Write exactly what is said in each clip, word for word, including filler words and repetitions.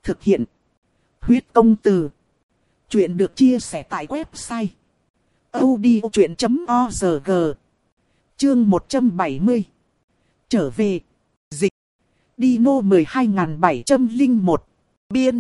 Thực hiện. Huyết công từ. Chuyện được chia sẻ tại website audiochuyện chấm org. Chương một trăm bảy mươi. Trở về. Dịch. Dino mười hai nghìn bảy trăm lẻ một. Biên.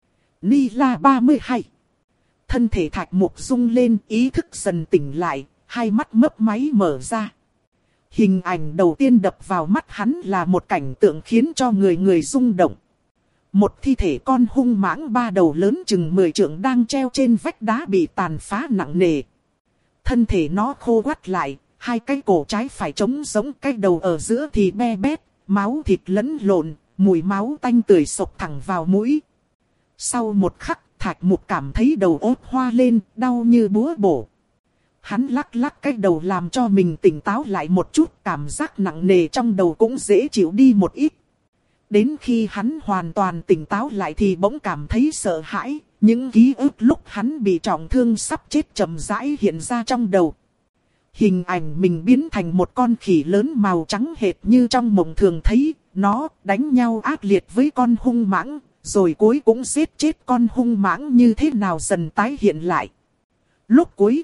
Nila ba mươi hai. Thân thể Thạch Mục rung lên, ý thức dần tỉnh lại, hai mắt mấp máy mở ra. Hình ảnh đầu tiên đập vào mắt hắn là một cảnh tượng khiến cho người người rung động. Một thi thể con hung mãng ba đầu lớn chừng mười trượng đang treo trên vách đá bị tàn phá nặng nề. Thân thể nó khô quắt lại, hai cái cổ trái phải trống giống, cái đầu ở giữa thì be bét, máu thịt lẫn lộn, mùi máu tanh tưởi sộc thẳng vào mũi. Sau một khắc, Thạch Mục cảm thấy đầu óc hoa lên, đau như búa bổ. Hắn lắc lắc cái đầu làm cho mình tỉnh táo lại một chút, cảm giác nặng nề trong đầu cũng dễ chịu đi một ít. Đến khi hắn hoàn toàn tỉnh táo lại thì bỗng cảm thấy sợ hãi, những ký ức lúc hắn bị trọng thương sắp chết chậm rãi hiện ra trong đầu. Hình ảnh mình biến thành một con khỉ lớn màu trắng hệt như trong mộng thường thấy, nó đánh nhau ác liệt với con hung mãng, rồi cuối cũng giết chết con hung mãng như thế nào dần tái hiện lại. Lúc cuối,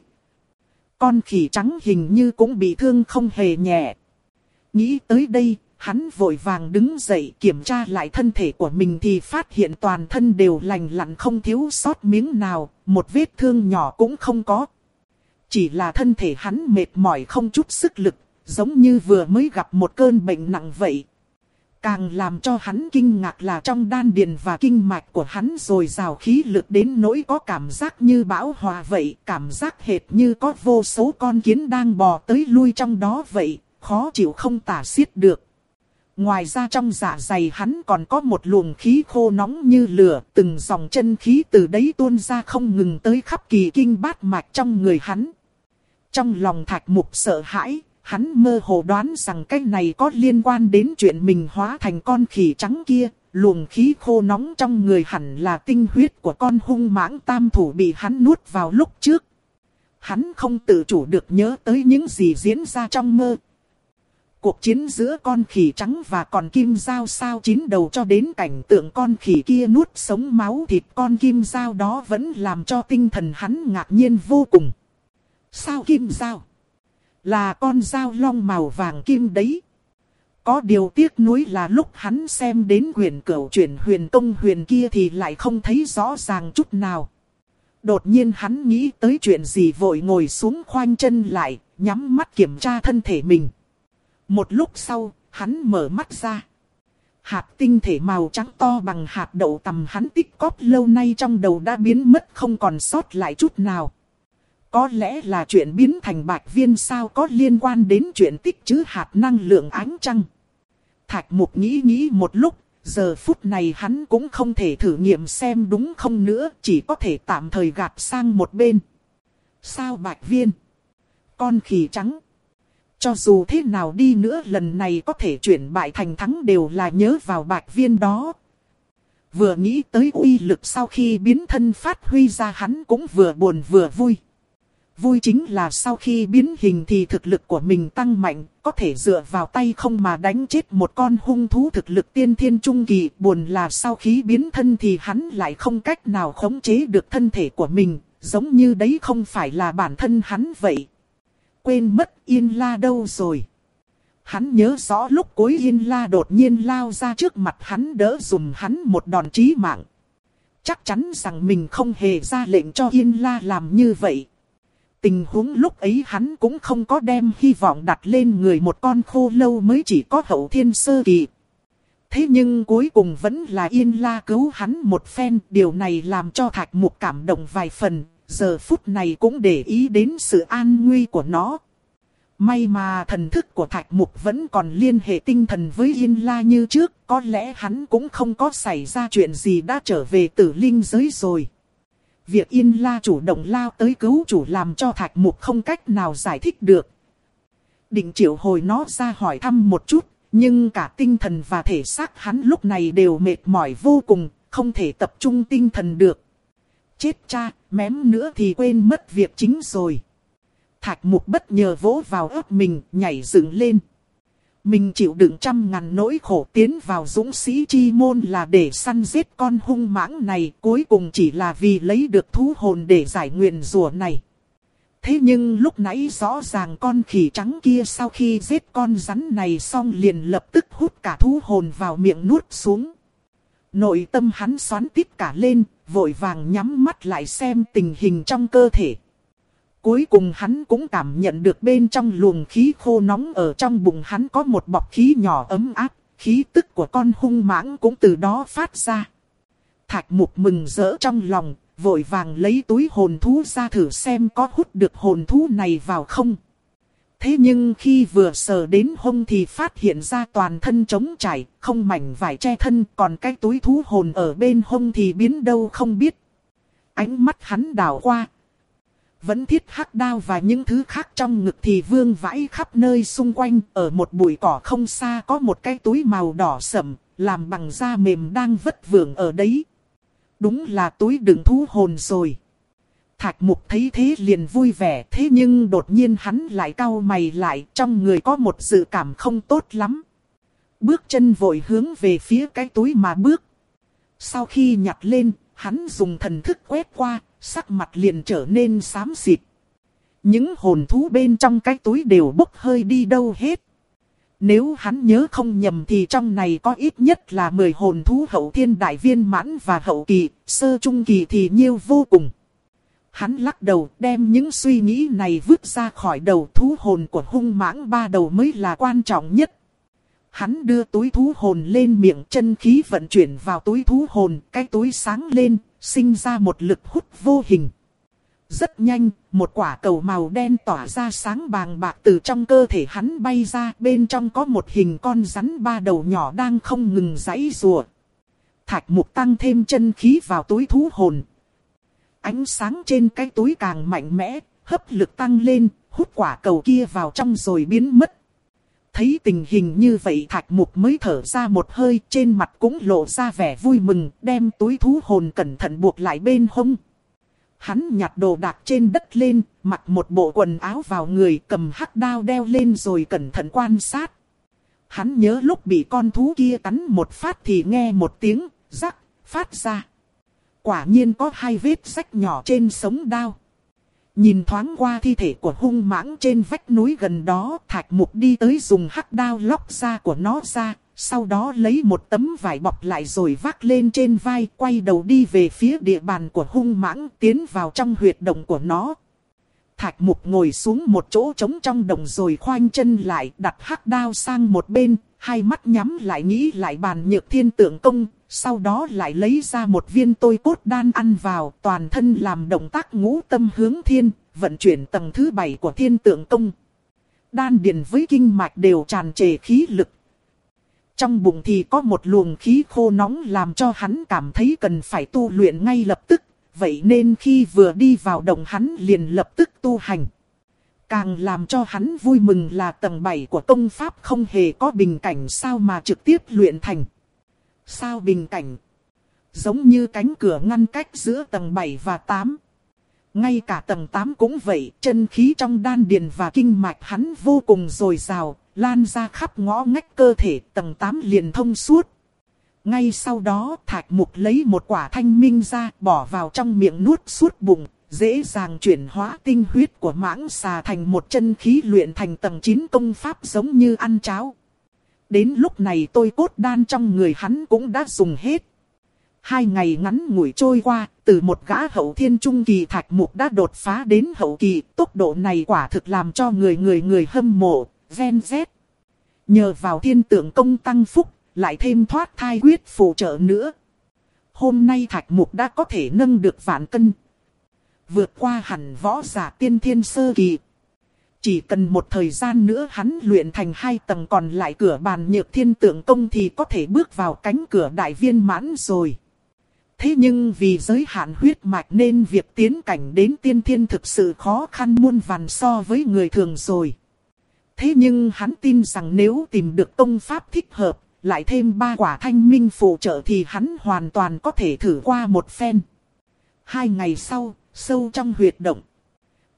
con khỉ trắng hình như cũng bị thương không hề nhẹ. Nghĩ tới đây, hắn vội vàng đứng dậy kiểm tra lại thân thể của mình thì phát hiện toàn thân đều lành lặn không thiếu sót miếng nào, một vết thương nhỏ cũng không có. Chỉ là thân thể hắn mệt mỏi không chút sức lực, giống như vừa mới gặp một cơn bệnh nặng vậy. Càng làm cho hắn kinh ngạc là trong đan điền và kinh mạch của hắn dồi dào khí lực đến nỗi có cảm giác như bão hòa vậy, cảm giác hệt như có vô số con kiến đang bò tới lui trong đó vậy, khó chịu không tả xiết được. Ngoài ra trong dạ dày hắn còn có một luồng khí khô nóng như lửa, từng dòng chân khí từ đấy tuôn ra không ngừng tới khắp kỳ kinh bát mạch trong người hắn. Trong lòng Thạch Mục sợ hãi, hắn mơ hồ đoán rằng cái này có liên quan đến chuyện mình hóa thành con khỉ trắng kia, luồng khí khô nóng trong người hẳn là tinh huyết của con hung mãng tam thủ bị hắn nuốt vào lúc trước. Hắn không tự chủ được nhớ tới những gì diễn ra trong mơ. Cuộc chiến giữa con khỉ trắng và con kim dao sao chín đầu cho đến cảnh tượng con khỉ kia nuốt sống máu thịt con kim dao đó vẫn làm cho tinh thần hắn ngạc nhiên vô cùng. Sao kim dao? Là con dao long màu vàng kim đấy. Có điều tiếc nuối là lúc hắn xem đến quyển cửu chuyển huyền công huyền kia thì lại không thấy rõ ràng chút nào. Đột nhiên hắn nghĩ tới chuyện gì vội ngồi xuống khoanh chân lại, nhắm mắt kiểm tra thân thể mình. Một lúc sau, hắn mở mắt ra. Hạt tinh thể màu trắng to bằng hạt đậu tầm hắn tích cóp lâu nay trong đầu đã biến mất không còn sót lại chút nào. Có lẽ là chuyện biến thành bạch viên sao có liên quan đến chuyện tích trữ hạt năng lượng ánh trăng. Thạch Mục nghĩ nghĩ một lúc, giờ phút này hắn cũng không thể thử nghiệm xem đúng không nữa, chỉ có thể tạm thời gạt sang một bên. Sao bạch viên? Con khỉ trắng. Cho dù thế nào đi nữa lần này có thể chuyển bại thành thắng đều là nhớ vào bạch viên đó. Vừa nghĩ tới uy lực sau khi biến thân phát huy ra hắn cũng vừa buồn vừa vui. Vui chính là sau khi biến hình thì thực lực của mình tăng mạnh, có thể dựa vào tay không mà đánh chết một con hung thú thực lực tiên thiên trung kỳ. Buồn là sau khi biến thân thì hắn lại không cách nào khống chế được thân thể của mình, giống như đấy không phải là bản thân hắn vậy. Quên mất Yên La đâu rồi? Hắn nhớ rõ lúc cuối Yên La đột nhiên lao ra trước mặt hắn đỡ dùm hắn một đòn chí mạng. Chắc chắn rằng mình không hề ra lệnh cho Yên La làm như vậy. Tình huống lúc ấy hắn cũng không có đem hy vọng đặt lên người một con khô lâu mới chỉ có hậu thiên sơ kỳ. Thế nhưng cuối cùng vẫn là Yên La cứu hắn một phen, điều này làm cho Thạch Mục cảm động vài phần, giờ phút này cũng để ý đến sự an nguy của nó. May mà thần thức của Thạch Mục vẫn còn liên hệ tinh thần với Yên La như trước, có lẽ hắn cũng không có xảy ra chuyện gì đã trở về tử linh giới rồi. Việc Yên La chủ động lao tới cứu chủ làm cho Thạch Mục không cách nào giải thích được. Định triệu hồi nó ra hỏi thăm một chút, nhưng cả tinh thần và thể xác hắn lúc này đều mệt mỏi vô cùng, không thể tập trung tinh thần được. Chết cha, mém nữa thì quên mất việc chính rồi. Thạch Mục bất ngờ vỗ vào ớt mình, nhảy dựng lên. Mình chịu đựng trăm ngàn nỗi khổ tiến vào dũng sĩ chi môn là để săn giết con hung mãng này, cuối cùng chỉ là vì lấy được thú hồn để giải nguyền rủa này. Thế nhưng lúc nãy rõ ràng con khỉ trắng kia sau khi giết con rắn này xong liền lập tức hút cả thú hồn vào miệng nuốt xuống. Nội tâm hắn xoắn tít cả lên, vội vàng nhắm mắt lại xem tình hình trong cơ thể. Cuối cùng hắn cũng cảm nhận được bên trong luồng khí khô nóng ở trong bụng hắn có một bọt khí nhỏ ấm áp, khí tức của con hung mãng cũng từ đó phát ra. Thạch Mục mừng rỡ trong lòng, vội vàng lấy túi hồn thú ra thử xem có hút được hồn thú này vào không. Thế nhưng khi vừa sờ đến hông thì phát hiện ra toàn thân trống trải, không mảnh vải che thân, còn cái túi thú hồn ở bên hông thì biến đâu không biết. Ánh mắt hắn đảo qua. Vẫn thiết hắc đao và những thứ khác trong ngực thì vương vãi khắp nơi xung quanh. Ở một bụi cỏ không xa có một cái túi màu đỏ sẫm, làm bằng da mềm đang vất vưởng ở đấy. Đúng là túi đựng thú hồn rồi. Thạch Mục thấy thế liền vui vẻ, thế nhưng đột nhiên hắn lại cau mày lại, trong người có một dự cảm không tốt lắm. Bước chân vội hướng về phía cái túi mà bước. Sau khi nhặt lên, hắn dùng thần thức quét qua, sắc mặt liền trở nên xám xịt. Những hồn thú bên trong cái túi đều bốc hơi đi đâu hết. Nếu hắn nhớ không nhầm thì trong này có ít nhất là mười hồn thú hậu thiên đại viên mãn và hậu kỳ, sơ trung kỳ thì nhiều vô cùng. Hắn lắc đầu đem những suy nghĩ này vứt ra khỏi đầu, thú hồn của hung mãng ba đầu mới là quan trọng nhất. Hắn đưa túi thú hồn lên miệng, chân khí vận chuyển vào túi thú hồn, cái túi sáng lên, sinh ra một lực hút vô hình. Rất nhanh, một quả cầu màu đen tỏa ra sáng bàng bạc từ trong cơ thể hắn bay ra, bên trong có một hình con rắn ba đầu nhỏ đang không ngừng giãy giụa. Thạch Mục tăng thêm chân khí vào túi thú hồn. Ánh sáng trên cái túi càng mạnh mẽ, hấp lực tăng lên, hút quả cầu kia vào trong rồi biến mất. Thấy tình hình như vậy Thạch Mục mới thở ra một hơi, trên mặt cũng lộ ra vẻ vui mừng, đem túi thú hồn cẩn thận buộc lại bên hông. Hắn nhặt đồ đạc trên đất lên, mặc một bộ quần áo vào người, cầm hắc đao đeo lên rồi cẩn thận quan sát. Hắn nhớ lúc bị con thú kia cắn một phát thì nghe một tiếng rắc phát ra. Quả nhiên có hai vết rách nhỏ trên sống đao. Nhìn thoáng qua thi thể của hung mãng trên vách núi gần đó, Thạch Mục đi tới dùng hắc đao lóc da của nó ra, sau đó lấy một tấm vải bọc lại rồi vác lên trên vai, quay đầu đi về phía địa bàn của hung mãng, tiến vào trong huyệt động của nó. Thạch Mục ngồi xuống một chỗ trống trong đồng rồi khoanh chân lại, đặt hắc đao sang một bên, hai mắt nhắm lại nghĩ lại bàn nhược thiên tượng công, sau đó lại lấy ra một viên tôi cốt đan ăn vào, toàn thân làm động tác ngũ tâm hướng thiên, vận chuyển tầng thứ bảy của thiên tượng công. Đan điền với kinh mạch đều tràn trề khí lực. Trong bụng thì có một luồng khí khô nóng làm cho hắn cảm thấy cần phải tu luyện ngay lập tức, vậy nên khi vừa đi vào động hắn liền lập tức tu hành. Càng làm cho hắn vui mừng là tầng bảy của công pháp không hề có bình cảnh sao mà trực tiếp luyện thành. Sao bình cảnh? Giống như cánh cửa ngăn cách giữa tầng bảy và tám. Ngay cả tầng tám cũng vậy, chân khí trong đan điền và kinh mạch hắn vô cùng dồi dào, lan ra khắp ngõ ngách cơ thể, tầng tám liền thông suốt. Ngay sau đó Thạch Mục lấy một quả thanh minh ra, bỏ vào trong miệng nuốt suốt bụng, dễ dàng chuyển hóa tinh huyết của mãng xà thành một chân khí luyện thành tầng chín công pháp giống như ăn cháo. Đến lúc này tôi cốt đan trong người hắn cũng đã dùng hết. Hai ngày ngắn ngủi trôi qua, từ một gã hậu thiên trung kỳ Thạch Mục đã đột phá đến hậu kỳ, tốc độ này quả thực làm cho người người người hâm mộ, ven rét. Nhờ vào thiên tượng công tăng phúc, lại thêm thoát thai quyết phụ trợ nữa. Hôm nay Thạch Mục đã có thể nâng được vạn cân. Vượt qua hẳn võ giả tiên thiên sơ kỳ. Chỉ cần một thời gian nữa hắn luyện thành hai tầng còn lại cửa bàn nhược thiên tượng công thì có thể bước vào cánh cửa đại viên mãn rồi. Thế nhưng vì giới hạn huyết mạch nên việc tiến cảnh đến tiên thiên thực sự khó khăn muôn vàn so với người thường rồi. Thế nhưng hắn tin rằng nếu tìm được công pháp thích hợp, lại thêm ba quả thanh minh phụ trợ thì hắn hoàn toàn có thể thử qua một phen. Hai ngày sau, sâu trong huyệt động,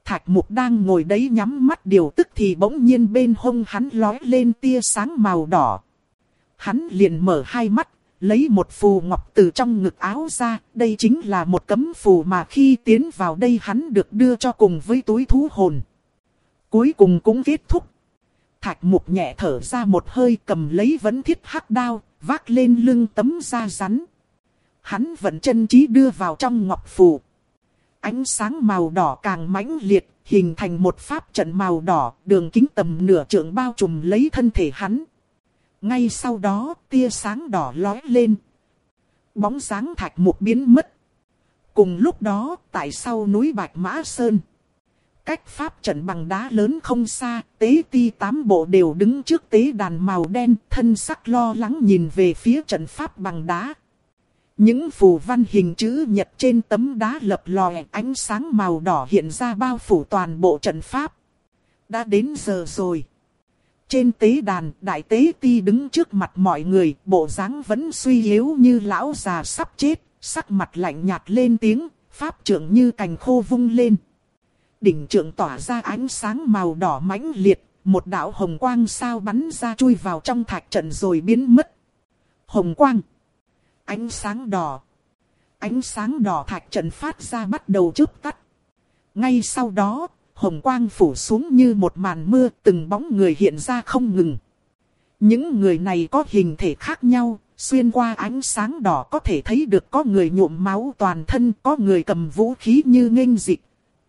Thạch Mục đang ngồi đấy nhắm mắt điều tức thì bỗng nhiên bên hông hắn lóe lên tia sáng màu đỏ. Hắn liền mở hai mắt, lấy một phù ngọc từ trong ngực áo ra. Đây chính là một cấm phù mà khi tiến vào đây hắn được đưa cho cùng với túi thú hồn. Cuối cùng cũng kết thúc. Thạch Mục nhẹ thở ra một hơi, cầm lấy vấn thiết hắc đao, vác lên lưng tấm da rắn. Hắn vận chân trí đưa vào trong ngọc phù. Ánh sáng màu đỏ càng mãnh liệt, hình thành một pháp trận màu đỏ, đường kính tầm nửa trượng bao trùm lấy thân thể hắn. Ngay sau đó, tia sáng đỏ lóe lên. Bóng dáng Thạch Mục biến mất. Cùng lúc đó, tại sau núi Bạch Mã Sơn, cách pháp trận bằng đá lớn không xa, tế ti tám bộ đều đứng trước tế đàn màu đen, thân sắc lo lắng nhìn về phía trận pháp bằng đá. Những phù văn hình chữ nhật trên tấm đá lập lòe, ánh sáng màu đỏ hiện ra bao phủ toàn bộ trận pháp. Đã đến giờ rồi. Trên tế đàn, đại tế ti đứng trước mặt mọi người, bộ dáng vẫn suy yếu như lão già sắp chết, sắc mặt lạnh nhạt lên tiếng, pháp trượng như cành khô vung lên. Đỉnh trượng tỏa ra ánh sáng màu đỏ mãnh liệt, một đạo hồng quang sao bắn ra chui vào trong thạch trận rồi biến mất. Hồng quang, ánh sáng đỏ, ánh sáng đỏ thạch trận phát ra bắt đầu chớp tắt. Ngay sau đó, hồng quang phủ xuống như một màn mưa, từng bóng người hiện ra không ngừng. Những người này có hình thể khác nhau, xuyên qua ánh sáng đỏ có thể thấy được có người nhuộm máu toàn thân, có người cầm vũ khí như nghênh dịch,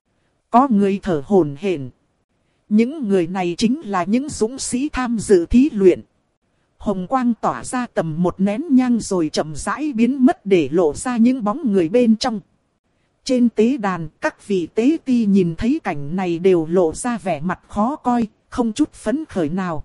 có người thở hổn hển. Những người này chính là những dũng sĩ tham dự thí luyện. Hồng quang tỏa ra tầm một nén nhang rồi chậm rãi biến mất để lộ ra những bóng người bên trong. Trên tế đàn, các vị tế ti nhìn thấy cảnh này đều lộ ra vẻ mặt khó coi, không chút phấn khởi nào.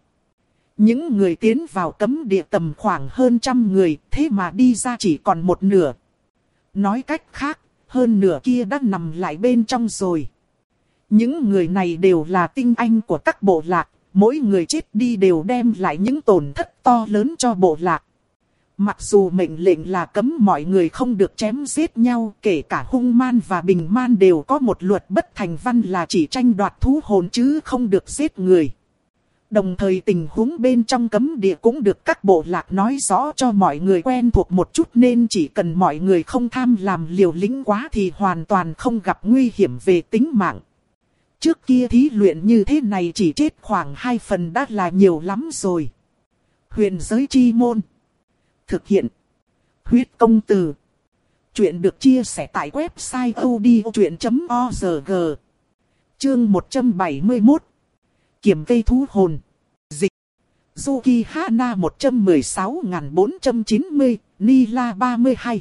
Những người tiến vào cấm địa tầm khoảng hơn trăm người, thế mà đi ra chỉ còn một nửa. Nói cách khác, hơn nửa kia đã nằm lại bên trong rồi. Những người này đều là tinh anh của các bộ lạc, mỗi người chết đi đều đem lại những tổn thất to lớn cho bộ lạc. Mặc dù mệnh lệnh là cấm mọi người không được chém giết nhau, kể cả hung man và bình man đều có một luật bất thành văn là chỉ tranh đoạt thú hồn chứ không được giết người. Đồng thời tình huống bên trong cấm địa cũng được các bộ lạc nói rõ cho mọi người quen thuộc một chút, nên chỉ cần mọi người không tham làm liều lĩnh quá thì hoàn toàn không gặp nguy hiểm về tính mạng. Trước kia thí luyện như thế này chỉ chết khoảng hai phần đã là nhiều lắm rồi. Huyền giới chi môn. Thực hiện. Huyết công từ. Chuyện được chia sẻ tại website odchuyện chấm org. Chương một trăm bảy mươi mốt. Kiểm cây thú hồn. Dịch. Zuki Hana một trăm mười sáu nghìn bốn trăm chín mươi, Nila ba mươi hai.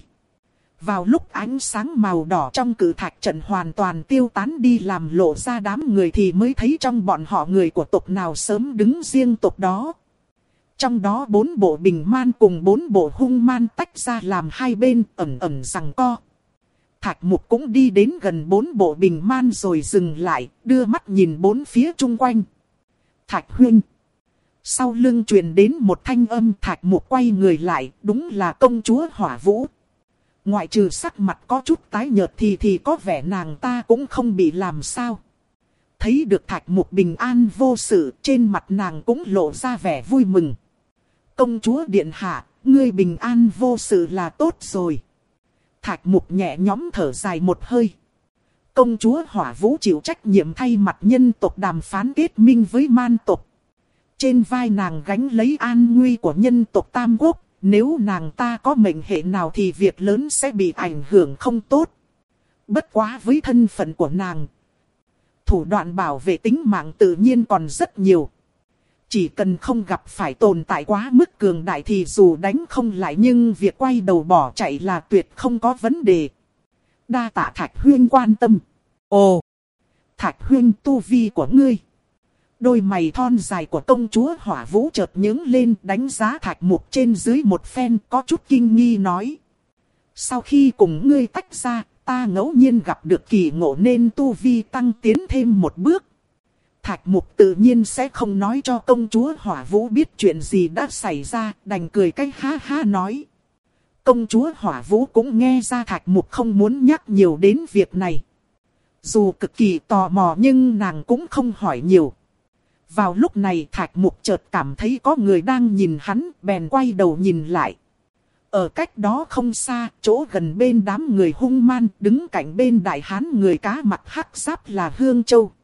Vào lúc ánh sáng màu đỏ trong cử thạch trận hoàn toàn tiêu tán đi làm lộ ra đám người thì mới thấy trong bọn họ người của tộc nào sớm đứng riêng tộc đó. Trong đó bốn bộ bình man cùng bốn bộ hung man tách ra làm hai bên ẩn ẩn giằng co. Thạch Mục cũng đi đến gần bốn bộ bình man rồi dừng lại, đưa mắt nhìn bốn phía chung quanh. Thạch huynh. Sau lưng truyền đến một thanh âm, Thạch Mục quay người lại, đúng là công chúa Hỏa Vũ. Ngoại trừ sắc mặt có chút tái nhợt thì thì có vẻ nàng ta cũng không bị làm sao. Thấy được Thạch Mục bình an vô sự, trên mặt nàng cũng lộ ra vẻ vui mừng. Công chúa điện hạ, ngươi bình an vô sự là tốt rồi. Thạch Mục nhẹ nhõm thở dài một hơi. Công chúa Hỏa Vũ chịu trách nhiệm thay mặt nhân tộc đàm phán kết minh với man tộc. Trên vai nàng gánh lấy an nguy của nhân tộc Tam Quốc. Nếu nàng ta có mệnh hệ nào thì việc lớn sẽ bị ảnh hưởng không tốt. Bất quá với thân phận của nàng, thủ đoạn bảo vệ tính mạng tự nhiên còn rất nhiều. Chỉ cần không gặp phải tồn tại quá mức cường đại thì dù đánh không lại nhưng việc quay đầu bỏ chạy là tuyệt không có vấn đề. Đa tạ Thạch huynh quan tâm. Ồ, Thạch huynh tu vi của ngươi. Đôi mày thon dài của công chúa Hỏa Vũ chợt nhướng lên, đánh giá Thạch Mục trên dưới một phen, có chút kinh nghi nói. Sau khi cùng ngươi tách ra, ta ngẫu nhiên gặp được kỳ ngộ nên tu vi tăng tiến thêm một bước. Thạch Mục tự nhiên sẽ không nói cho công chúa Hỏa Vũ biết chuyện gì đã xảy ra, đành cười cái ha ha nói. Công chúa Hỏa Vũ cũng nghe ra Thạch Mục không muốn nhắc nhiều đến việc này. Dù cực kỳ tò mò nhưng nàng cũng không hỏi nhiều. Vào lúc này Thạch Mục chợt cảm thấy có người đang nhìn hắn, bèn quay đầu nhìn lại. Ở cách đó không xa, chỗ gần bên đám người hung man, đứng cạnh bên đại hán người cá mặc hắc giáp là Hương Châu.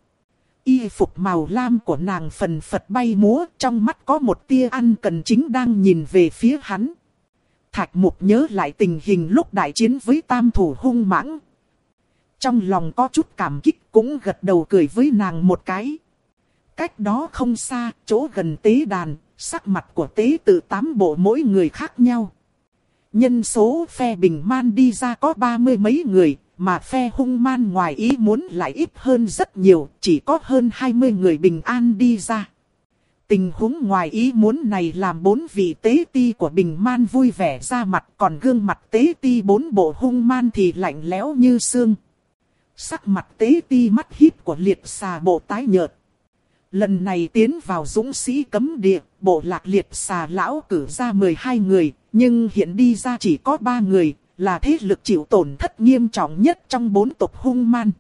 Y phục màu lam của nàng phần phật bay múa, trong mắt có một tia ăn cần chính đang nhìn về phía hắn. Thạch Mục nhớ lại tình hình lúc đại chiến với tam thủ hung mãng. Trong lòng có chút cảm kích, cũng gật đầu cười với nàng một cái. Cách đó không xa, chỗ gần tế đàn, sắc mặt của tế tự tám bộ mỗi người khác nhau. Nhân số phe bình man đi ra có ba mươi mấy người, mà phe hung man ngoài ý muốn lại ít hơn rất nhiều, chỉ có hơn hai mươi người bình an đi ra. Tình huống ngoài ý muốn này làm bốn vị tế ti của bình man vui vẻ ra mặt, còn gương mặt tế ti bốn bộ hung man thì lạnh lẽo như xương. Sắc mặt tế ti mắt híp của liệt xà bộ tái nhợt. Lần này tiến vào dũng sĩ cấm địa, bộ lạc liệt xà lão cử ra mười hai người, nhưng hiện đi ra chỉ có ba người, là thế lực chịu tổn thất nghiêm trọng nhất trong bốn tộc hung man.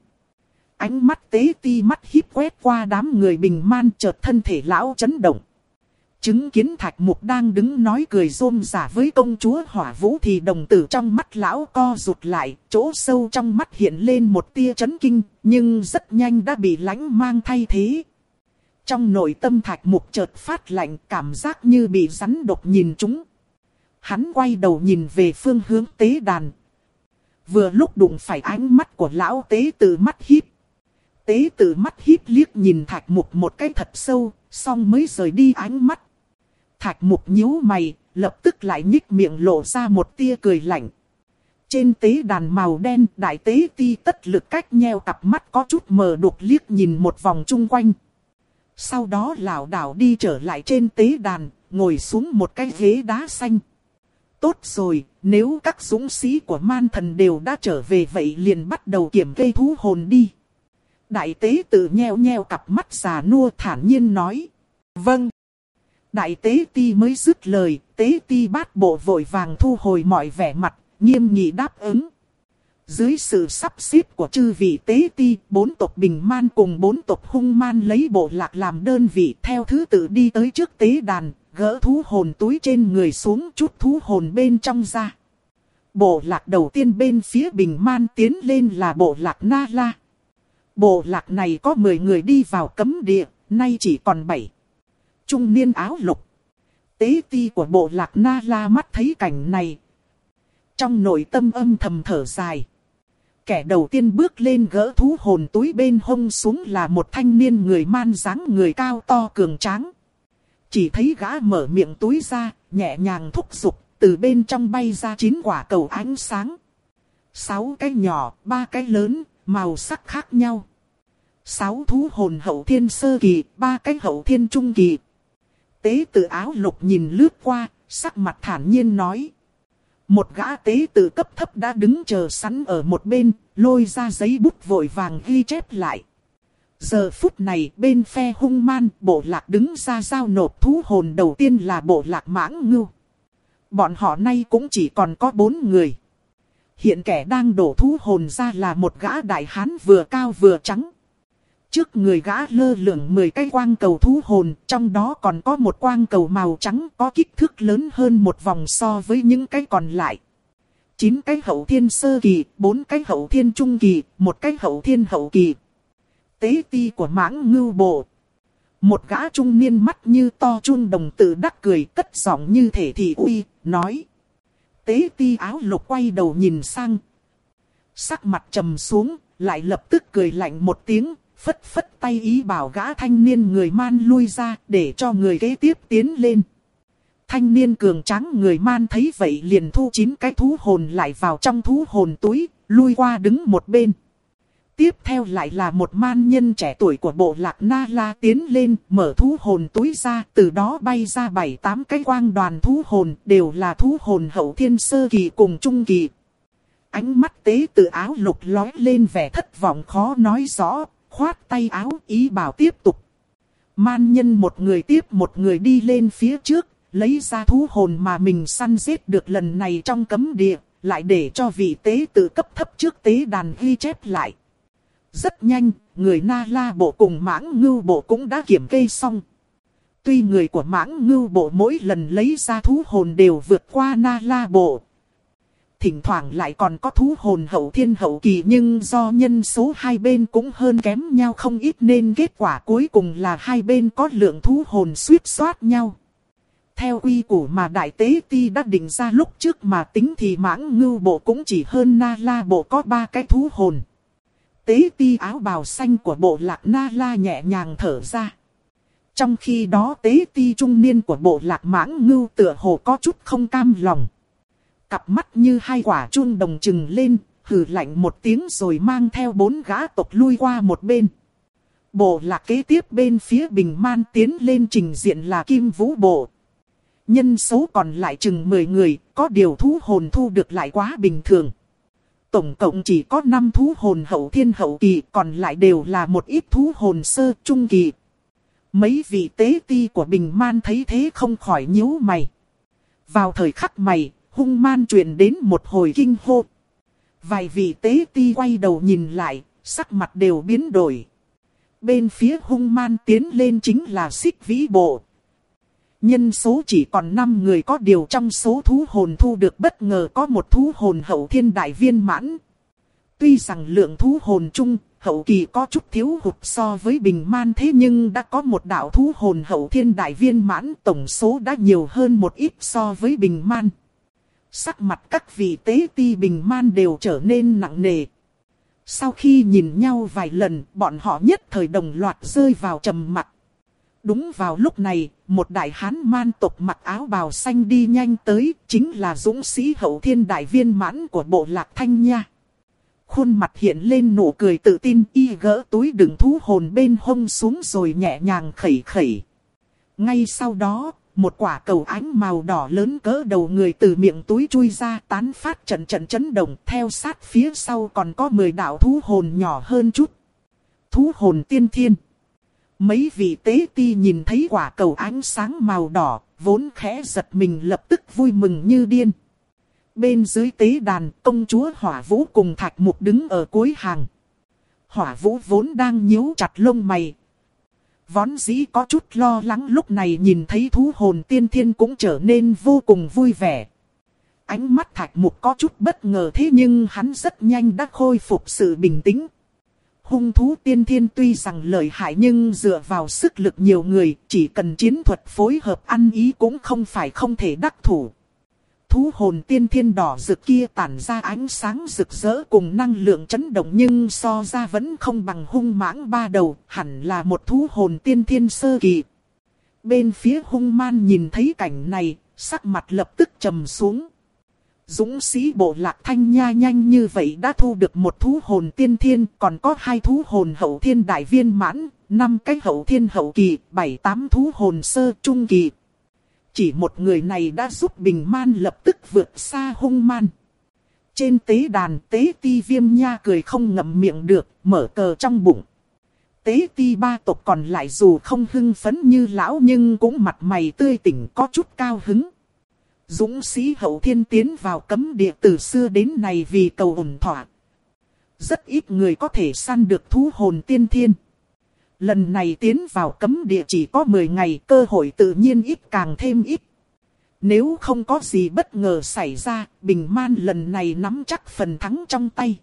Ánh mắt tế ti mắt híp quét qua đám người bình man, chợt thân thể lão chấn động. Chứng kiến Thạch Mục đang đứng nói cười rôm rả với công chúa Hỏa Vũ thì đồng tử trong mắt lão co rụt lại, chỗ sâu trong mắt hiện lên một tia chấn kinh, nhưng rất nhanh đã bị lãnh mang thay thế. Trong nội tâm Thạch Mục chợt phát lạnh, cảm giác như bị rắn độc nhìn trúng. Hắn quay đầu nhìn về phương hướng tế đàn. Vừa lúc đụng phải ánh mắt của lão tế tự mắt híp. Tế tự mắt híp liếc nhìn Thạch Mục một cái thật sâu, xong mới rời đi ánh mắt. Thạch Mục nhíu mày, lập tức lại nhích miệng lộ ra một tia cười lạnh. Trên tế đàn màu đen, đại tế ti tất lực cách nheo cặp mắt có chút mờ đục liếc nhìn một vòng chung quanh. Sau đó lảo đảo đi trở lại trên tế đàn, ngồi xuống một cái ghế đá xanh. Tốt rồi, nếu các dũng sĩ của man thần đều đã trở về vậy liền bắt đầu kiểm kê thú hồn đi. Đại tế tự nheo nheo cặp mắt già nua thản nhiên nói. Vâng. Đại tế ti mới dứt lời, tế ti bát bộ vội vàng thu hồi mọi vẻ mặt, nghiêm nghị đáp ứng. Dưới sự sắp xếp của chư vị tế ti, bốn tộc bình man cùng bốn tộc hung man lấy bộ lạc làm đơn vị theo thứ tự đi tới trước tế đàn, gỡ thú hồn túi trên người xuống chút thú hồn bên trong ra. Bộ lạc đầu tiên bên phía bình man tiến lên là bộ lạc Na La. Bộ lạc này có mười người đi vào cấm địa, nay chỉ còn bảy. Trung niên áo lục. Tế ti của bộ lạc Na La mắt thấy cảnh này. Trong nội tâm âm thầm thở dài. Kẻ đầu tiên bước lên gỡ thú hồn túi bên hông xuống là một thanh niên người man dáng người cao to cường tráng. Chỉ thấy gã mở miệng túi ra, nhẹ nhàng thúc giục, từ bên trong bay ra chín quả cầu ánh sáng. Sáu cái nhỏ, ba cái lớn, màu sắc khác nhau. Sáu thú hồn hậu thiên sơ kỳ, ba cái hậu thiên trung kỳ. Tế tự áo lục nhìn lướt qua, sắc mặt thản nhiên nói. Một gã tế tự cấp thấp đã đứng chờ sẵn ở một bên, lôi ra giấy bút vội vàng ghi chép lại. Giờ phút này bên phe hung man, bộ lạc đứng ra giao nộp thú hồn đầu tiên là bộ lạc mãng ngưu. Bọn họ nay cũng chỉ còn có bốn người. Hiện kẻ đang đổ thú hồn ra là một gã đại hán vừa cao vừa trắng. Trước người gã lơ lửng mười cái quang cầu thú hồn, trong đó còn có một quang cầu màu trắng có kích thước lớn hơn một vòng so với những cái còn lại. Chín cái hậu thiên sơ kỳ, bốn cái hậu thiên trung kỳ, một cái hậu thiên hậu kỳ. Tế ti của mãng ngưu bộ. Một gã trung niên mắt như to chun đồng tự đắc cười, cất giọng như thể thị uy, nói. Tế ti áo lục quay đầu nhìn sang. Sắc mặt trầm xuống, lại lập tức cười lạnh một tiếng, phất phất tay ý bảo gã thanh niên người man lui ra để cho người kế tiếp tiến lên. Thanh niên cường tráng người man thấy vậy liền thu chín cái thú hồn lại vào trong thú hồn túi, lui qua đứng một bên. Tiếp theo lại là một man nhân trẻ tuổi của bộ lạc Na La tiến lên, mở thú hồn túi ra, từ đó bay ra bảy tám cái quang đoàn thú hồn, đều là thú hồn hậu thiên sơ kỳ cùng trung kỳ. Ánh mắt tế tự áo lục lói lên vẻ thất vọng khó nói rõ, khoát tay áo ý bảo tiếp tục. Man nhân một người tiếp một người đi lên phía trước, lấy ra thú hồn mà mình săn giết được lần này trong cấm địa, lại để cho vị tế tự cấp thấp trước tế đàn ghi chép lại. Rất nhanh, người Na La bộ cùng Mãng Ngưu bộ cũng đã kiểm kê xong. Tuy người của Mãng Ngưu bộ mỗi lần lấy ra thú hồn đều vượt qua Na La bộ. Thỉnh thoảng lại còn có thú hồn hậu thiên hậu kỳ, nhưng do nhân số hai bên cũng hơn kém nhau không ít nên kết quả cuối cùng là hai bên có lượng thú hồn suýt soát nhau. Theo quy củ mà Đại Tế Ti đã định ra lúc trước mà tính thì Mãng Ngưu bộ cũng chỉ hơn Na La bộ có ba cái thú hồn. Tế Ti áo bào xanh của bộ lạc Na La nhẹ nhàng thở ra. Trong khi đó Tế Ti trung niên của bộ lạc Mãng Ngưu tựa hồ có chút không cam lòng. Cặp mắt như hai quả chuông đồng trừng lên, hừ lạnh một tiếng rồi mang theo bốn gã tộc lui qua một bên. Bộ lạc kế tiếp bên phía Bình Man tiến lên trình diện là Kim Vũ bộ. Nhân số còn lại chừng mười người, có điều thú hồn thu được lại quá bình thường. Tổng cộng chỉ có năm thú hồn hậu thiên hậu kỳ, còn lại đều là một ít thú hồn sơ trung kỳ. Mấy vị tế ti của Bình Man thấy thế không khỏi nhíu mày. Vào thời khắc mày, Hung Man truyền đến một hồi kinh hô. Vài vị tế ti quay đầu nhìn lại, sắc mặt đều biến đổi. Bên phía Hung Man tiến lên chính là Xích Vĩ bộ. Nhân số chỉ còn năm người, có điều trong số thú hồn thu được bất ngờ có một thú hồn hậu thiên đại viên mãn. Tuy rằng lượng thú hồn chung, hậu kỳ có chút thiếu hụt so với Bình Man, thế nhưng đã có một đạo thú hồn hậu thiên đại viên mãn, tổng số đã nhiều hơn một ít so với Bình Man. Sắc mặt các vị tế ti Bình Man đều trở nên nặng nề. Sau khi nhìn nhau vài lần, bọn họ nhất thời đồng loạt rơi vào trầm mặc. Đúng vào lúc này, một đại hán man tộc mặc áo bào xanh đi nhanh tới, chính là dũng sĩ hậu thiên đại viên mãn của bộ lạc Thanh Nha. Khuôn mặt hiện lên nụ cười tự tin, y gỡ túi đựng thú hồn bên hông xuống rồi nhẹ nhàng khẩy khẩy. Ngay sau đó, một quả cầu ánh màu đỏ lớn cỡ đầu người từ miệng túi chui ra, tán phát trận trận chấn động, theo sát phía sau còn có mười đạo thú hồn nhỏ hơn chút. Thú hồn tiên thiên. Mấy vị tế ti nhìn thấy quả cầu ánh sáng màu đỏ, vốn khẽ giật mình lập tức vui mừng như điên. Bên dưới tế đàn, công chúa Hỏa Vũ cùng Thạch Mục đứng ở cuối hàng. Hỏa Vũ vốn đang nhíu chặt lông mày. Vốn dĩ có chút lo lắng, lúc này nhìn thấy thú hồn tiên thiên cũng trở nên vô cùng vui vẻ. Ánh mắt Thạch Mục có chút bất ngờ, thế nhưng hắn rất nhanh đã khôi phục sự bình tĩnh. Hung thú tiên thiên tuy rằng lợi hại nhưng dựa vào sức lực nhiều người, chỉ cần chiến thuật phối hợp ăn ý cũng không phải không thể đắc thủ. Thú hồn tiên thiên đỏ rực kia tản ra ánh sáng rực rỡ cùng năng lượng chấn động, nhưng so ra vẫn không bằng hung mãng ba đầu, hẳn là một thú hồn tiên thiên sơ kỳ. Bên phía Hung Man nhìn thấy cảnh này, sắc mặt lập tức trầm xuống. Dũng sĩ bộ lạc Thanh Nha nhanh như vậy đã thu được một thú hồn tiên thiên, còn có hai thú hồn hậu thiên đại viên mãn, năm cái hậu thiên hậu kỳ, bảy tám thú hồn sơ trung kỳ. Chỉ một người này đã giúp Bình Man lập tức vượt xa Hung Man. Trên tế đàn, tế ti Viêm Nha cười không ngậm miệng được, mở cờ trong bụng. Tế ti ba tộc còn lại dù không hưng phấn như lão nhưng cũng mặt mày tươi tỉnh, có chút cao hứng. Dũng sĩ hậu thiên tiến vào cấm địa từ xưa đến nay vì cầu ổn thỏa. Rất ít người có thể săn được thú hồn tiên thiên. Lần này tiến vào cấm địa chỉ có mười ngày, cơ hội tự nhiên ít càng thêm ít. Nếu không có gì bất ngờ xảy ra, Bình Man lần này nắm chắc phần thắng trong tay.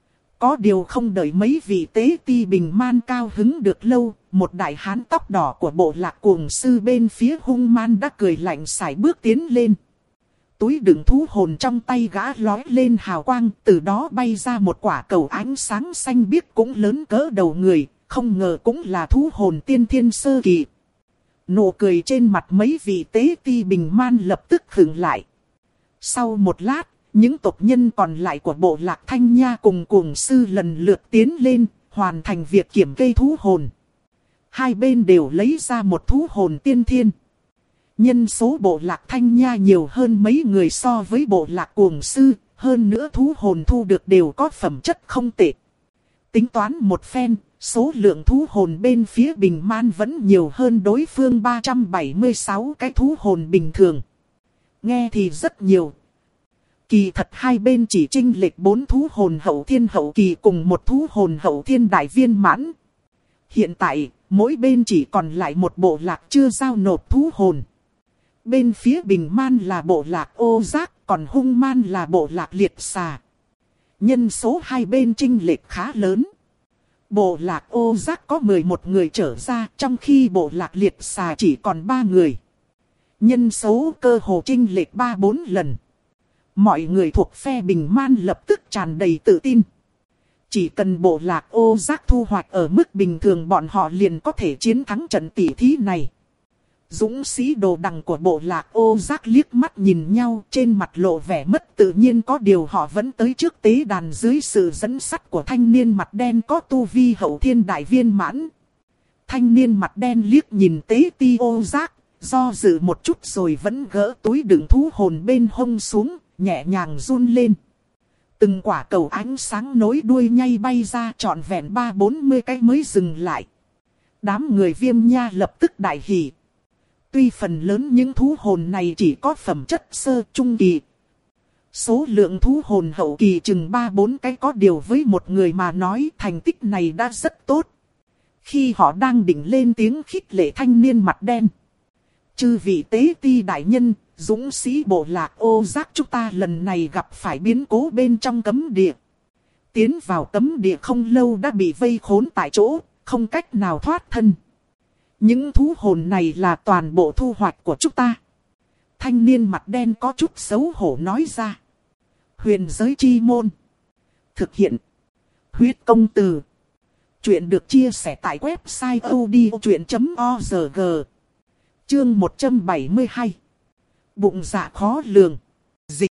Có điều không đợi mấy vị tế ti Bình Man cao hứng được lâu, một đại hán tóc đỏ của bộ lạc cuồng sư bên phía Hung Man đã cười lạnh sải bước tiến lên. Túi đựng thú hồn trong tay gã lói lên hào quang, từ đó bay ra một quả cầu ánh sáng xanh biếc cũng lớn cỡ đầu người, không ngờ cũng là thú hồn tiên thiên sơ kỳ. Nụ cười trên mặt mấy vị tế ti Bình Man lập tức khựng lại. Sau một lát, những tộc nhân còn lại của bộ lạc Thanh Nha cùng cuồng sư lần lượt tiến lên, hoàn thành việc kiểm kê thú hồn. Hai bên đều lấy ra một thú hồn tiên thiên. Nhân số bộ lạc Thanh Nha nhiều hơn mấy người so với bộ lạc cuồng sư, hơn nữa thú hồn thu được đều có phẩm chất không tệ. Tính toán một phen, số lượng thú hồn bên phía Bình Man vẫn nhiều hơn đối phương ba trăm bảy mươi sáu cái thú hồn bình thường. Nghe thì rất nhiều. Kỳ thật hai bên chỉ chênh lệch bốn thú hồn hậu thiên hậu kỳ cùng một thú hồn hậu thiên đại viên mãn. Hiện tại, mỗi bên chỉ còn lại một bộ lạc chưa giao nộp thú hồn. Bên phía Bình Man là bộ lạc Ô Giác, còn Hung Man là bộ lạc Liệt Xà. Nhân số hai bên chênh lệch khá lớn. Bộ lạc Ô Giác có mười một người trở ra, trong khi bộ lạc Liệt Xà chỉ còn ba người. Nhân số cơ hồ chênh lệch ba bốn lần. Mọi người thuộc phe Bình Man lập tức tràn đầy tự tin. Chỉ cần bộ lạc Ô Giác thu hoạch ở mức bình thường, bọn họ liền có thể chiến thắng trận tỷ thí này. Dũng sĩ đồ đằng của bộ lạc Ô Giác liếc mắt nhìn nhau, trên mặt lộ vẻ mất tự nhiên, có điều họ vẫn tới trước tế đàn dưới sự dẫn dắt của thanh niên mặt đen có tu vi hậu thiên đại viên mãn. Thanh niên mặt đen liếc nhìn tế ti Ô Giác, do dự một chút rồi vẫn gỡ túi đựng thú hồn bên hông xuống, nhẹ nhàng run lên. Từng quả cầu ánh sáng nối đuôi nhay bay ra, trọn vẹn ba bốn mươi cái mới dừng lại. Đám người Viêm Nha lập tức đại hỉ. Tuy phần lớn những thú hồn này chỉ có phẩm chất sơ trung kỳ. Số lượng thú hồn hậu kỳ chừng ba bốn cái, có điều với một người mà nói thành tích này đã rất tốt. Khi họ đang định lên tiếng khích lệ thanh niên mặt đen. Chư vị tế ti đại nhân, dũng sĩ bộ lạc Ô Giác chúng ta lần này gặp phải biến cố bên trong cấm địa. Tiến vào cấm địa không lâu đã bị vây khốn tại chỗ, không cách nào thoát thân. Những thú hồn này là toàn bộ thu hoạch của chúng ta. Thanh niên mặt đen có chút xấu hổ nói ra. Huyền giới chi môn. Thực hiện. Huyết công từ. Chuyện được chia sẻ tại website odchuyện chấm org. Chương một trăm bảy mươi hai. Bụng dạ khó lường. Dịch.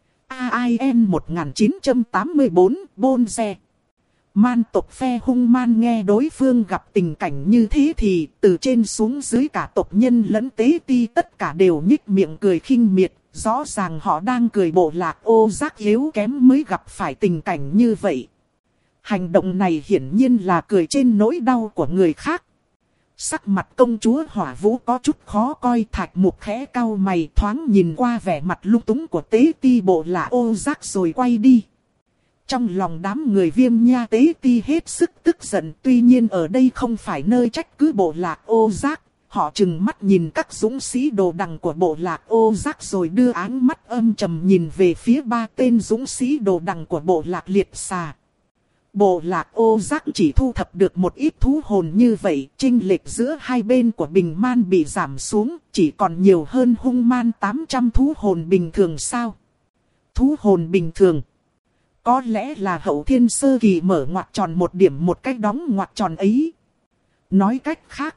a i en một nghìn chín trăm tám mươi bốn, Bôn Xe. Man tộc phe Hung Man nghe đối phương gặp tình cảnh như thế thì từ trên xuống dưới cả tộc nhân lẫn tế ti tất cả đều nhích miệng cười khinh miệt. Rõ ràng họ đang cười bộ lạc Ô Giác yếu kém mới gặp phải tình cảnh như vậy. Hành động này hiển nhiên là cười trên nỗi đau của người khác. Sắc mặt công chúa Hỏa Vũ có chút khó coi, Thạch Mục khẽ cau mày thoáng nhìn qua vẻ mặt lung túng của tế ti bộ lạc Ô Giác rồi quay đi. Trong lòng đám người Viêm Nha tế ti hết sức tức giận, tuy nhiên ở đây không phải nơi trách cứ bộ lạc Ô Giác. Họ trừng mắt nhìn các dũng sĩ đồ đằng của bộ lạc Ô Giác rồi đưa áng mắt âm trầm nhìn về phía ba tên dũng sĩ đồ đằng của bộ lạc Liệt Xà. Bộ lạc Ô Giác chỉ thu thập được một ít thú hồn như vậy, chênh lệch giữa hai bên của Bình Man bị giảm xuống, chỉ còn nhiều hơn Hung Man tám trăm thú hồn bình thường sao? Thú hồn bình thường. Có lẽ là hậu thiên sơ kỳ mở ngoặc tròn một điểm một cách đóng ngoặc tròn ấy. Nói cách khác,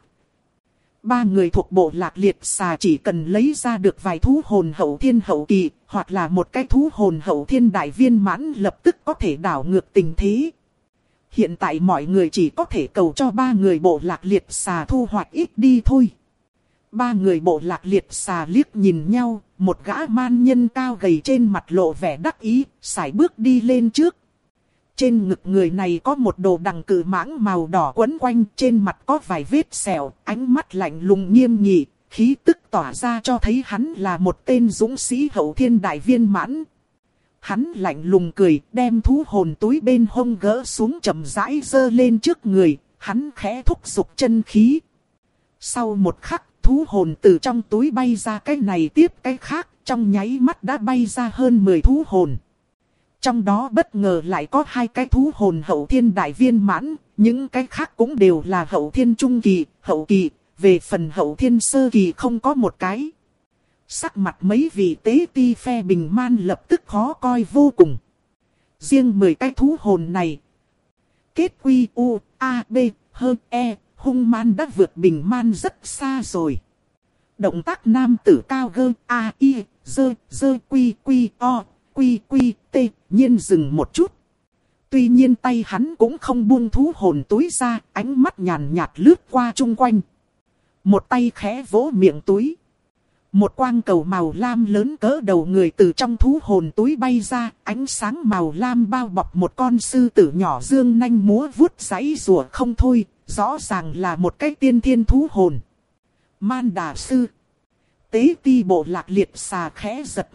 ba người thuộc bộ lạc Liệt Xà chỉ cần lấy ra được vài thú hồn hậu thiên hậu kỳ, hoặc là một cái thú hồn hậu thiên đại viên mãn lập tức có thể đảo ngược tình thế. Hiện tại mọi người chỉ có thể cầu cho ba người bộ lạc Liệt Xà thu hoạch ít đi thôi. Ba người bộ lạc Liệt Xà liếc nhìn nhau, một gã man nhân cao gầy trên mặt lộ vẻ đắc ý, sải bước đi lên trước. Trên ngực người này có một đồ đằng cự mãng màu đỏ quấn quanh, trên mặt có vài vết sẹo, ánh mắt lạnh lùng nghiêm nghị, khí tức tỏa ra cho thấy hắn là một tên dũng sĩ hậu thiên đại viên mãn. Hắn lạnh lùng cười, đem thú hồn túi bên hông gỡ xuống chậm rãi giơ lên trước người, hắn khẽ thúc giục chân khí. Sau một khắc, thú hồn từ trong túi bay ra cái này tiếp cái khác, trong nháy mắt đã bay ra hơn mười thú hồn. Trong đó bất ngờ lại có hai cái thú hồn hậu thiên đại viên mãn, những cái khác cũng đều là hậu thiên trung kỳ, hậu kỳ, về phần hậu thiên sơ kỳ không có một cái. Sắc mặt mấy vị tế ti phe Bình Man lập tức khó coi vô cùng. Riêng mười cái thú hồn này, kết quy u, a, b, h, e, Hung Man đã vượt Bình Man rất xa rồi. Động tác nam tử cao gơ, a, i, dơ, dơ, quy, quy, o, quy, quy, t, nhiên dừng một chút. Tuy nhiên tay hắn cũng không buông thú hồn túi ra, ánh mắt nhàn nhạt lướt qua chung quanh. Một tay khẽ vỗ miệng túi. Một quang cầu màu lam lớn cỡ đầu người từ trong thú hồn túi bay ra, ánh sáng màu lam bao bọc một con sư tử nhỏ dương nanh múa vuốt giãy rùa không thôi, rõ ràng là một cái tiên thiên thú hồn. Man Đà Sư. Tế ti bộ lạc Liệt Xà khẽ giật mình,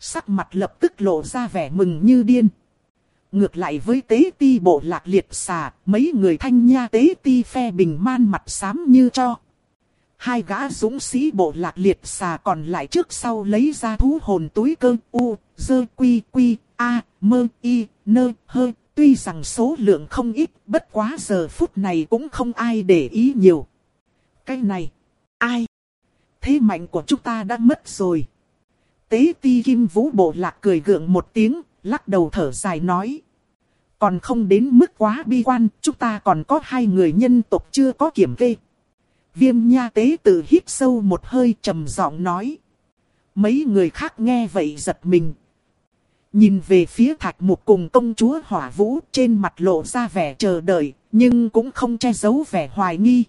Sắc mặt lập tức lộ ra vẻ mừng như điên. Ngược lại với tế ti bộ lạc liệt xà, mấy người thanh nha tế ti phe bình man mặt xám như cho. Hai gã dũng sĩ bộ lạc liệt xà còn lại trước sau lấy ra thú hồn túi cơ u, dơ quy quy, a, mơ y, nơ, hơ. Tuy rằng số lượng không ít, bất quá giờ phút này cũng không ai để ý nhiều. Cái này, ai? Thế mạnh của chúng ta đã mất rồi. Tế ti kim vũ bộ lạc cười gượng một tiếng, lắc đầu thở dài nói. Còn không đến mức quá bi quan, chúng ta còn có hai người nhân tộc chưa có kiểm kê. Viêm nha tế tự hít sâu một hơi trầm giọng nói. Mấy người khác nghe vậy giật mình. Nhìn về phía Thạch Mục cùng công chúa Hỏa Vũ, trên mặt lộ ra vẻ chờ đợi, nhưng cũng không che giấu vẻ hoài nghi.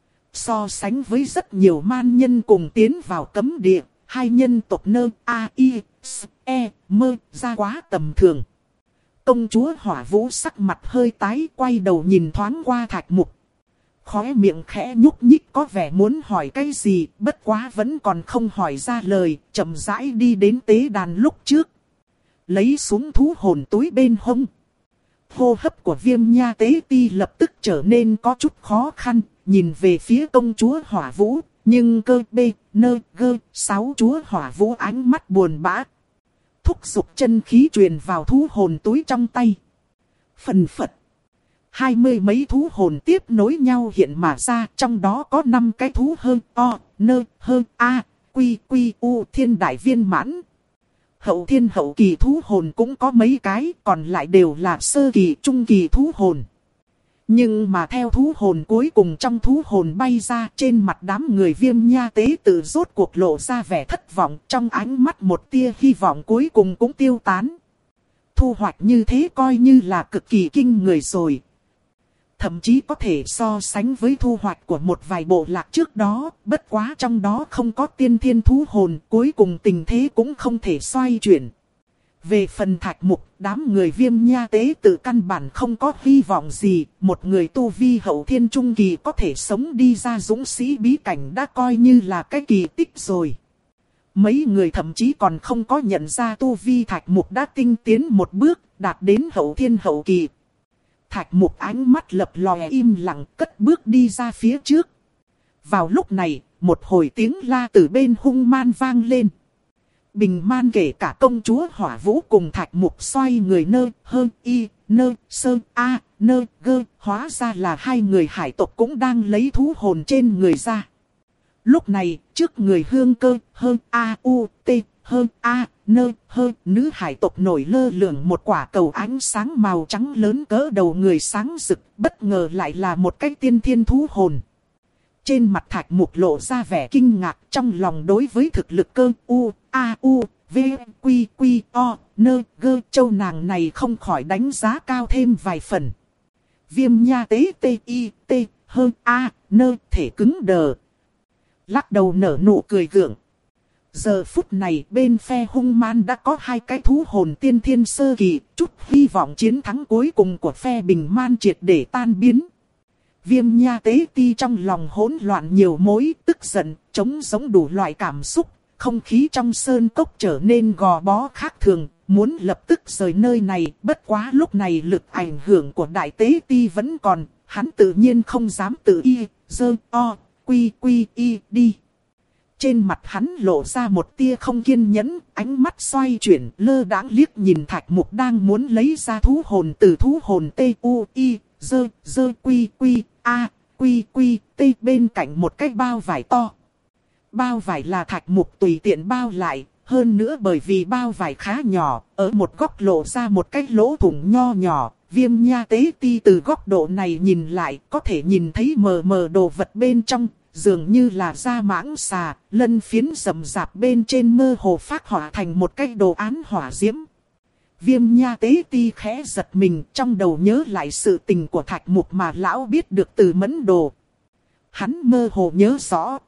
So sánh với rất nhiều man nhân cùng tiến vào cấm địa, hai nhân tộc nơ a i s e mơ ra quá tầm thường. Công chúa Hỏa Vũ sắc mặt hơi tái, quay đầu nhìn thoáng qua Thạch Mục. Khóe miệng khẽ nhúc nhích, có vẻ muốn hỏi cái gì, bất quá vẫn còn không hỏi ra lời, chậm rãi đi đến tế đàn lúc trước. Lấy xuống thú hồn túi bên hông. Hô hấp của Viêm nha tế ti lập tức trở nên có chút khó khăn, nhìn về phía công chúa Hỏa Vũ, nhưng cơ bê, nơ, gơ, sáu chúa Hỏa Vũ ánh mắt buồn bã. Thúc giục chân khí truyền vào thú hồn túi trong tay. Phần phật. Hai mươi mấy thú hồn tiếp nối nhau hiện mà ra, trong đó có năm cái thú hơn o, nơ, hơn a, quy, quy, u thiên đại viên mãn. Hậu thiên hậu kỳ thú hồn cũng có mấy cái, còn lại đều là sơ kỳ trung kỳ thú hồn. Nhưng mà theo thú hồn cuối cùng trong thú hồn bay ra, trên mặt đám người Viêm nha tế tự rốt cuộc lộ ra vẻ thất vọng, trong ánh mắt một tia hy vọng cuối cùng cũng tiêu tán. Thu hoạch như thế coi như là cực kỳ kinh người rồi. Thậm chí có thể so sánh với thu hoạch của một vài bộ lạc trước đó, bất quá trong đó không có tiên thiên thú hồn, cuối cùng tình thế cũng không thể xoay chuyển. Về phần Thạch Mục, đám người Viêm nha tế tự căn bản không có hy vọng gì, một người tu vi hậu thiên trung kỳ có thể sống đi ra dũng sĩ bí cảnh đã coi như là cái kỳ tích rồi. Mấy người thậm chí còn không có nhận ra tu vi Thạch Mục đã tinh tiến một bước, đạt đến hậu thiên hậu kỳ. Thạch Mục ánh mắt lập lòe im lặng cất bước đi ra phía trước. Vào lúc này, một hồi tiếng la từ bên hung man vang lên. Bình man kể cả công chúa Hỏa Vũ cùng Thạch Mục xoay người nơ, hơn, y, nơ, sơ, a, nơ, gơ. Hóa ra là hai người hải tộc cũng đang lấy thú hồn trên người ra. Lúc này, trước người hương cơ, hơn, a, u, t, hơn, a, nơ, hơn, nữ hải tộc nổi lơ lửng một quả cầu ánh sáng màu trắng lớn cỡ đầu người sáng rực, bất ngờ lại là một cái tiên thiên thú hồn. Trên mặt Thạch Mục lộ ra vẻ kinh ngạc, trong lòng đối với thực lực cơ u, a, u, v, quy, quy, o, nơ, gơ châu nàng này không khỏi đánh giá cao thêm vài phần. Viêm nha tế t, i, t, hơn, a, nơ, thể cứng đờ. Lắc đầu nở nụ cười gượng. Giờ phút này bên phe hung man đã có hai cái thú hồn tiên thiên sơ kỳ, chút hy vọng chiến thắng cuối cùng của phe bình man triệt để tan biến. Viêm nha tế ti trong lòng hỗn loạn nhiều mối, tức giận, trống giống đủ loại cảm xúc, không khí trong sơn cốc trở nên gò bó khác thường, muốn lập tức rời nơi này, bất quá lúc này lực ảnh hưởng của đại tế ti vẫn còn, hắn tự nhiên không dám tự y, dơ, o, quy, quy, y, đi. Trên mặt hắn lộ ra một tia không kiên nhẫn, ánh mắt xoay chuyển, lơ đãng liếc nhìn Thạch Mục đang muốn lấy ra thú hồn từ thú hồn T, U, I, dơ, dơ, quy, quy, a, quy, quy, T bên cạnh một cái bao vải to. Bao vải là Thạch Mục tùy tiện bao lại, hơn nữa bởi vì bao vải khá nhỏ, ở một góc lộ ra một cái lỗ thủng nho nhỏ. Viêm nha tế ti từ góc độ này nhìn lại, có thể nhìn thấy mờ mờ đồ vật bên trong. Dường như là da mãng xà, lân phiến rậm rạp bên trên mơ hồ phát họa thành một cái đồ án hỏa diễm. Viêm nha tế ti khẽ giật mình, trong đầu nhớ lại sự tình của Thạch Mục mà lão biết được từ mẫn đồ. Hắn mơ hồ nhớ rõ.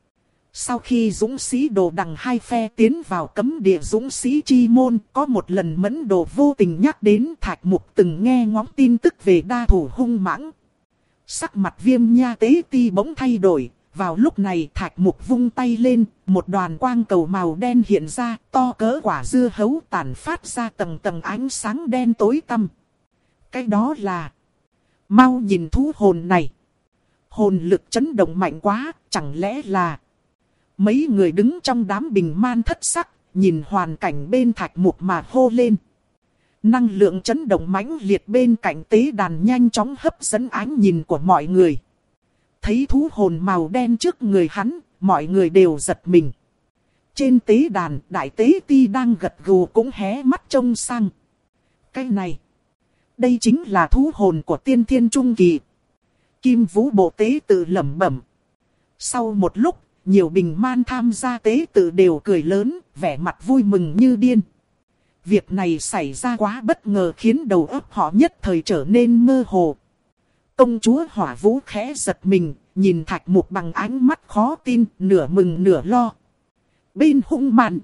Sau khi dũng sĩ đồ đằng hai phe tiến vào cấm địa dũng sĩ chi môn, có một lần mẫn đồ vô tình nhắc đến Thạch Mục từng nghe ngóng tin tức về đa thủ hung mãng. Sắc mặt Viêm nha tế ti bỗng thay đổi, Vào lúc này Thạch Mục vung tay lên, một đoàn quang cầu màu đen hiện ra, to cỡ quả dưa hấu tản phát ra tầng tầng ánh sáng đen tối tăm. Cái đó là... Mau nhìn thú hồn này. Hồn lực chấn động mạnh quá, chẳng lẽ là... Mấy người đứng trong đám bình man thất sắc, nhìn hoàn cảnh bên Thạch Mục mà hô lên. Năng lượng chấn động mãnh liệt bên cạnh tế đàn nhanh chóng hấp dẫn ánh nhìn của mọi người. Thấy thú hồn màu đen trước người hắn, mọi người đều giật mình. Trên tế đàn, đại tế ti đang gật gù cũng hé mắt trông sang. Cái này, đây chính là thú hồn của tiên thiên trung kỳ. Kim Vũ bộ tế tự lẩm bẩm. Sau một lúc, nhiều bình man tham gia tế tự đều cười lớn, vẻ mặt vui mừng như điên. Việc này xảy ra quá bất ngờ khiến đầu óc họ nhất thời trở nên mơ hồ. Công chúa Hỏa Vũ khẽ giật mình, nhìn Thạch Mục bằng ánh mắt khó tin, nửa mừng nửa lo. Bên hung mạn,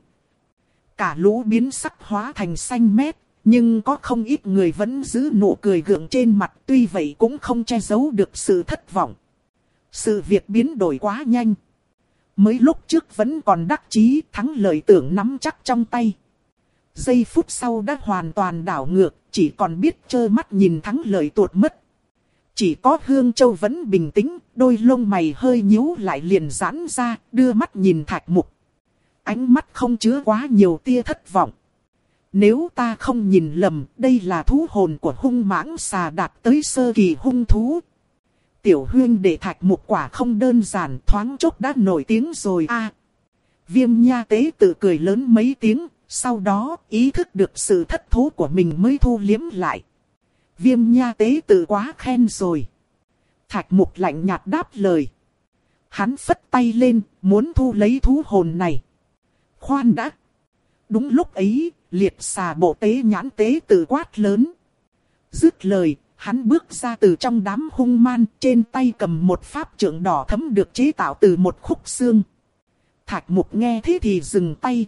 cả lũ biến sắc hóa thành xanh mét, nhưng có không ít người vẫn giữ nụ cười gượng trên mặt, tuy vậy cũng không che giấu được sự thất vọng. Sự việc biến đổi quá nhanh. Mới lúc trước vẫn còn đắc chí, thắng lợi tưởng nắm chắc trong tay. Giây phút sau đã hoàn toàn đảo ngược, chỉ còn biết trơ mắt nhìn thắng lợi tuột mất. Chỉ có Hương Châu vẫn bình tĩnh, đôi lông mày hơi nhíu lại liền giãn ra, đưa mắt nhìn Thạch Mục. Ánh mắt không chứa quá nhiều tia thất vọng. Nếu ta không nhìn lầm, đây là thú hồn của hung mãng xà đạt tới sơ kỳ hung thú. Tiểu huyên đệ Thạch Mục quả không đơn giản, thoáng chốc đã nổi tiếng rồi a. À, Viêm Nha tế tự cười lớn mấy tiếng, sau đó ý thức được sự thất thố của mình mới thu liếm lại. Viêm Nha tế tự quá khen rồi. Thạch Mục lạnh nhạt đáp lời. Hắn phất tay lên, muốn thu lấy thú hồn này. Khoan đã. Đúng lúc ấy, liệt xà bộ tế nhãn tế tự quát lớn. Dứt lời, hắn bước ra từ trong đám hung man, trên tay cầm một pháp trượng đỏ thẫm được chế tạo từ một khúc xương. Thạch Mục nghe thế thì dừng tay.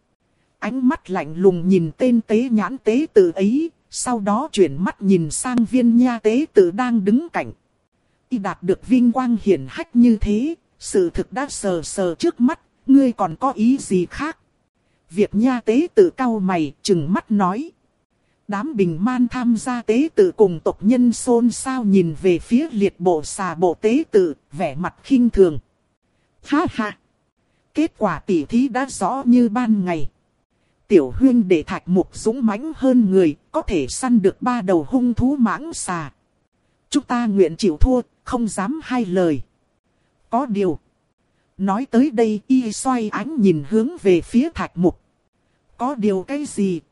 Ánh mắt lạnh lùng nhìn tên tế nhãn tế tự ấy, sau đó chuyển mắt nhìn sang Viên Nha tế tự đang đứng cạnh. Y đạt được vinh quang hiển hách như thế, sự thực đã sờ sờ trước mắt, ngươi còn có ý gì khác? Việc Nha tế tự cau mày, trừng mắt nói. Đám bình man tham gia tế tự cùng tộc nhân xôn xao nhìn về phía liệt bộ xà bộ tế tự, vẻ mặt khinh thường. Ha ha! Kết quả tỉ thí đã rõ như ban ngày. Tiểu huyên đệ Thạch Mục dũng mãnh hơn người, có thể săn được ba đầu hung thú mãng xà. Chúng ta nguyện chịu thua, không dám hai lời. Có điều. Nói tới đây y xoay ánh nhìn hướng về phía Thạch Mục. Có điều cái gì?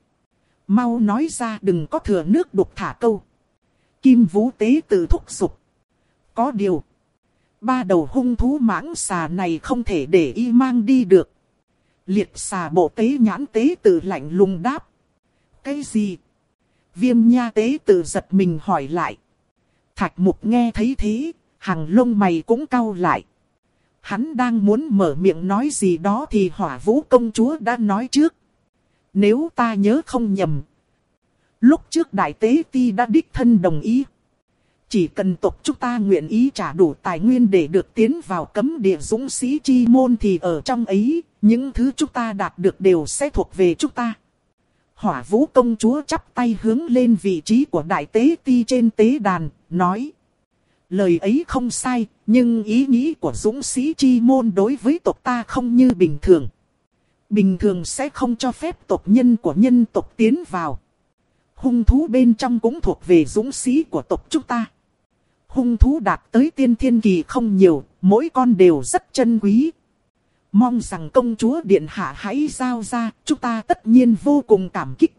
Mau nói ra, đừng có thừa nước đục thả câu. Kim Vũ tế tự thúc giục. Có điều. Ba đầu hung thú mãng xà này không thể để y mang đi được. Liệt xà bộ tế nhãn tế tự lạnh lùng đáp. Cái gì? Viêm Nha tế tự giật mình hỏi lại. Thạch Mục nghe thấy thế, hàng lông mày cũng cau lại. Hắn đang muốn mở miệng nói gì đó thì Hỏa Vũ công chúa đã nói trước. Nếu ta nhớ không nhầm, lúc trước đại tế ti đã đích thân đồng ý. Chỉ cần tộc chúng ta nguyện ý trả đủ tài nguyên để được tiến vào cấm địa dũng sĩ chi môn thì ở trong ấy, những thứ chúng ta đạt được đều sẽ thuộc về chúng ta. Hỏa Vũ công chúa chắp tay hướng lên vị trí của đại tế ti trên tế đàn, nói. Lời ấy không sai, nhưng ý nghĩ của dũng sĩ chi môn đối với tộc ta không như bình thường. Bình thường sẽ không cho phép tộc nhân của nhân tộc tiến vào. Hung thú bên trong cũng thuộc về dũng sĩ của tộc chúng ta. Hung thú đạt tới tiên thiên kỳ không nhiều, mỗi con đều rất chân quý. Mong rằng công chúa điện hạ hãy giao ra, chúng ta tất nhiên vô cùng cảm kích.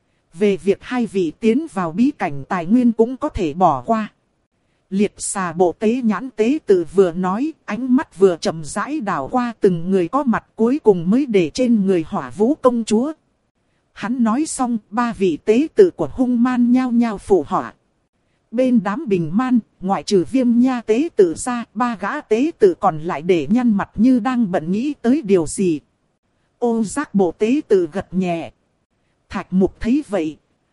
Về việc hai vị tiến vào bí cảnh tài nguyên cũng có thể bỏ qua. Liệt xà bộ tế nhãn tế tự vừa nói, ánh mắt vừa chậm rãi đảo qua từng người có mặt, cuối cùng mới để trên người Hỏa Vũ công chúa. Hắn nói xong, ba vị tế tự của hung man nhao nhao phụ họa. Bên đám bình man, ngoại trừ Viêm Nha tế tự ra, ba gã tế tự còn lại để nhăn mặt như đang bận nghĩ tới điều gì. Ô Giác bộ tế tự gật nhẹ. Thạch Mục thấy vậy.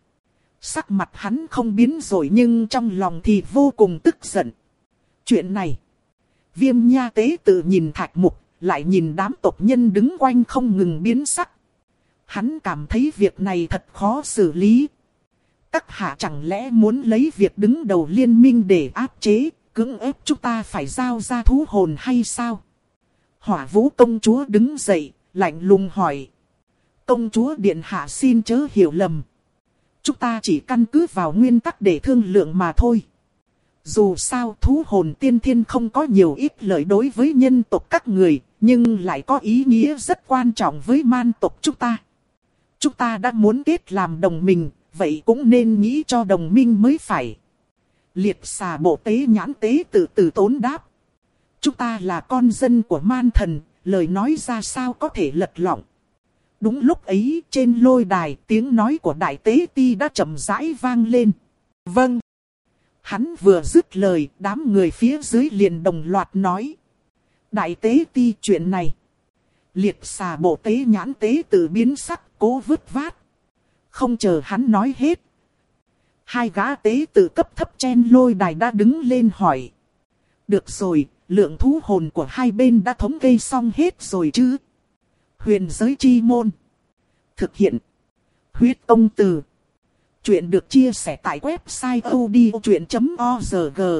Sắc mặt hắn không biến rồi nhưng trong lòng thì vô cùng tức giận. Chuyện này, Viêm nha tế tự nhìn Thạch Mục, lại nhìn đám tộc nhân đứng quanh không ngừng biến sắc. Hắn cảm thấy việc này thật khó xử lý. Các hạ chẳng lẽ muốn lấy việc đứng đầu liên minh để áp chế, cưỡng ép chúng ta phải giao ra thú hồn hay sao? Hỏa Vũ công chúa đứng dậy, lạnh lùng hỏi. Công chúa điện hạ xin chớ hiểu lầm. Chúng ta chỉ căn cứ vào nguyên tắc để thương lượng mà thôi. Dù sao thú hồn tiên thiên không có nhiều ít lợi đối với nhân tộc các người, nhưng lại có ý nghĩa rất quan trọng với man tộc chúng ta. Chúng ta đã muốn kết làm đồng minh, vậy cũng nên nghĩ cho đồng minh mới phải. Liệt xà bộ tế nhãn tế tự từ tốn đáp. Chúng ta là con dân của man thần, lời nói ra sao có thể lật lọng. Đúng lúc ấy, trên lôi đài, tiếng nói của đại tế ti đã chậm rãi vang lên. Vâng. Hắn vừa dứt lời, đám người phía dưới liền đồng loạt nói. Đại tế ti chuyện này. Liệt xà bộ tế nhãn tế tự biến sắc, cố vứt vát. Không chờ hắn nói hết. Hai gã tế tự cấp thấp chen lôi đài đã đứng lên hỏi. Được rồi, lượng thú hồn của hai bên đã thống kê xong hết rồi chứ? Huyền giới chi môn. Thực hiện. Huyết công từ. Chuyện được chia sẻ tại website odchuyện chấm org.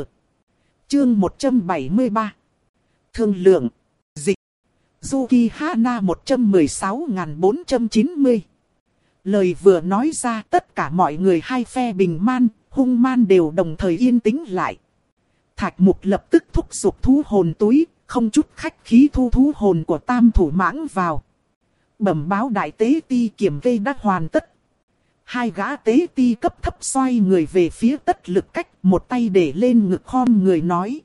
Chương một trăm bảy mươi ba. Thương lượng. Dịch. Yuki Hana một trăm mười sáu nghìn bốn trăm chín mươi. Lời vừa nói ra tất cả mọi người hai phe bình man, hung man đều đồng thời yên tĩnh lại. Thạch Mục lập tức thúc giục thú hồn túi, không chút khách khí thu thú hồn của tam thủ mãng vào. Bẩm báo đại tế ti kiểm kê đã hoàn tất. Hai gã tế ti cấp thấp xoay người về phía Tất Lực Cách, một tay để lên ngực khom người nói.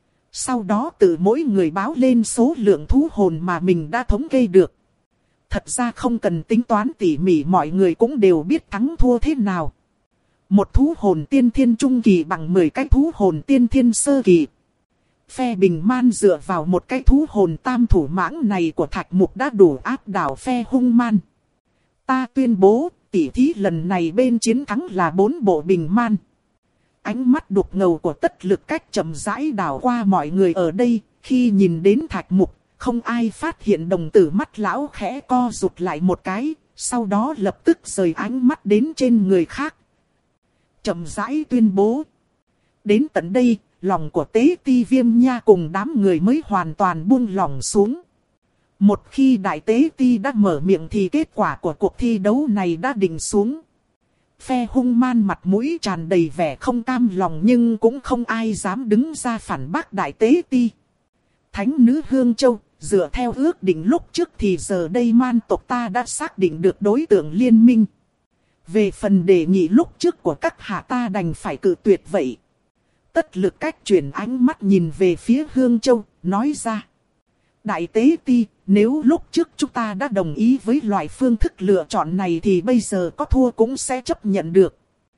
Sau đó tự mỗi người báo lên số lượng thú hồn mà mình đã thống kê được. Thật ra không cần tính toán tỉ mỉ, mọi người cũng đều biết thắng thua thế nào. Một thú hồn tiên thiên trung kỳ bằng mười cái thú hồn tiên thiên sơ kỳ. Phe bình man dựa vào một cái thú hồn tam thủ mãng này của Thạch Mục đã đủ áp đảo phe hung man. Ta tuyên bố, tỉ thí lần này bên chiến thắng là bốn bộ bình man. Ánh mắt đục ngầu của Tất Lực Cách chậm rãi đảo qua mọi người ở đây, khi nhìn đến Thạch Mục, không ai phát hiện đồng tử mắt lão khẽ co rụt lại một cái, sau đó lập tức rời ánh mắt đến trên người khác. Chậm rãi tuyên bố. Đến tận đây, lòng của tế ti Viêm Nha cùng đám người mới hoàn toàn buông lòng xuống. Một khi đại tế ti đã mở miệng thì kết quả của cuộc thi đấu này đã định xuống. Phe hung man mặt mũi tràn đầy vẻ không cam lòng nhưng cũng không ai dám đứng ra phản bác đại tế ti. Thánh nữ Hương Châu, dựa theo ước định lúc trước thì giờ đây man tộc ta đã xác định được đối tượng liên minh. Về phần đề nghị lúc trước của các hạ ta đành phải cự tuyệt vậy. Tất Lực Cách chuyển ánh mắt nhìn về phía Hương Châu, nói ra. Đại tế ti, nếu lúc trước chúng ta đã đồng ý với loại phương thức lựa chọn này thì bây giờ có thua cũng sẽ chấp nhận được.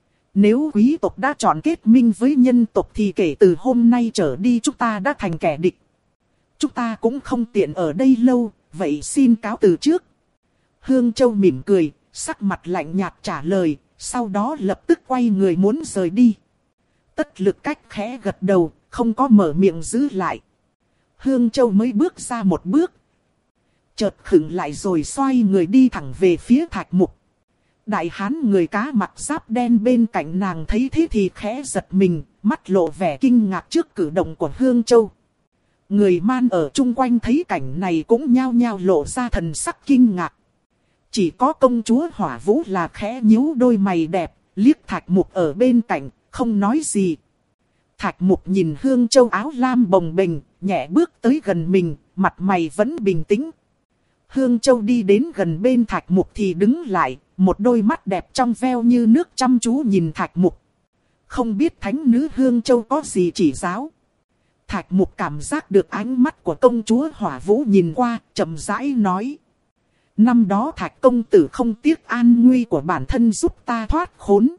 Nếu quý tộc đã chọn kết minh với nhân tộc thì kể từ hôm nay trở đi chúng ta đã thành kẻ địch. Chúng ta cũng không tiện ở đây lâu, vậy xin cáo từ trước. Hương Châu mỉm cười, sắc mặt lạnh nhạt trả lời, sau đó lập tức quay người muốn rời đi. Tất Lực Cách khẽ gật đầu, không có mở miệng giữ lại. Hương Châu mới bước ra một bước. Chợt khựng lại rồi xoay người đi thẳng về phía Thạch Mục. Đại hán người cá mặc giáp đen bên cạnh nàng thấy thế thì khẽ giật mình, mắt lộ vẻ kinh ngạc trước cử động của Hương Châu. Người man ở chung quanh thấy cảnh này cũng nhao nhao lộ ra thần sắc kinh ngạc. Chỉ có công chúa Hỏa Vũ là khẽ nhíu đôi mày đẹp, liếc Thạch Mục ở bên cạnh, không nói gì. Thạch Mục nhìn Hương Châu áo lam bồng bềnh, nhẹ bước tới gần mình, mặt mày vẫn bình tĩnh. Hương Châu đi đến gần bên Thạch Mục thì đứng lại, một đôi mắt đẹp trong veo như nước chăm chú nhìn Thạch Mục. Không biết thánh nữ Hương Châu có gì chỉ giáo. Thạch Mục cảm giác được ánh mắt của công chúa Hỏa Vũ nhìn qua, chậm rãi nói. Năm đó Thạch công tử không tiếc an nguy của bản thân giúp ta thoát khốn.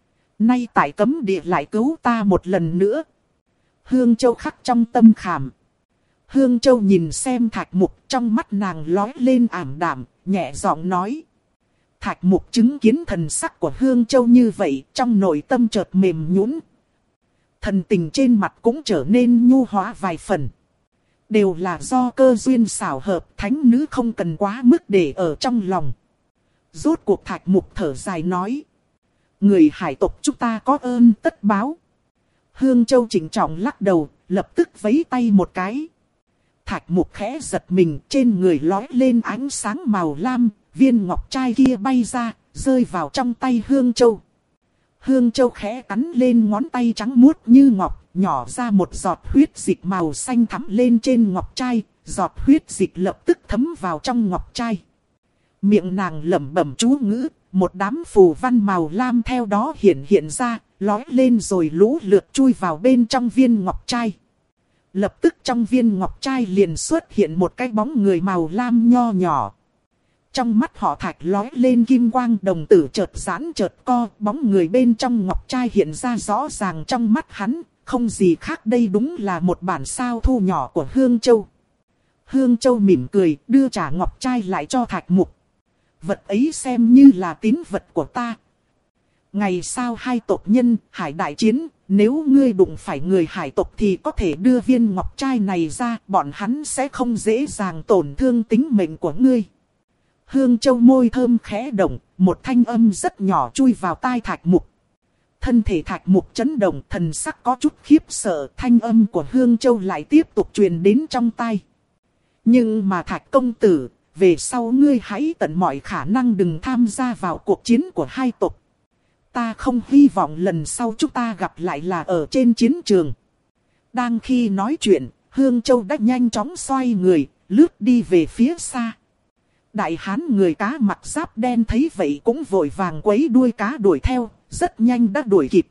Nay tại cấm địa lại cứu ta một lần nữa. Hương Châu khắc trong tâm khảm. Hương Châu nhìn xem Thạch Mục, trong mắt nàng lóe lên ảm đạm, nhẹ giọng nói. Thạch Mục chứng kiến thần sắc của Hương Châu như vậy, trong nội tâm chợt mềm nhũn. Thần tình trên mặt cũng trở nên nhu hóa vài phần. Đều là do cơ duyên xảo hợp, thánh nữ không cần quá mức để ở trong lòng. Rốt cuộc Thạch Mục thở dài nói. Người hải tộc chúng ta có ơn tất báo. Hương Châu chỉnh trọng lắc đầu, lập tức vẫy tay một cái. Thạch Mục khẽ giật mình, trên người lói lên ánh sáng màu lam, viên ngọc trai kia bay ra, rơi vào trong tay Hương Châu. Hương Châu khẽ cắn lên ngón tay trắng muốt như ngọc, nhỏ ra một giọt huyết dịch màu xanh thắm lên trên ngọc trai, giọt huyết dịch lập tức thấm vào trong ngọc trai. Miệng nàng lẩm bẩm chú ngữ, một đám phù văn màu lam theo đó hiện hiện ra, lói lên rồi lũ lượt chui vào bên trong viên ngọc trai. Lập tức trong viên ngọc trai liền xuất hiện một cái bóng người màu lam nho nhỏ. Trong mắt họ Thạch lói lên kim quang, đồng tử chợt giãn chợt co, bóng người bên trong ngọc trai hiện ra rõ ràng trong mắt hắn, không gì khác đây đúng là một bản sao thu nhỏ của Hương Châu. Hương Châu mỉm cười, đưa trả ngọc trai lại cho Thạch Mục. Vật ấy xem như là tín vật của ta. Ngày sau hai tộc nhân, hải đại chiến, nếu ngươi đụng phải người hải tộc thì có thể đưa viên ngọc trai này ra, bọn hắn sẽ không dễ dàng tổn thương tính mệnh của ngươi. Hương Châu môi thơm khẽ động, một thanh âm rất nhỏ chui vào tai Thạch Mục. Thân thể Thạch Mục chấn động, thần sắc có chút khiếp sợ, thanh âm của Hương Châu lại tiếp tục truyền đến trong tai. Nhưng mà Thạch công tử, về sau ngươi hãy tận mọi khả năng đừng tham gia vào cuộc chiến của hai tộc. Ta không hy vọng lần sau chúng ta gặp lại là ở trên chiến trường. Đang khi nói chuyện, Hương Châu đã nhanh chóng xoay người, lướt đi về phía xa. Đại hán người cá mặc giáp đen thấy vậy cũng vội vàng quấy đuôi cá đuổi theo, rất nhanh đã đuổi kịp.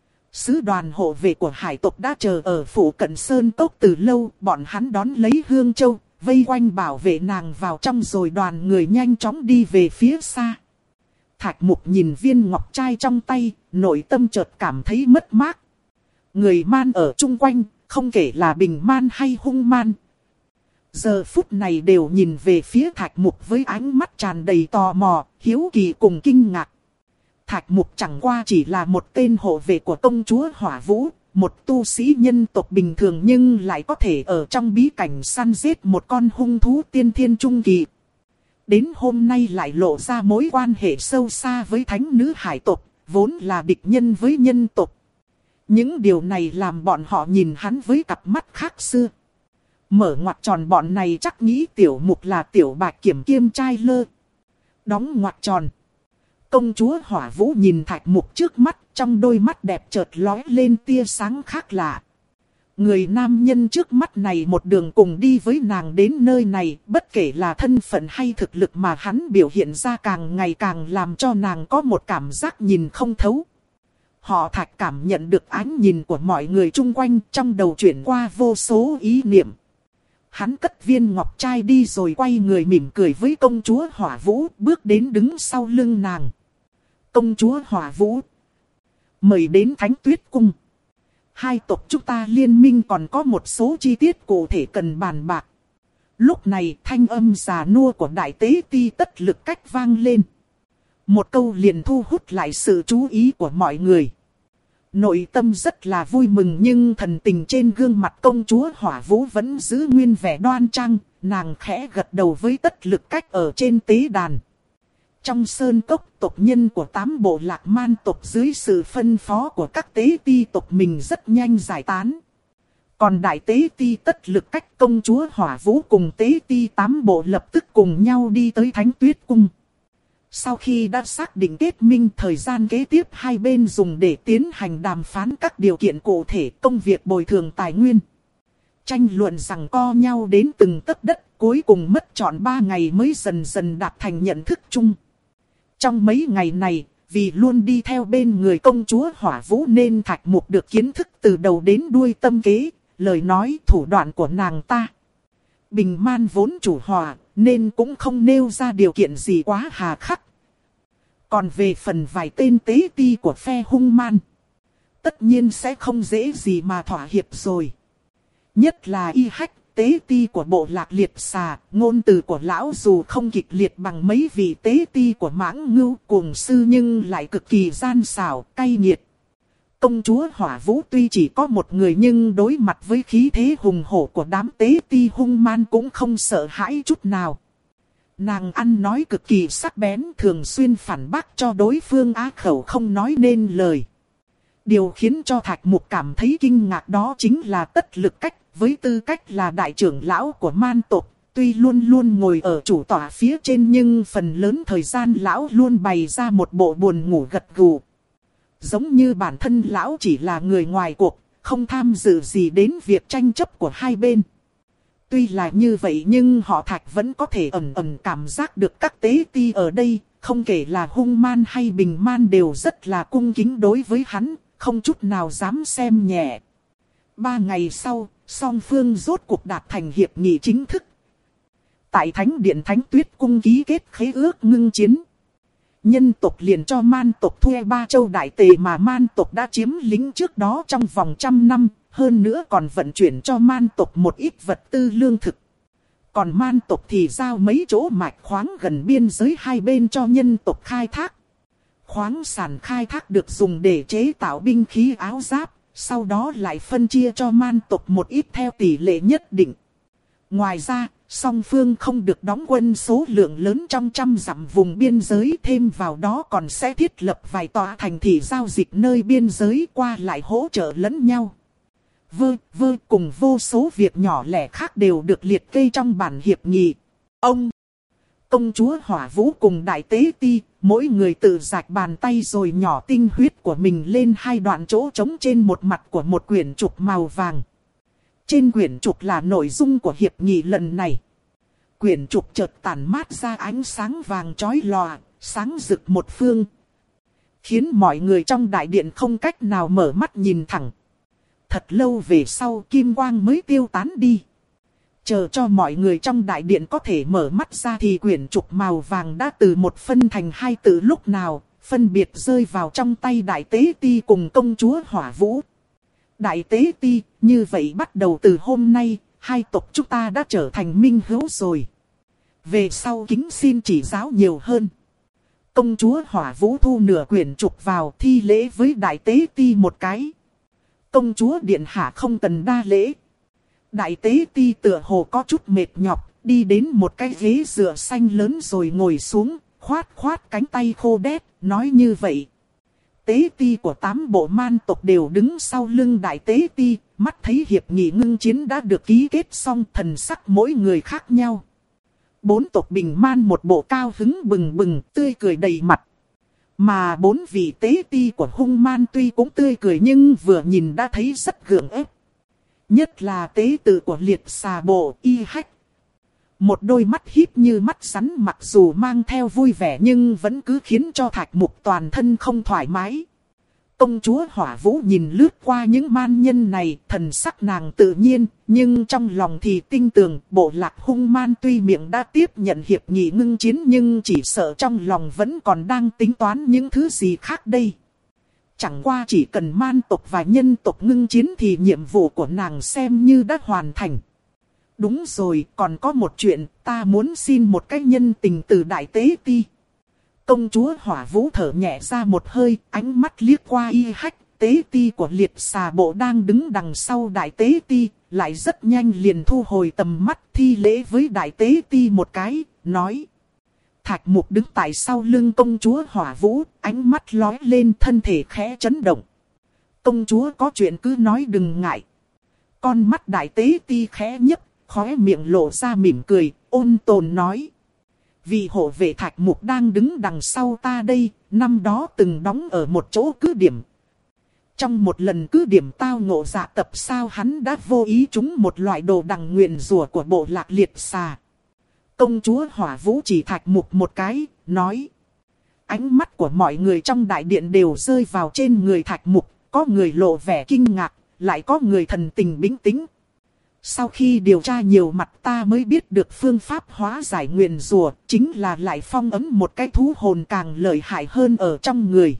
Sứ đoàn hộ vệ của hải tộc đã chờ ở phủ cận sơn cốc từ lâu, bọn hắn đón lấy Hương Châu, vây quanh bảo vệ nàng vào trong rồi đoàn người nhanh chóng đi về phía xa. Thạch Mục nhìn viên ngọc trai trong tay, nội tâm chợt cảm thấy mất mát. Người man ở chung quanh, không kể là bình man hay hung man, giờ phút này đều nhìn về phía Thạch Mục với ánh mắt tràn đầy tò mò, hiếu kỳ cùng kinh ngạc. Thạch Mục chẳng qua chỉ là một tên hộ vệ của công chúa Hỏa Vũ, một tu sĩ nhân tộc bình thường nhưng lại có thể ở trong bí cảnh săn giết một con hung thú tiên thiên trung kỳ. Đến hôm nay lại lộ ra mối quan hệ sâu xa với thánh nữ hải tộc, vốn là địch nhân với nhân tộc. Những điều này làm bọn họ nhìn hắn với cặp mắt khác xưa. Mở ngoặc tròn bọn này chắc nghĩ tiểu mục là tiểu bạch kiểm kiêm trai lơ. Đóng ngoặc tròn. Công chúa Hỏa Vũ nhìn Thạch Mục trước mắt, trong đôi mắt đẹp chợt lóe lên tia sáng khác lạ. Người nam nhân trước mắt này một đường cùng đi với nàng đến nơi này, bất kể là thân phận hay thực lực mà hắn biểu hiện ra càng ngày càng làm cho nàng có một cảm giác nhìn không thấu. Họ Thạch cảm nhận được ánh nhìn của mọi người chung quanh, trong đầu chuyển qua vô số ý niệm. Hắn cất viên ngọc trai đi rồi quay người mỉm cười với công chúa Hỏa Vũ, bước đến đứng sau lưng nàng. Công chúa Hỏa Vũ, mời đến Thánh Tuyết Cung. Hai tộc chúng ta liên minh còn có một số chi tiết cụ thể cần bàn bạc. Lúc này thanh âm già nua của đại tế ti tất lực cách vang lên. Một câu liền thu hút lại sự chú ý của mọi người. Nội tâm rất là vui mừng nhưng thần tình trên gương mặt công chúa Hỏa Vũ vẫn giữ nguyên vẻ đoan trang, nàng khẽ gật đầu với tất lực cách ở trên tế đàn. Trong sơn cốc, tộc nhân của tám bộ lạc man tộc dưới sự phân phó của các tế ti tộc mình rất nhanh giải tán. Còn đại tế ti tất lực cách công chúa Hỏa Vũ cùng tế ti tám bộ lập tức cùng nhau đi tới Thánh Tuyết Cung. Sau khi đã xác định kết minh, thời gian kế tiếp hai bên dùng để tiến hành đàm phán các điều kiện cụ thể công việc bồi thường tài nguyên. Tranh luận rằng co nhau đến từng tấc đất, cuối cùng mất trọn ba ngày mới dần dần đạt thành nhận thức chung. Trong mấy ngày này, vì luôn đi theo bên người công chúa Hỏa Vũ nên Thạch Mục được kiến thức từ đầu đến đuôi tâm kế, lời nói thủ đoạn của nàng ta. Bình man vốn chủ hòa, nên cũng không nêu ra điều kiện gì quá hà khắc. Còn về phần vài tên tế ti của phe hung man, tất nhiên sẽ không dễ gì mà thỏa hiệp rồi. Nhất là Y Hách, tế ti của bộ lạc liệt xà, ngôn từ của lão dù không kịch liệt bằng mấy vị tế ti của mãng ngưu cuồng sư nhưng lại cực kỳ gian xảo, cay nghiệt. Công chúa Hỏa Vũ tuy chỉ có một người nhưng đối mặt với khí thế hùng hổ của đám tế ti hung man cũng không sợ hãi chút nào. Nàng ăn nói cực kỳ sắc bén, thường xuyên phản bác cho đối phương á khẩu không nói nên lời. Điều khiến cho Thạch Mục cảm thấy kinh ngạc đó chính là Tất Lực Cách, với tư cách là đại trưởng lão của man tộc, tuy luôn luôn ngồi ở chủ tọa phía trên nhưng phần lớn thời gian lão luôn bày ra một bộ buồn ngủ gật gù. Giống như bản thân lão chỉ là người ngoài cuộc, không tham dự gì đến việc tranh chấp của hai bên. Tuy là như vậy nhưng họ Thạch vẫn có thể ẩn ẩn cảm giác được các tế ti ở đây, không kể là hung man hay bình man đều rất là cung kính đối với hắn, không chút nào dám xem nhẹ. Ba ngày sau, song phương rốt cuộc đạt thành hiệp nghị chính thức. Tại Thánh Điện Thánh Tuyết Cung ký kết khế ước ngưng chiến. Nhân tộc liền cho man tộc thuê ba châu đại tề mà man tộc đã chiếm lĩnh trước đó trong vòng trăm năm, hơn nữa còn vận chuyển cho man tộc một ít vật tư lương thực. Còn man tộc thì giao mấy chỗ mạch khoáng gần biên giới hai bên cho nhân tộc khai thác. Khoáng sản khai thác được dùng để chế tạo binh khí áo giáp, sau đó lại phân chia cho man tộc một ít theo tỷ lệ nhất định. Ngoài ra, song phương không được đóng quân số lượng lớn trong trăm dặm vùng biên giới, thêm vào đó còn sẽ thiết lập vài tòa thành thị giao dịch nơi biên giới qua lại hỗ trợ lẫn nhau. Vơ, vơ cùng vô số việc nhỏ lẻ khác đều được liệt kê trong bản hiệp nghị. Ông, công chúa Hỏa Vũ cùng đại tế ti, mỗi người tự rạch bàn tay rồi nhỏ tinh huyết của mình lên hai đoạn chỗ trống trên một mặt của một quyển trục màu vàng. Trên quyển trục là nội dung của hiệp nghị lần này. Quyển trục chợt tản mát ra ánh sáng vàng chói lòa, sáng rực một phương, khiến mọi người trong đại điện không cách nào mở mắt nhìn thẳng. Thật lâu về sau kim quang mới tiêu tán đi. Chờ cho mọi người trong đại điện có thể mở mắt ra thì quyển trục màu vàng đã từ một phân thành hai từ lúc nào, phân biệt rơi vào trong tay đại tế ti cùng công chúa Hỏa Vũ. Đại tế ti, như vậy bắt đầu từ hôm nay, hai tộc chúng ta đã trở thành minh hữu rồi. Về sau kính xin chỉ giáo nhiều hơn. Công chúa Hỏa Vũ thu nửa quyển trục vào thi lễ với đại tế ti một cái. Công chúa điện hạ không cần đa lễ. Đại tế ti tựa hồ có chút mệt nhọc, đi đến một cái ghế dựa xanh lớn rồi ngồi xuống, khoát khoát cánh tay khô đét, nói như vậy. Tế ti của tám bộ man tộc đều đứng sau lưng đại tế ti, mắt thấy hiệp nghị ngưng chiến đã được ký kết xong, thần sắc mỗi người khác nhau. Bốn tộc bình man một bộ cao hứng bừng bừng, tươi cười đầy mặt. Mà bốn vị tế ti của hung man tuy cũng tươi cười nhưng vừa nhìn đã thấy rất gượng ép. Nhất là tế tự của liệt xà bộ y hách. Một đôi mắt híp như mắt rắn, mặc dù mang theo vui vẻ nhưng vẫn cứ khiến cho Thạch Mục toàn thân không thoải mái. Công chúa Hỏa Vũ nhìn lướt qua những man nhân này, thần sắc nàng tự nhiên, nhưng trong lòng thì tinh tường. Bộ lạc hung man tuy miệng đã tiếp nhận hiệp nghị ngưng chiến nhưng chỉ sợ trong lòng vẫn còn đang tính toán những thứ gì khác đây. Chẳng qua chỉ cần man tộc và nhân tộc ngưng chiến thì nhiệm vụ của nàng xem như đã hoàn thành. Đúng rồi, còn có một chuyện, ta muốn xin một cái nhân tình từ đại tế ti. Công chúa Hỏa Vũ thở nhẹ ra một hơi, ánh mắt liếc qua y hách, tế ti của liệt xà bộ đang đứng đằng sau đại tế ti, lại rất nhanh liền thu hồi tầm mắt, thi lễ với đại tế ti một cái, nói. Thạch Mục đứng tại sau lưng công chúa Hỏa Vũ, ánh mắt lóe lên, thân thể khẽ chấn động. Công chúa có chuyện cứ nói đừng ngại. Con mắt đại tế ti khẽ nhấp, khóe miệng lộ ra mỉm cười, ôn tồn nói. Vị hộ vệ Thạch Mục đang đứng đằng sau ta đây, năm đó từng đóng ở một chỗ cứ điểm. Trong một lần cứ điểm tao ngộ dạ tập sao hắn đã vô ý trúng một loại đồ đằng nguyền rủa của bộ lạc liệt xà. Công chúa Hỏa Vũ chỉ Thạch Mục một cái, nói. Ánh mắt của mọi người trong đại điện đều rơi vào trên người Thạch Mục, có người lộ vẻ kinh ngạc, lại có người thần tình bình tĩnh. Sau khi điều tra nhiều mặt ta mới biết được phương pháp hóa giải nguyền rủa, chính là lại phong ấn một cái thú hồn càng lợi hại hơn ở trong người.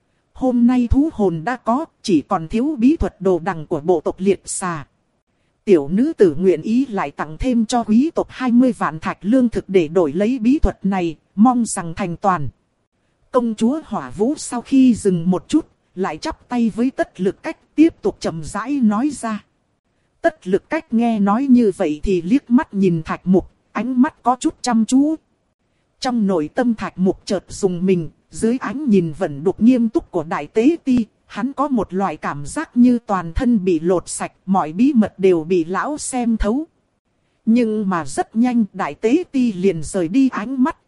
Hôm nay thú hồn đã có, chỉ còn thiếu bí thuật đồ đằng của bộ tộc liệt xà. Tiểu nữ tử nguyện ý lại tặng thêm cho quý tộc hai mươi vạn thạch lương thực để đổi lấy bí thuật này, mong rằng thành toàn. Công chúa Hỏa Vũ sau khi dừng một chút, lại chắp tay với Tất Lực Cách tiếp tục chậm rãi nói ra. Tất Lực Cách nghe nói như vậy thì liếc mắt nhìn Thạch Mục, ánh mắt có chút chăm chú. Trong nội tâm Thạch Mục chợt rùng mình, dưới ánh nhìn vẫn đục nghiêm túc của Đại Tế Ti, hắn có một loại cảm giác như toàn thân bị lột sạch, mọi bí mật đều bị lão xem thấu. Nhưng mà rất nhanh Đại Tế Ti liền rời đi ánh mắt,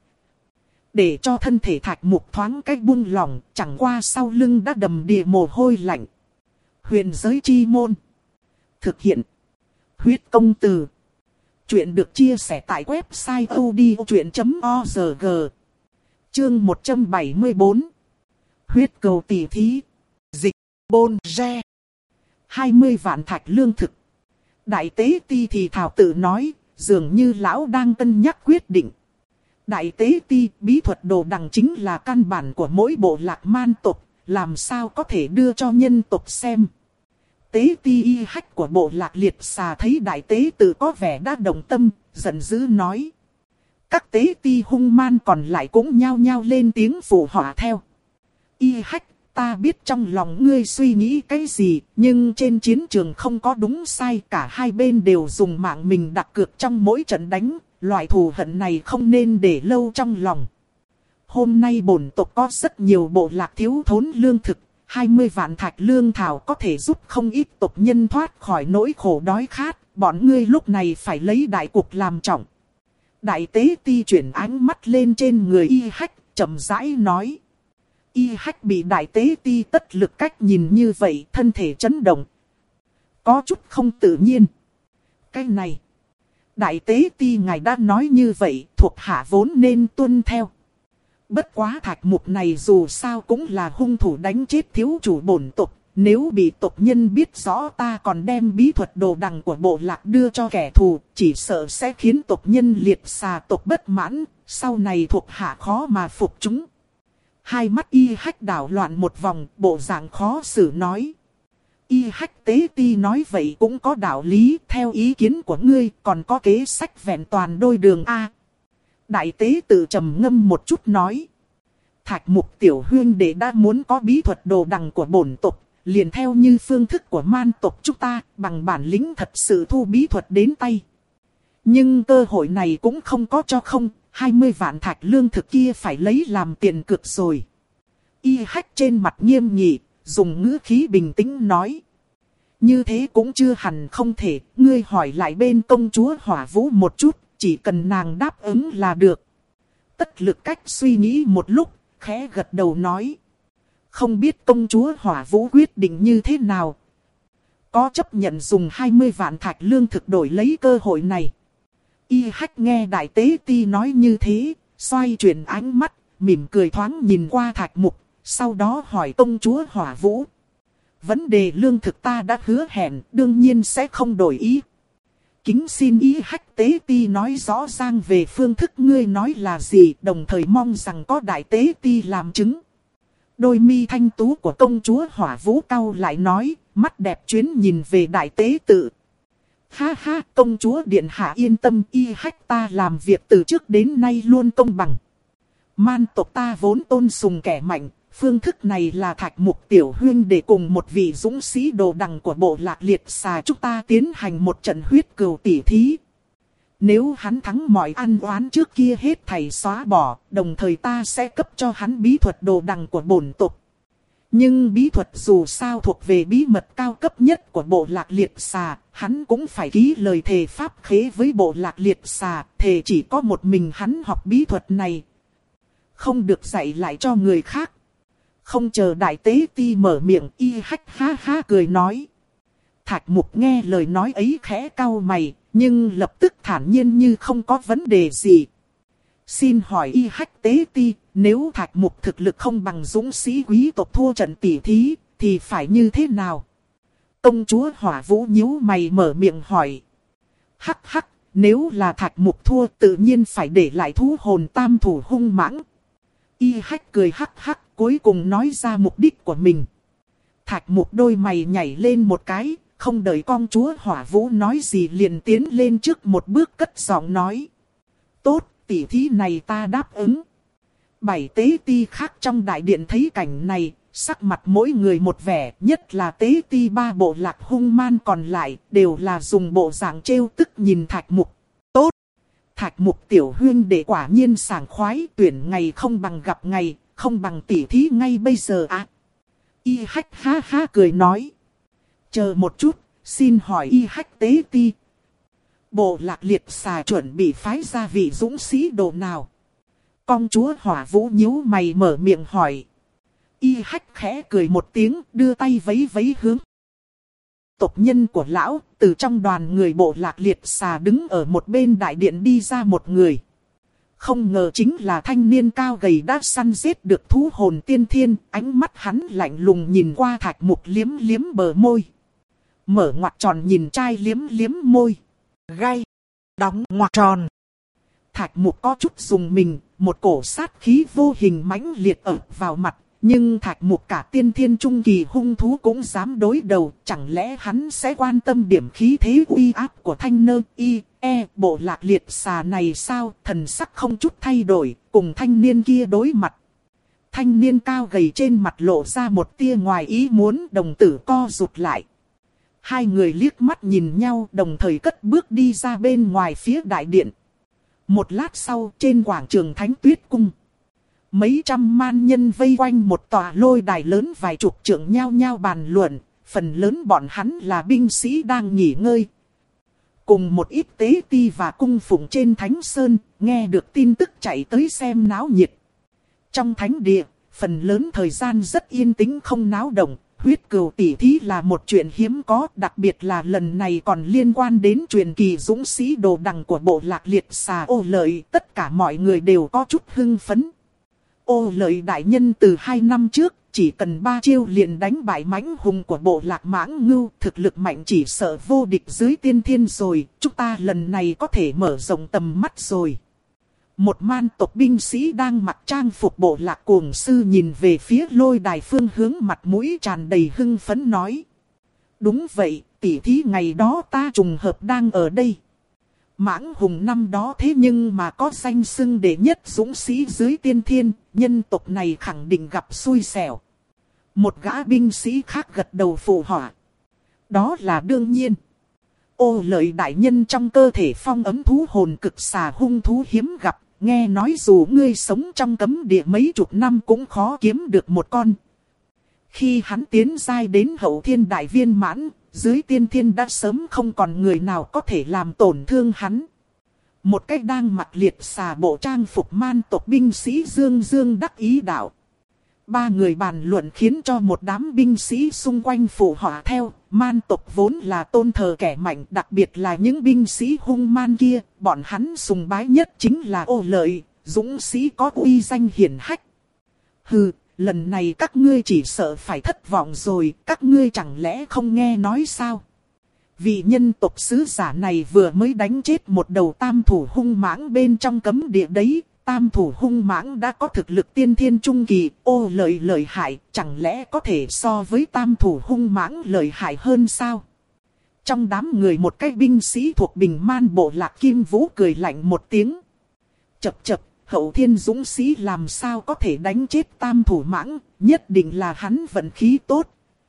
để cho thân thể Thạch Mục thoáng cách buông lỏng, chẳng qua sau lưng đã đầm đìa mồ hôi lạnh. Huyền giới chi môn. Thực hiện. Huyết công từ. Chuyện được chia sẻ tại website a u d i o chuyện chấm org. Chương một trăm bảy mươi tư. Huyết cầu tỷ thí. Dịch. Bôn re. hai mươi vạn thạch lương thực. Đại Tế Ti thì thảo tự nói, dường như lão đang cân nhắc quyết định. Đại Tế Ti, bí thuật đồ đằng chính là căn bản của mỗi bộ lạc man tộc, làm sao có thể đưa cho nhân tộc xem. Tế Ti y hách của bộ lạc liệt xà thấy Đại Tế Tự có vẻ đã động tâm, giận dữ nói. Các Tế Ti hung man còn lại cũng nhao nhao lên tiếng phụ họa theo. Y hách, ta biết trong lòng ngươi suy nghĩ cái gì, nhưng trên chiến trường không có đúng sai, cả hai bên đều dùng mạng mình đặt cược trong mỗi trận đánh. Loại thù hận này không nên để lâu trong lòng. Hôm nay bổn tộc có rất nhiều bộ lạc thiếu thốn lương thực, hai mươi vạn thạch lương thảo có thể giúp không ít tộc nhân thoát khỏi nỗi khổ đói khát, bọn ngươi lúc này phải lấy đại cục làm trọng. Đại Tế Ti chuyển ánh mắt lên trên người y hách, chậm rãi nói. Y hách bị Đại Tế Ti Tất Lực Cách nhìn như vậy, thân thể chấn động. Có chút không tự nhiên. Cái này. Đại Tế Ti ngài đã nói như vậy, thuộc hạ vốn nên tuân theo. Bất quá Thạch Mục này dù sao cũng là hung thủ đánh chết thiếu chủ bổn tộc. Nếu bị tộc nhân biết rõ ta còn đem bí thuật đồ đằng của bộ lạc đưa cho kẻ thù, chỉ sợ sẽ khiến tộc nhân liệt xà tộc bất mãn, sau này thuộc hạ khó mà phục chúng. Hai mắt y hách đảo loạn một vòng, bộ dạng khó xử nói. Y hách Tế Ti nói vậy cũng có đạo lý, theo ý kiến của ngươi còn có kế sách vẹn toàn đôi đường A. Đại Tế Tự trầm ngâm một chút nói. Thạch Mục tiểu huyên đệ đã muốn có bí thuật đồ đằng của bổn tộc, liền theo như phương thức của man tộc chúng ta, bằng bản lĩnh thật sự thu bí thuật đến tay. Nhưng cơ hội này cũng không có cho không, hai mươi vạn thạch lương thực kia phải lấy làm tiền cược rồi. Y hách trên mặt nghiêm nghị, dùng ngữ khí bình tĩnh nói. Như thế cũng chưa hẳn không thể, ngươi hỏi lại bên công chúa Hỏa Vũ một chút, chỉ cần nàng đáp ứng là được. Tất Lực Cách suy nghĩ một lúc, khẽ gật đầu nói. Không biết công chúa Hỏa Vũ quyết định như thế nào. Có chấp nhận dùng hai mươi vạn thạch lương thực đổi lấy cơ hội này. Y hách nghe Đại Tế Ti nói như thế, xoay chuyển ánh mắt, mỉm cười thoáng nhìn qua Thạch Mục, sau đó hỏi công chúa Hỏa Vũ. Vấn đề lương thực ta đã hứa hẹn, đương nhiên sẽ không đổi ý. Kính xin Y hách Tế Ti nói rõ ràng về phương thức ngươi nói là gì, đồng thời mong rằng có Đại Tế Ti làm chứng. Đôi mi thanh tú của công chúa Hỏa Vũ cau lại nói, mắt đẹp chuyến nhìn về Đại Tế Tự. Ha ha, công chúa điện hạ yên tâm, Y hách ta làm việc từ trước đến nay luôn công bằng. Man tộc ta vốn tôn sùng kẻ mạnh, phương thức này là Thạch Mục tiểu huyên để cùng một vị dũng sĩ đồ đằng của bộ lạc liệt xà chúng ta tiến hành một trận huyết cừu tỷ thí. Nếu hắn thắng mọi ăn oán trước kia hết thảy xóa bỏ, đồng thời ta sẽ cấp cho hắn bí thuật đồ đằng của bổn tộc. Nhưng bí thuật dù sao thuộc về bí mật cao cấp nhất của bộ lạc liệt xà, hắn cũng phải ký lời thề pháp khế với bộ lạc liệt xà, thề chỉ có một mình hắn học bí thuật này. Không được dạy lại cho người khác. Không chờ Đại Tế Ti mở miệng, Y hách ha ha cười nói. Thạch Mục nghe lời nói ấy khẽ cau mày, nhưng lập tức thản nhiên như không có vấn đề gì. Xin hỏi Y hách Tế Ti, nếu Thạch Mục thực lực không bằng dũng sĩ quý tộc thua trận tỷ thí, thì phải như thế nào? Công chúa Hỏa Vũ nhíu mày mở miệng hỏi. Hắc hắc, nếu là Thạch Mục thua tự nhiên phải để lại thú hồn tam thủ hung mãng. Y hách cười hắc hắc, cuối cùng nói ra mục đích của mình. Thạch Mục đôi mày nhảy lên một cái, không đợi công chúa Hỏa Vũ nói gì liền tiến lên trước một bước cất giọng nói. Tốt, tỷ thí này ta đáp ứng. Bảy tế ti khác trong đại điện thấy cảnh này, Sắc mặt mỗi người một vẻ, nhất là tế ti ba bộ lạc hung man còn lại, đều là dùng bộ dạng trêu tức nhìn Thạch Mục. Tốt! Thạch Mục tiểu huyên đệ quả nhiên sảng khoái, tuyển ngày không bằng gặp ngày, không bằng tỉ thí ngay bây giờ à. Y Hách ha ha cười nói. Chờ một chút, xin hỏi Y Hách tế ti. Bộ lạc liệt xà chuẩn bị phái ra vị dũng sĩ đồ nào? Công chúa Hỏa Vũ nhíu mày mở miệng hỏi. Y Hách khẽ cười một tiếng, đưa tay vấy vấy hướng tộc nhân của lão. Từ trong đoàn người bộ lạc liệt xà đứng ở một bên đại điện đi ra một người. Không ngờ chính là thanh niên cao gầy đã săn giết được thú hồn tiên thiên. Ánh mắt hắn lạnh lùng nhìn qua Thạch Mục, liếm liếm bờ môi. Mở ngoặc tròn nhìn trai, liếm liếm môi. Gai. Đóng ngoặc tròn. Thạch Mục có chút dùng mình, một cổ sát khí vô hình mãnh liệt ập vào mặt. Nhưng Thạch Mục cả tiên thiên trung kỳ hung thú cũng dám đối đầu. Chẳng lẽ hắn sẽ quan tâm điểm khí thế uy áp của thanh nơ y e bộ lạc liệt xà này sao? Thần sắc không chút thay đổi, cùng thanh niên kia đối mặt. Thanh niên cao gầy trên mặt lộ ra một tia ngoài ý muốn, đồng tử co rụt lại. Hai người liếc mắt nhìn nhau, đồng thời cất bước đi ra bên ngoài phía đại điện. Một lát sau, trên quảng trường Thánh Tuyết Cung, mấy trăm man nhân vây quanh một tòa lôi đài lớn vài chục trượng nhao nhao bàn luận. Phần lớn bọn hắn là binh sĩ đang nghỉ ngơi. Cùng một ít tế ti và cung phụng trên Thánh Sơn, nghe được tin tức chạy tới xem náo nhiệt. Trong thánh địa, phần lớn thời gian rất yên tĩnh không náo động. Huyết cừu tỷ thí là một chuyện hiếm có, đặc biệt là lần này còn liên quan đến truyền kỳ dũng sĩ đồ đằng của bộ lạc liệt xà Ô Lợi. Tất cả mọi người đều có chút hưng phấn. Ô Lợi đại nhân từ hai năm trước, chỉ cần ba chiêu liền đánh bại mãnh hùng của bộ lạc Mãng Ngưu, thực lực mạnh chỉ sợ vô địch dưới tiên thiên rồi, chúng ta lần này có thể mở rộng tầm mắt rồi. Một man tộc binh sĩ đang mặc trang phục bộ lạc cuồng sư nhìn về phía lôi đài phương hướng, mặt mũi tràn đầy hưng phấn nói. Đúng vậy, tỷ thí ngày đó ta trùng hợp đang ở đây. Mãng hùng năm đó thế nhưng mà có danh xưng đệ nhất dũng sĩ dưới tiên thiên, nhân tộc này khẳng định gặp xui xẻo. Một gã binh sĩ khác gật đầu phụ họa. Đó là đương nhiên. Ô Lợi đại nhân trong cơ thể phong ấm thú hồn cực xà hung thú hiếm gặp, nghe nói dù ngươi sống trong cấm địa mấy chục năm cũng khó kiếm được một con. Khi hắn tiến giai đến hậu thiên đại viên mãn, dưới tiên thiên đã sớm không còn người nào có thể làm tổn thương hắn. Một cách đang mặc liệt xà bộ trang phục man tộc binh sĩ dương dương đắc ý đạo. Ba người bàn luận khiến cho một đám binh sĩ xung quanh phụ họa theo. Man tộc vốn là tôn thờ kẻ mạnh, đặc biệt là những binh sĩ hung man kia. Bọn hắn sùng bái nhất chính là Ô Lợi, dũng sĩ có uy danh hiển hách. Hừ, lần này các ngươi chỉ sợ phải thất vọng rồi, các ngươi chẳng lẽ không nghe nói sao? Vị nhân tộc sứ giả này vừa mới đánh chết một đầu tam thủ hung mãng bên trong cấm địa đấy. Tam thủ hung mãng đã có thực lực tiên thiên trung kỳ, Ô Lợi lợi hại, chẳng lẽ có thể so với tam thủ hung mãng lợi hại hơn sao? Trong đám người một cái binh sĩ thuộc Bình Man bộ lạc Kim Vũ cười lạnh một tiếng. Chập chập, hậu thiên dũng sĩ làm sao có thể đánh chết tam thủ mãng, nhất định là hắn vận khí tốt.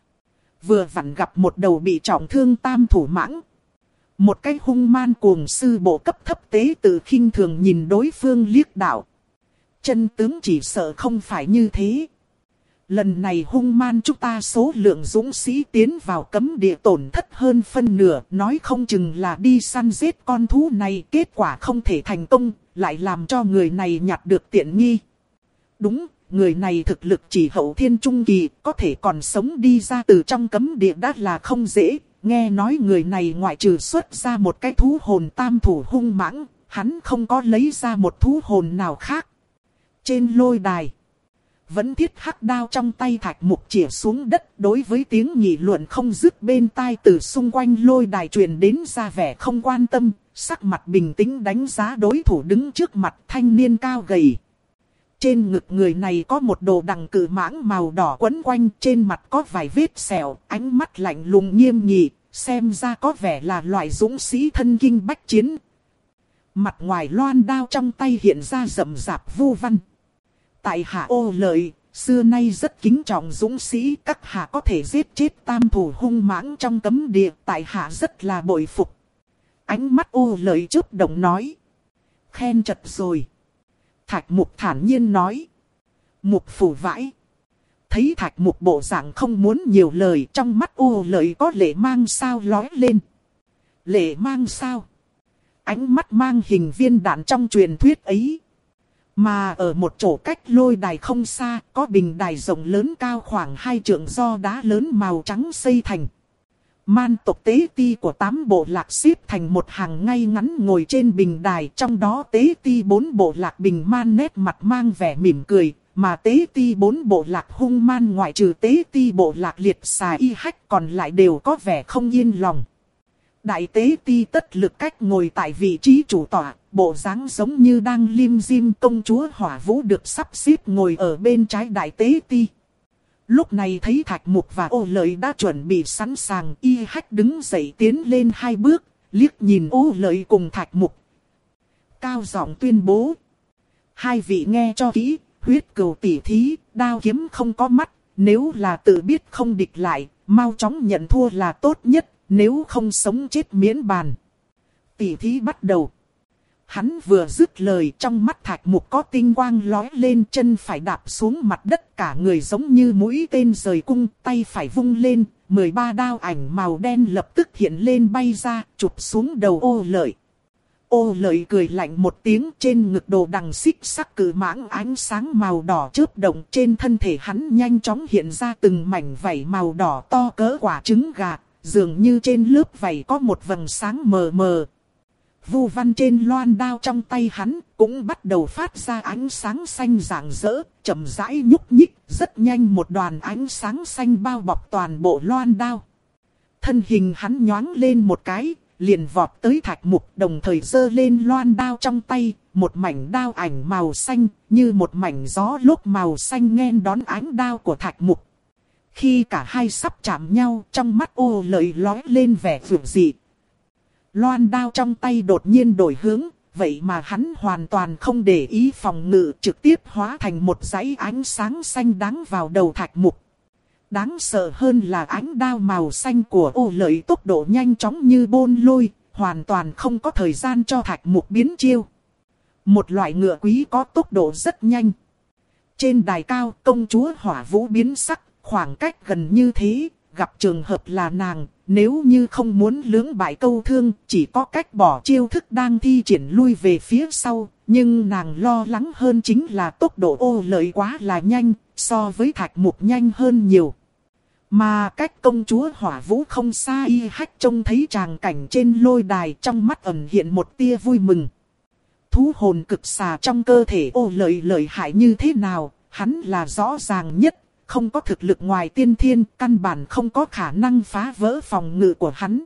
Vừa vặn gặp một đầu bị trọng thương tam thủ mãng. Một cái hung man cuồng sư bộ cấp thấp tế tự khinh thường nhìn đối phương liếc đạo. Chân tướng chỉ sợ không phải như thế. Lần này hung man chúng ta số lượng dũng sĩ tiến vào cấm địa tổn thất hơn phân nửa. Nói không chừng là đi săn giết con thú này, kết quả không thể thành công, lại làm cho người này nhặt được tiện nghi. Đúng, người này thực lực chỉ hậu thiên trung kỳ, có thể còn sống đi ra từ trong cấm địa đã là không dễ. Nghe nói người này ngoại trừ xuất ra một cái thú hồn tam thủ hung mãng, hắn không có lấy ra một thú hồn nào khác. Trên lôi đài, vẫn thiết hắc đao trong tay Thạch Mục chĩa xuống đất, đối với tiếng nghị luận không dứt bên tai từ xung quanh lôi đài truyền đến ra vẻ không quan tâm, sắc mặt bình tĩnh đánh giá đối thủ đứng trước mặt thanh niên cao gầy. Trên ngực người này có một đồ đằng cự mãng màu đỏ quấn quanh, trên mặt có vài vết sẹo, ánh mắt lạnh lùng nghiêm nghị, xem ra có vẻ là loại dũng sĩ thân kinh bách chiến. Mặt ngoài loan đao trong tay hiện ra rậm rạp vu văn. Tại hạ Ô Lợi, xưa nay rất kính trọng dũng sĩ, các hạ có thể giết chết tam thủ hung mãng trong cấm địa, tại hạ rất là bội phục. Ánh mắt Ô Lợi chớp động nói. Khen chật rồi. Thạch Mục thản nhiên nói. Mục phủ vãi. Thấy Thạch Mục bộ dạng không muốn nhiều lời, trong mắt Ô Lợi có lệ mang sao lóe lên. Lệ mang sao? Ánh mắt mang hình viên đạn trong truyền thuyết ấy. Mà ở một chỗ cách lôi đài không xa, có bình đài rộng lớn cao khoảng hai trượng do đá lớn màu trắng xây thành. Man tộc tế ti của tám bộ lạc xếp thành một hàng ngay ngắn ngồi trên bình đài, trong đó tế ti bốn bộ lạc bình man nét mặt mang vẻ mỉm cười, mà tế ti bốn bộ lạc hung man ngoại trừ tế ti bộ lạc liệt xà y hách còn lại đều có vẻ không yên lòng. Đại tế ti tất lực cách ngồi tại vị trí chủ tọa, bộ dáng giống như đang lim dim. Công chúa Hỏa Vũ được sắp xếp ngồi ở bên trái đại tế ti. Lúc này thấy Thạch Mục và Ô Lợi đã chuẩn bị sẵn sàng, y hách đứng dậy tiến lên hai bước, liếc nhìn Ô Lợi cùng Thạch Mục. Cao giọng tuyên bố. Hai vị nghe cho kỹ, huyết cừu tỉ thí, đao kiếm không có mắt, nếu là tự biết không địch lại, mau chóng nhận thua là tốt nhất, nếu không sống chết miễn bàn. Tỉ thí bắt đầu. Hắn vừa dứt lời, trong mắt Thạch Mục có tinh quang lóe lên, chân phải đạp xuống mặt đất, cả người giống như mũi tên rời cung, tay phải vung lên, mười ba đao ảnh màu đen lập tức hiện lên bay ra, chụp xuống đầu Ô Lợi. Ô Lợi cười lạnh một tiếng, trên ngực đồ đằng xích sắc cự mãng ánh sáng màu đỏ chớp động, trên thân thể hắn nhanh chóng hiện ra từng mảnh vảy màu đỏ to cỡ quả trứng gà, dường như trên lớp vảy có một vầng sáng mờ mờ. Vu văn trên loan đao trong tay hắn cũng bắt đầu phát ra ánh sáng xanh rạng rỡ, chậm rãi nhúc nhích, rất nhanh một đoàn ánh sáng xanh bao bọc toàn bộ loan đao. Thân hình hắn nhoáng lên một cái, liền vọt tới Thạch Mục, đồng thời giơ lên loan đao trong tay, một mảnh đao ảnh màu xanh, như một mảnh gió lốc màu xanh nghênh đón ánh đao của Thạch Mục. Khi cả hai sắp chạm nhau, trong mắt Ô Lợi lóe lên vẻ dữ dị. Loan đao trong tay đột nhiên đổi hướng, vậy mà hắn hoàn toàn không để ý phòng ngự, trực tiếp hóa thành một dãy ánh sáng xanh đắng vào đầu Thạch Mục. Đáng sợ hơn là ánh đao màu xanh của Ô Lợi tốc độ nhanh chóng như bôn lôi, hoàn toàn không có thời gian cho Thạch Mục biến chiêu. Một loại ngựa quý có tốc độ rất nhanh. Trên đài cao, công chúa Hỏa Vũ biến sắc, khoảng cách gần như thế, gặp trường hợp là nàng, nếu như không muốn lưỡng bại câu thương, chỉ có cách bỏ chiêu thức đang thi triển lui về phía sau. Nhưng nàng lo lắng hơn chính là tốc độ Ô Lợi quá là nhanh, so với Thạch Mục nhanh hơn nhiều. Mà cách công chúa Hỏa Vũ không xa, y hách trông thấy tràng cảnh trên lôi đài, trong mắt ẩn hiện một tia vui mừng. Thú hồn cực xà trong cơ thể Ô Lợi lợi hại như thế nào, hắn là rõ ràng nhất. Không có thực lực ngoài tiên thiên, căn bản không có khả năng phá vỡ phòng ngự của hắn.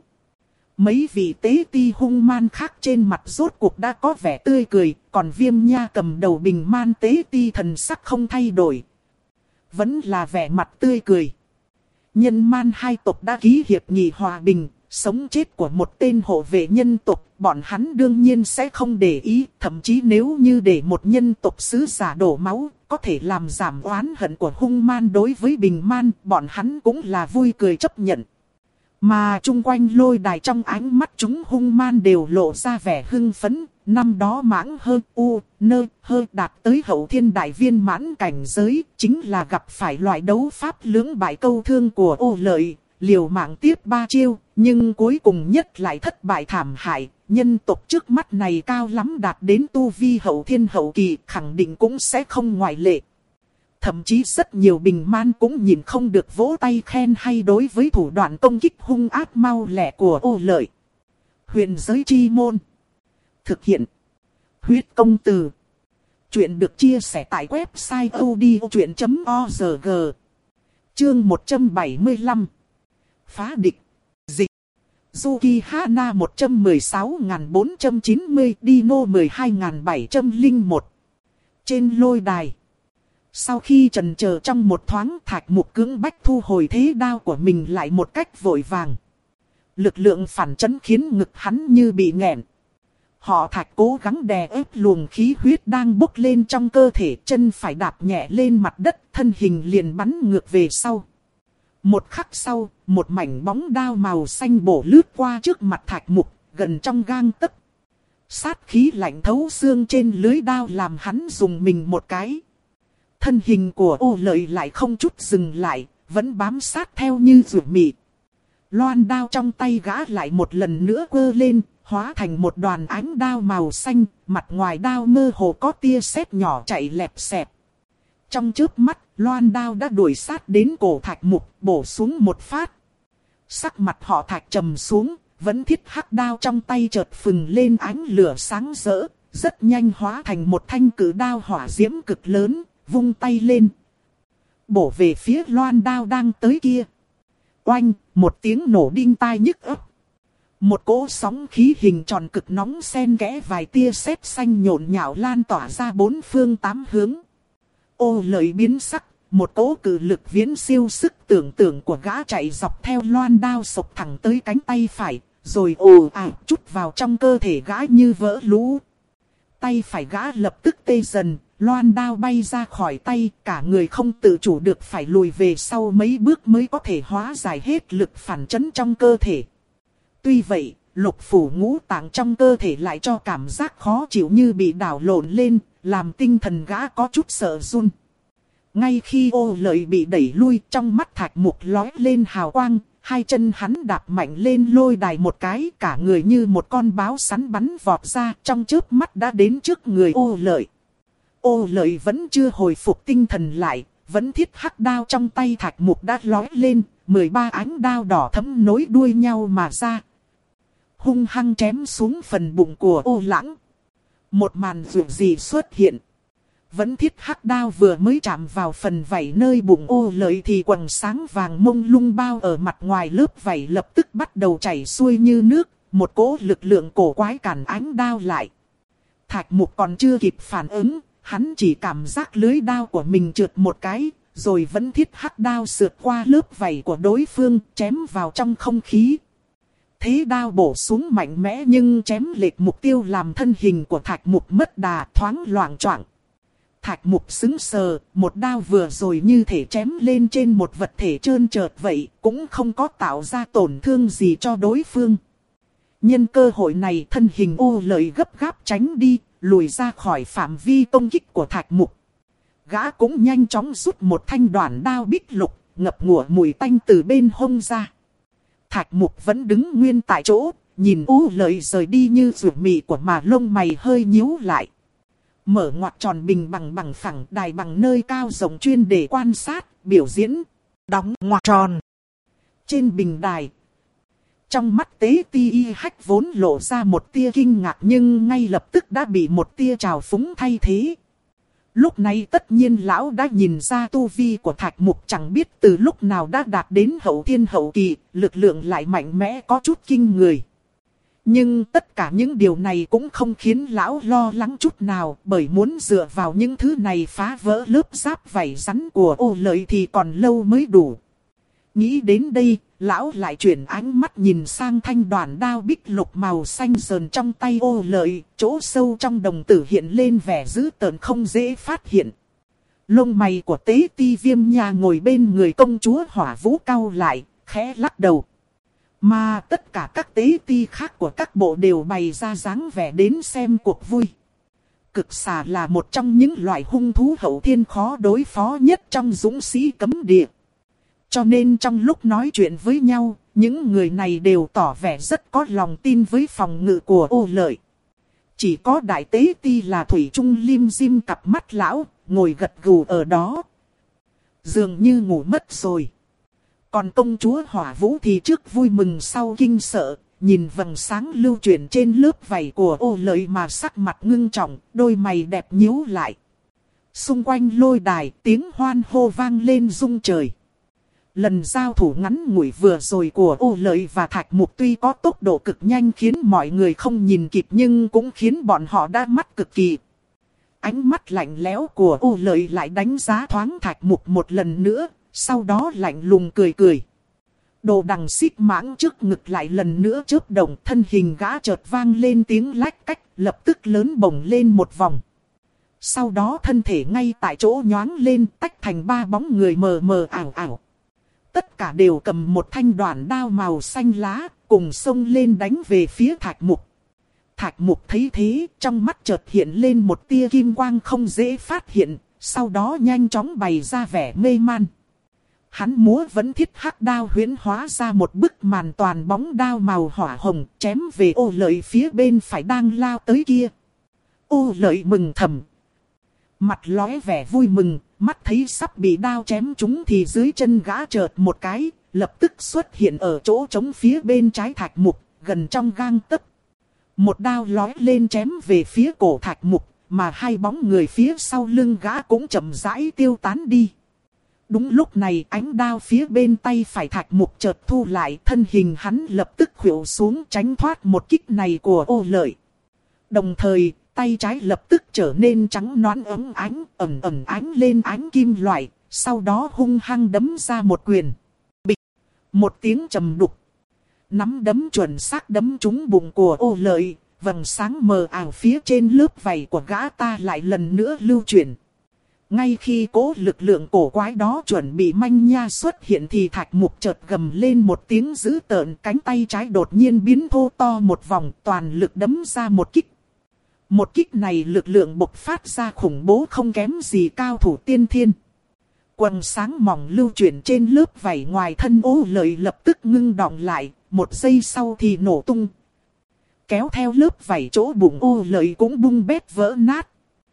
Mấy vị tế ti hung man khác trên mặt rốt cuộc đã có vẻ tươi cười, còn Viêm Nha cầm đầu bình man tế ti thần sắc không thay đổi. Vẫn là vẻ mặt tươi cười. Nhân man hai tộc đã ký hiệp nghị hòa bình, sống chết của một tên hộ vệ nhân tộc, bọn hắn đương nhiên sẽ không để ý, thậm chí nếu như để một nhân tộc sứ giả đổ máu, có thể làm giảm oán hận của hung man đối với bình man, bọn hắn cũng là vui cười chấp nhận. Mà chung quanh lôi đài trong ánh mắt chúng hung man đều lộ ra vẻ hưng phấn, năm đó mãng hơ u, nơ, hơ đạt tới hậu thiên đại viên mãn cảnh giới, chính là gặp phải loại đấu pháp lưỡng bại câu thương của Ô Lợi, liều mạng tiếp ba chiêu, nhưng cuối cùng nhất lại thất bại thảm hại. Nhân tộc trước mắt này cao lắm đạt đến tu vi hậu thiên hậu kỳ, khẳng định cũng sẽ không ngoại lệ. Thậm chí rất nhiều bình man cũng nhìn không được vỗ tay khen hay đối với thủ đoạn công kích hung ác mau lẹ của Ô Lợi. Huyền giới chi môn. Thực hiện. Huyết công từ. Chuyện được chia sẻ tại website odchuyện chấm org. Chương một trăm bảy mươi lăm. Phá địch. Dịch. Zuki Hana một trăm mười sáu nghìn bốn trăm chín mươi, Dino mười hai nghìn bảy trăm lẻ một. Trên lôi đài. Sau khi chần chờ trong một thoáng, Thạch Mục cưỡng bách thu hồi thế đao của mình lại một cách vội vàng. Lực lượng phản chấn khiến ngực hắn như bị nghẹn. Họ Thạch cố gắng đè ép luồng khí huyết đang bốc lên trong cơ thể, chân phải đạp nhẹ lên mặt đất, thân hình liền bắn ngược về sau. Một khắc sau, một mảnh bóng đao màu xanh bổ lướt qua trước mặt Thạch Mục, gần trong gang tấc. Sát khí lạnh thấu xương trên lưới đao làm hắn dùng mình một cái. Thân hình của Ô Lợi lại không chút dừng lại, vẫn bám sát theo như rủi mị. Loan đao trong tay gã lại một lần nữa quơ lên, hóa thành một đoàn ánh đao màu xanh, mặt ngoài đao mơ hồ có tia sét nhỏ chạy lẹp xẹp. Trong chớp mắt, loan đao đã đuổi sát đến cổ Thạch Mục, bổ xuống một phát. Sắc mặt họ Thạch trầm xuống, vẫn thiết hắc đao trong tay chợt phừng lên ánh lửa sáng rỡ, rất nhanh hóa thành một thanh cử đao hỏa diễm cực lớn, vung tay lên. Bổ về phía loan đao đang tới kia. Oanh, một tiếng nổ đinh tai nhức óc. Một cỗ sóng khí hình tròn cực nóng xen kẽ vài tia sét xanh nhộn nhạo lan tỏa ra bốn phương tám hướng. Ô Lợi biến sắc, một cỗ cự lực viễn siêu sức tưởng tượng của gã chạy dọc theo loan đao sộc thẳng tới cánh tay phải, rồi ồ ạt chút vào trong cơ thể gã như vỡ lũ. Tay phải gã lập tức tê dần, loan đao bay ra khỏi tay, cả người không tự chủ được phải lùi về sau mấy bước mới có thể hóa giải hết lực phản chấn trong cơ thể. Tuy vậy, lục phủ ngũ tạng trong cơ thể lại cho cảm giác khó chịu như bị đảo lộn lên, làm tinh thần gã có chút sợ run. Ngay khi Ô Lợi bị đẩy lui, trong mắt Thạch Mục lóe lên hào quang, hai chân hắn đạp mạnh lên lôi đài một cái, cả người như một con báo sắn bắn vọt ra, trong chớp mắt đã đến trước người Ô Lợi. Ô Lợi vẫn chưa hồi phục tinh thần lại, vẫn thiết hắc đao trong tay Thạch Mục đã lóe lên, mười ba ánh đao đỏ thẫm nối đuôi nhau mà ra. Hung hăng chém xuống phần bụng của Ô Lãng. Một màn dữ dị xuất hiện. Vẫn thiết hắc đao vừa mới chạm vào phần vảy nơi bụng Ô Lợi thì quầng sáng vàng mông lung bao ở mặt ngoài lớp vảy lập tức bắt đầu chảy xuôi như nước, một cỗ lực lượng cổ quái cản ánh đao lại. Thạch Mục còn chưa kịp phản ứng, hắn chỉ cảm giác lưới đao của mình trượt một cái, rồi vẫn thiết hắc đao sượt qua lớp vảy của đối phương, chém vào trong không khí. Thế đao bổ xuống mạnh mẽ nhưng chém lệch mục tiêu làm thân hình của Thạch Mục mất đà, thoáng loạng choạng. Thạch Mục sững sờ, một đao vừa rồi như thể chém lên trên một vật thể trơn trượt vậy, cũng không có tạo ra tổn thương gì cho đối phương. Nhân cơ hội này, thân hình Ô Lợi gấp gáp tránh đi, lùi ra khỏi phạm vi công kích của Thạch Mục. Gã cũng nhanh chóng rút một thanh đoạn đao bích lục, ngập ngụa mùi tanh từ bên hông ra. Thạch Mục vẫn đứng nguyên tại chỗ, nhìn Ô Lợi rời đi như rủi mị của mà lông mày hơi nhíu lại. Mở ngoặc tròn bình bằng bằng phẳng đài bằng nơi cao rộng chuyên để quan sát, biểu diễn, đóng ngoặc tròn. Trên bình đài, trong mắt Tế Ti Y Hách vốn lộ ra một tia kinh ngạc nhưng ngay lập tức đã bị một tia trào phúng thay thế. Lúc này tất nhiên lão đã nhìn ra tu vi của Thạch Mục chẳng biết từ lúc nào đã đạt đến hậu thiên hậu kỳ, lực lượng lại mạnh mẽ có chút kinh người. Nhưng tất cả những điều này cũng không khiến lão lo lắng chút nào, bởi muốn dựa vào những thứ này phá vỡ lớp giáp vảy rắn của Ô Lợi thì còn lâu mới đủ. Nghĩ đến đây, lão lại chuyển ánh mắt nhìn sang thanh đoạn đao bích lục màu xanh sờn trong tay Ô Lợi, chỗ sâu trong đồng tử hiện lên vẻ dữ tợn không dễ phát hiện. Lông mày của Tế Ti Viêm Nha ngồi bên người công chúa Hỏa Vũ cau lại, khẽ lắc đầu. Mà tất cả các tế ti khác của các bộ đều bày ra dáng vẻ đến xem cuộc vui. Cực xà là một trong những loại hung thú hậu thiên khó đối phó nhất trong dũng sĩ cấm địa. Cho nên trong lúc nói chuyện với nhau, những người này đều tỏ vẻ rất có lòng tin với phòng ngự của Ô Lợi. Chỉ có đại tế ti là thủy chung lim dim cặp mắt lão, ngồi gật gù ở đó. Dường như ngủ mất rồi. Còn công chúa Hỏa Vũ thì trước vui mừng sau kinh sợ, nhìn vầng sáng lưu chuyển trên lớp vảy của Ô Lợi mà sắc mặt ngưng trọng, đôi mày đẹp nhíu lại. Xung quanh lôi đài, tiếng hoan hô vang lên rung trời. Lần giao thủ ngắn ngủi vừa rồi của Ô Lợi và Thạch Mục tuy có tốc độ cực nhanh khiến mọi người không nhìn kịp nhưng cũng khiến bọn họ đã mắt cực kỳ. Ánh mắt lạnh lẽo của Ô Lợi lại đánh giá thoáng Thạch Mục một lần nữa. Sau đó lạnh lùng cười cười. Đồ đằng xích mãng trước ngực lại lần nữa chớp động, thân hình gã chợt vang lên tiếng lách cách, lập tức lớn bổng lên một vòng. Sau đó thân thể ngay tại chỗ nhoáng lên, tách thành ba bóng người mờ mờ ảo ảo. Tất cả đều cầm một thanh đoản đao màu xanh lá, cùng xông lên đánh về phía Thạch Mục. Thạch Mục thấy thế, trong mắt chợt hiện lên một tia kim quang không dễ phát hiện, sau đó nhanh chóng bày ra vẻ mê man. Hắn múa vẫn thiết hắc đao huyễn hóa ra một bức màn toàn bóng đao màu hỏa hồng, chém về Ô Lợi phía bên phải đang lao tới kia. Ô Lợi mừng thầm, mặt lóe vẻ vui mừng, mắt thấy sắp bị đao chém trúng thì dưới chân gã chợt một cái, lập tức xuất hiện ở chỗ trống phía bên trái Thạch Mục, gần trong gang tấc. Một đao lóe lên chém về phía cổ Thạch Mục, mà hai bóng người phía sau lưng gã cũng chậm rãi tiêu tán đi. Đúng lúc này ánh đao phía bên tay phải Thạch Mục chợt thu lại, thân hình hắn lập tức khuỵu xuống tránh thoát một kích này của Ô Lợi. Đồng thời, tay trái lập tức trở nên trắng nõn ấm ánh, ẩn ẩn ánh lên ánh kim loại, sau đó hung hăng đấm ra một quyền. Bịch! Một tiếng trầm đục. Nắm đấm chuẩn xác đấm trúng bụng của Ô Lợi, vầng sáng mờ ảo phía trên lớp vảy của gã ta lại lần nữa lưu chuyển. Ngay khi cố lực lượng cổ quái đó chuẩn bị manh nha xuất hiện thì Thạch Mục chợt gầm lên một tiếng dữ tợn, cánh tay trái đột nhiên biến thô to một vòng, toàn lực đấm ra một kích. Một kích này lực lượng bộc phát ra khủng bố không kém gì cao thủ tiên thiên. Quầng sáng mỏng lưu chuyển trên lớp vảy ngoài thân Ô Lợi lập tức ngưng đọng lại, một giây sau thì nổ tung. Kéo theo lớp vảy chỗ bụng Ô Lợi cũng bung bét vỡ nát.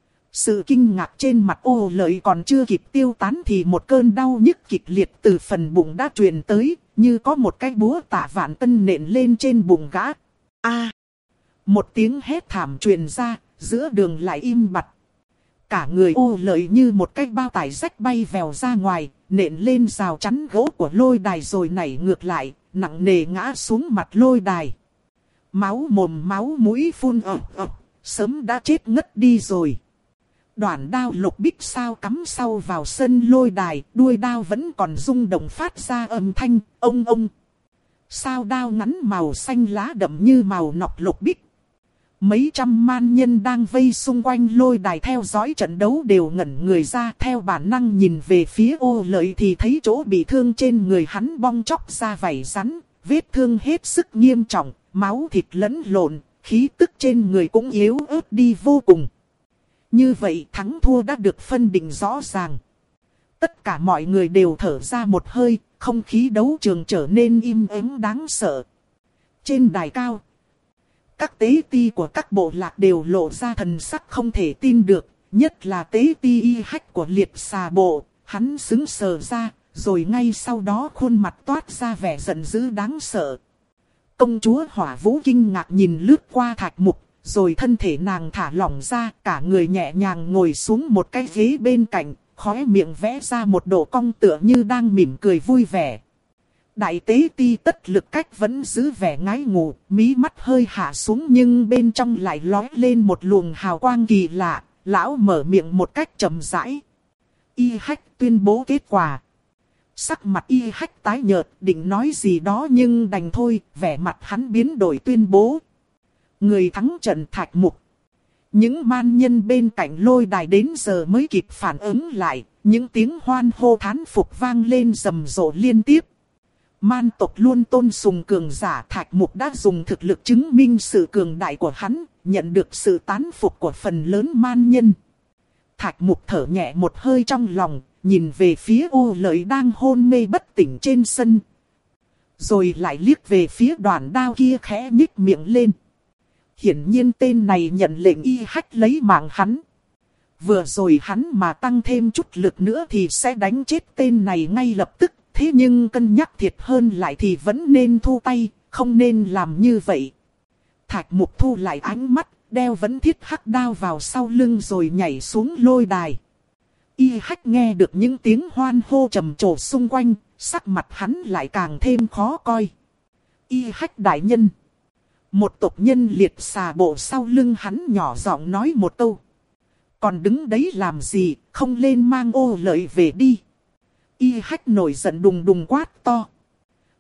Sự kinh ngạc trên mặt Ô Lợi còn chưa kịp tiêu tán thì một cơn đau nhức kịch liệt từ phần bụng đã truyền tới, như có một cái búa tạ vạn cân nện lên trên bụng gã. A! Một tiếng hét thảm truyền ra, giữa đường lại im bặt. Cả người Ô Lợi như một cái bao tải rách bay vèo ra ngoài, nện lên rào chắn gỗ của lôi đài rồi nảy ngược lại, nặng nề ngã xuống mặt lôi đài. Máu mồm máu mũi phun ọc ọc, sớm đã chết ngất đi rồi. Đoạn đao lục bích sao cắm sau vào sân lôi đài, đuôi đao vẫn còn rung động phát ra âm thanh, ông ông. Sao đao ngắn màu xanh lá đậm như màu nọc lục bích. Mấy trăm man nhân đang vây xung quanh lôi đài theo dõi trận đấu đều ngẩn người ra, theo bản năng nhìn về phía Ô Lợi thì thấy chỗ bị thương trên người hắn bong chóc ra vảy rắn, vết thương hết sức nghiêm trọng, máu thịt lẫn lộn, khí tức trên người cũng yếu ớt đi vô cùng. Như vậy thắng thua đã được phân định rõ ràng. Tất cả mọi người đều thở ra một hơi, không khí đấu trường trở nên im ắng đáng sợ. Trên đài cao, các tế ti của các bộ lạc đều lộ ra thần sắc không thể tin được, nhất là tế ti Y Hách của liệt xà bộ, hắn sững sờ ra, rồi ngay sau đó khuôn mặt toát ra vẻ giận dữ đáng sợ. Công chúa Hỏa Vũ kinh ngạc nhìn lướt qua Thạch Mục, rồi thân thể nàng thả lỏng ra, cả người nhẹ nhàng ngồi xuống một cái ghế bên cạnh, khóe miệng vẽ ra một độ cong tựa như đang mỉm cười vui vẻ. Đại tế ti Tất Lực Cách vẫn giữ vẻ ngái ngủ, mí mắt hơi hạ xuống nhưng bên trong lại lóe lên một luồng hào quang kỳ lạ, lão mở miệng một cách chậm rãi. Y Hách tuyên bố kết quả. Sắc mặt Y Hách tái nhợt, định nói gì đó nhưng đành thôi, vẻ mặt hắn biến đổi tuyên bố. Người thắng trận Thạch Mục. Những man nhân bên cạnh lôi đài đến giờ mới kịp phản ứng lại, những tiếng hoan hô thán phục vang lên rầm rộ liên tiếp. Man tộc luôn tôn sùng cường giả, Thạch Mục đã dùng thực lực chứng minh sự cường đại của hắn, nhận được sự tán phục của phần lớn man nhân. Thạch Mục thở nhẹ một hơi trong lòng, nhìn về phía Ô Lợi đang hôn mê bất tỉnh trên sân. Rồi lại liếc về phía đoàn đao kia khẽ nhích miệng lên. Hiển nhiên tên này nhận lệnh Y Hách lấy mạng hắn. Vừa rồi hắn mà tăng thêm chút lực nữa thì sẽ đánh chết tên này ngay lập tức. Thế nhưng cân nhắc thiệt hơn lại thì vẫn nên thu tay, không nên làm như vậy. Thạch Mục thu lại ánh mắt, đeo vẫn thiết hắc đao vào sau lưng rồi nhảy xuống lôi đài. Y Hách nghe được những tiếng hoan hô trầm trồ xung quanh, sắc mặt hắn lại càng thêm khó coi. Y Hách đại nhân. Một tộc nhân liệt xà bộ sau lưng hắn nhỏ giọng nói một câu. Còn đứng đấy làm gì, không lên mang Ô Lợi về đi. Y Hách nổi giận đùng đùng quát to.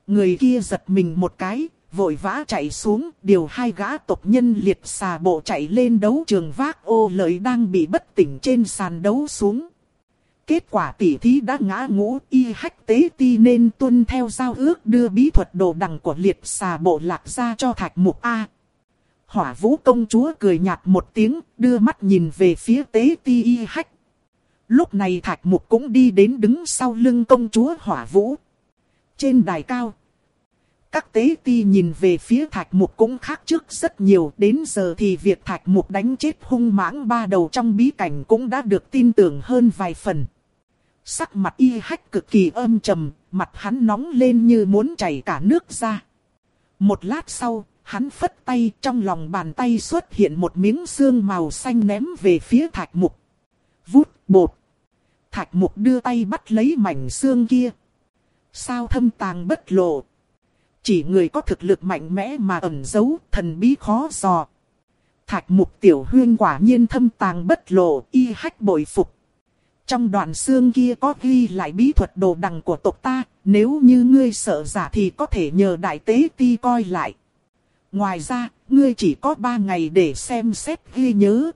Người kia giật mình một cái, vội vã chạy xuống, điều hai gã tộc nhân liệt xà bộ chạy lên đấu trường vác ô lợi đang bị bất tỉnh trên sàn đấu xuống. Kết quả tỷ thí đã ngã ngũ, y hách tế ti nên tuân theo giao ước đưa bí thuật đồ đằng của liệt xà bộ lạc ra cho Thạch Mục A. Hỏa Vũ công chúa cười nhạt một tiếng, đưa mắt nhìn về phía tế ti y hách. Lúc này Thạch Mục cũng đi đến đứng sau lưng công chúa Hỏa Vũ. Trên đài cao, các tế ti nhìn về phía Thạch Mục cũng khác trước rất nhiều. Đến giờ thì việc Thạch Mục đánh chết hung mãng ba đầu trong bí cảnh cũng đã được tin tưởng hơn vài phần. Sắc mặt y hách cực kỳ âm trầm, mặt hắn nóng lên như muốn chảy cả nước ra. Một lát sau, hắn phất tay, trong lòng bàn tay xuất hiện một miếng xương màu xanh ném về phía Thạch Mục. Vút bột. Thạch Mục đưa tay bắt lấy mảnh xương kia. Sao thâm tàng bất lộ. Chỉ người có thực lực mạnh mẽ mà ẩn giấu, thần bí khó dò. Thạch Mục tiểu huyên quả nhiên thâm tàng bất lộ, y hách bội phục. Trong đoạn xương kia có ghi lại bí thuật đồ đằng của tộc ta, nếu như ngươi sợ giả thì có thể nhờ đại tế ti coi lại. Ngoài ra, ngươi chỉ có ba ngày để xem xét ghi nhớ.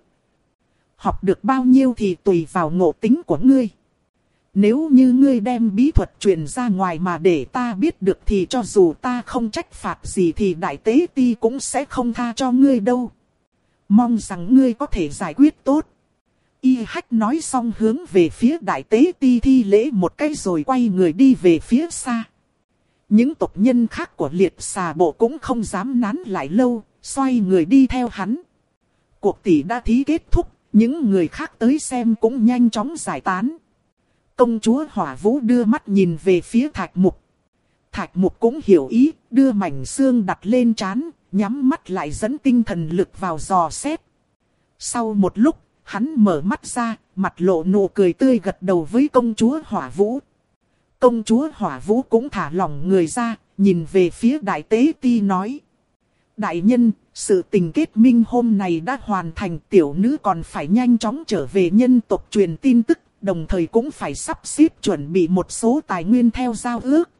Học được bao nhiêu thì tùy vào ngộ tính của ngươi. Nếu như ngươi đem bí thuật truyền ra ngoài mà để ta biết được thì cho dù ta không trách phạt gì thì đại tế ti cũng sẽ không tha cho ngươi đâu. Mong rằng ngươi có thể giải quyết tốt. Y hách nói xong hướng về phía đại tế ti thi lễ một cái rồi quay người đi về phía xa. Những tộc nhân khác của liệt xà bộ cũng không dám nán lại lâu, xoay người đi theo hắn. Cuộc tỷ đã thí kết thúc, những người khác tới xem cũng nhanh chóng giải tán. Công chúa Hỏa Vũ đưa mắt nhìn về phía Thạch Mục. Thạch Mục cũng hiểu ý, đưa mảnh xương đặt lên trán, nhắm mắt lại dẫn tinh thần lực vào dò xét. Sau một lúc, hắn mở mắt ra, mặt lộ nụ cười tươi gật đầu với công chúa Hỏa Vũ. Công chúa Hỏa Vũ cũng thả lỏng người ra, nhìn về phía đại tế ti nói. Đại nhân, sự tình kết minh hôm này đã hoàn thành, tiểu nữ còn phải nhanh chóng trở về nhân tộc truyền tin tức, đồng thời cũng phải sắp xếp chuẩn bị một số tài nguyên theo giao ước.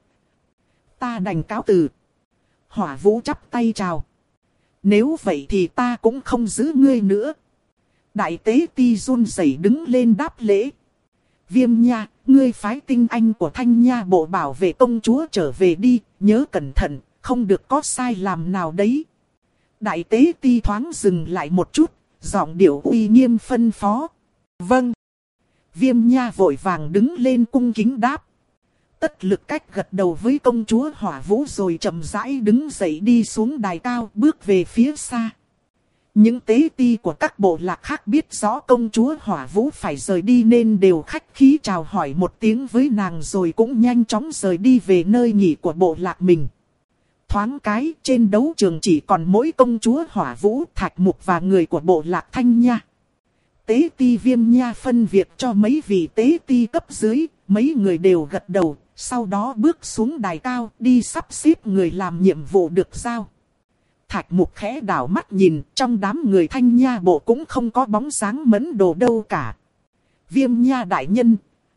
Ta đành cáo từ. Hỏa Vũ chắp tay chào. Nếu vậy thì ta cũng không giữ ngươi nữa. Đại tế ti run rẩy đứng lên đáp lễ. Viêm nha, ngươi phái tinh anh của Thanh Nha bộ bảo vệ công chúa trở về đi, nhớ cẩn thận, không được có sai làm nào đấy. Đại tế ti thoáng dừng lại một chút, giọng điệu uy nghiêm phân phó. Vâng. Viêm nha vội vàng đứng lên cung kính đáp. Tất lực cách gật đầu với công chúa Hỏa Vũ rồi chậm rãi đứng dậy đi xuống đài cao bước về phía xa. Những tế ti của các bộ lạc khác biết rõ công chúa Hỏa Vũ phải rời đi nên đều khách khí chào hỏi một tiếng với nàng rồi cũng nhanh chóng rời đi về nơi nghỉ của bộ lạc mình. Thoáng cái trên đấu trường chỉ còn mỗi công chúa Hỏa Vũ, Thạch Mục và người của bộ lạc Thanh Nha. Tế ti Viêm Nha phân việc cho mấy vị tế ti cấp dưới, mấy người đều gật đầu, sau đó bước xuống đài cao đi sắp xếp người làm nhiệm vụ được giao. Thạch Mục khẽ đảo mắt nhìn, trong đám người Thanh Nha bộ cũng không có bóng dáng Mẫn Đồ đâu cả. Viêm Nha đại nhân,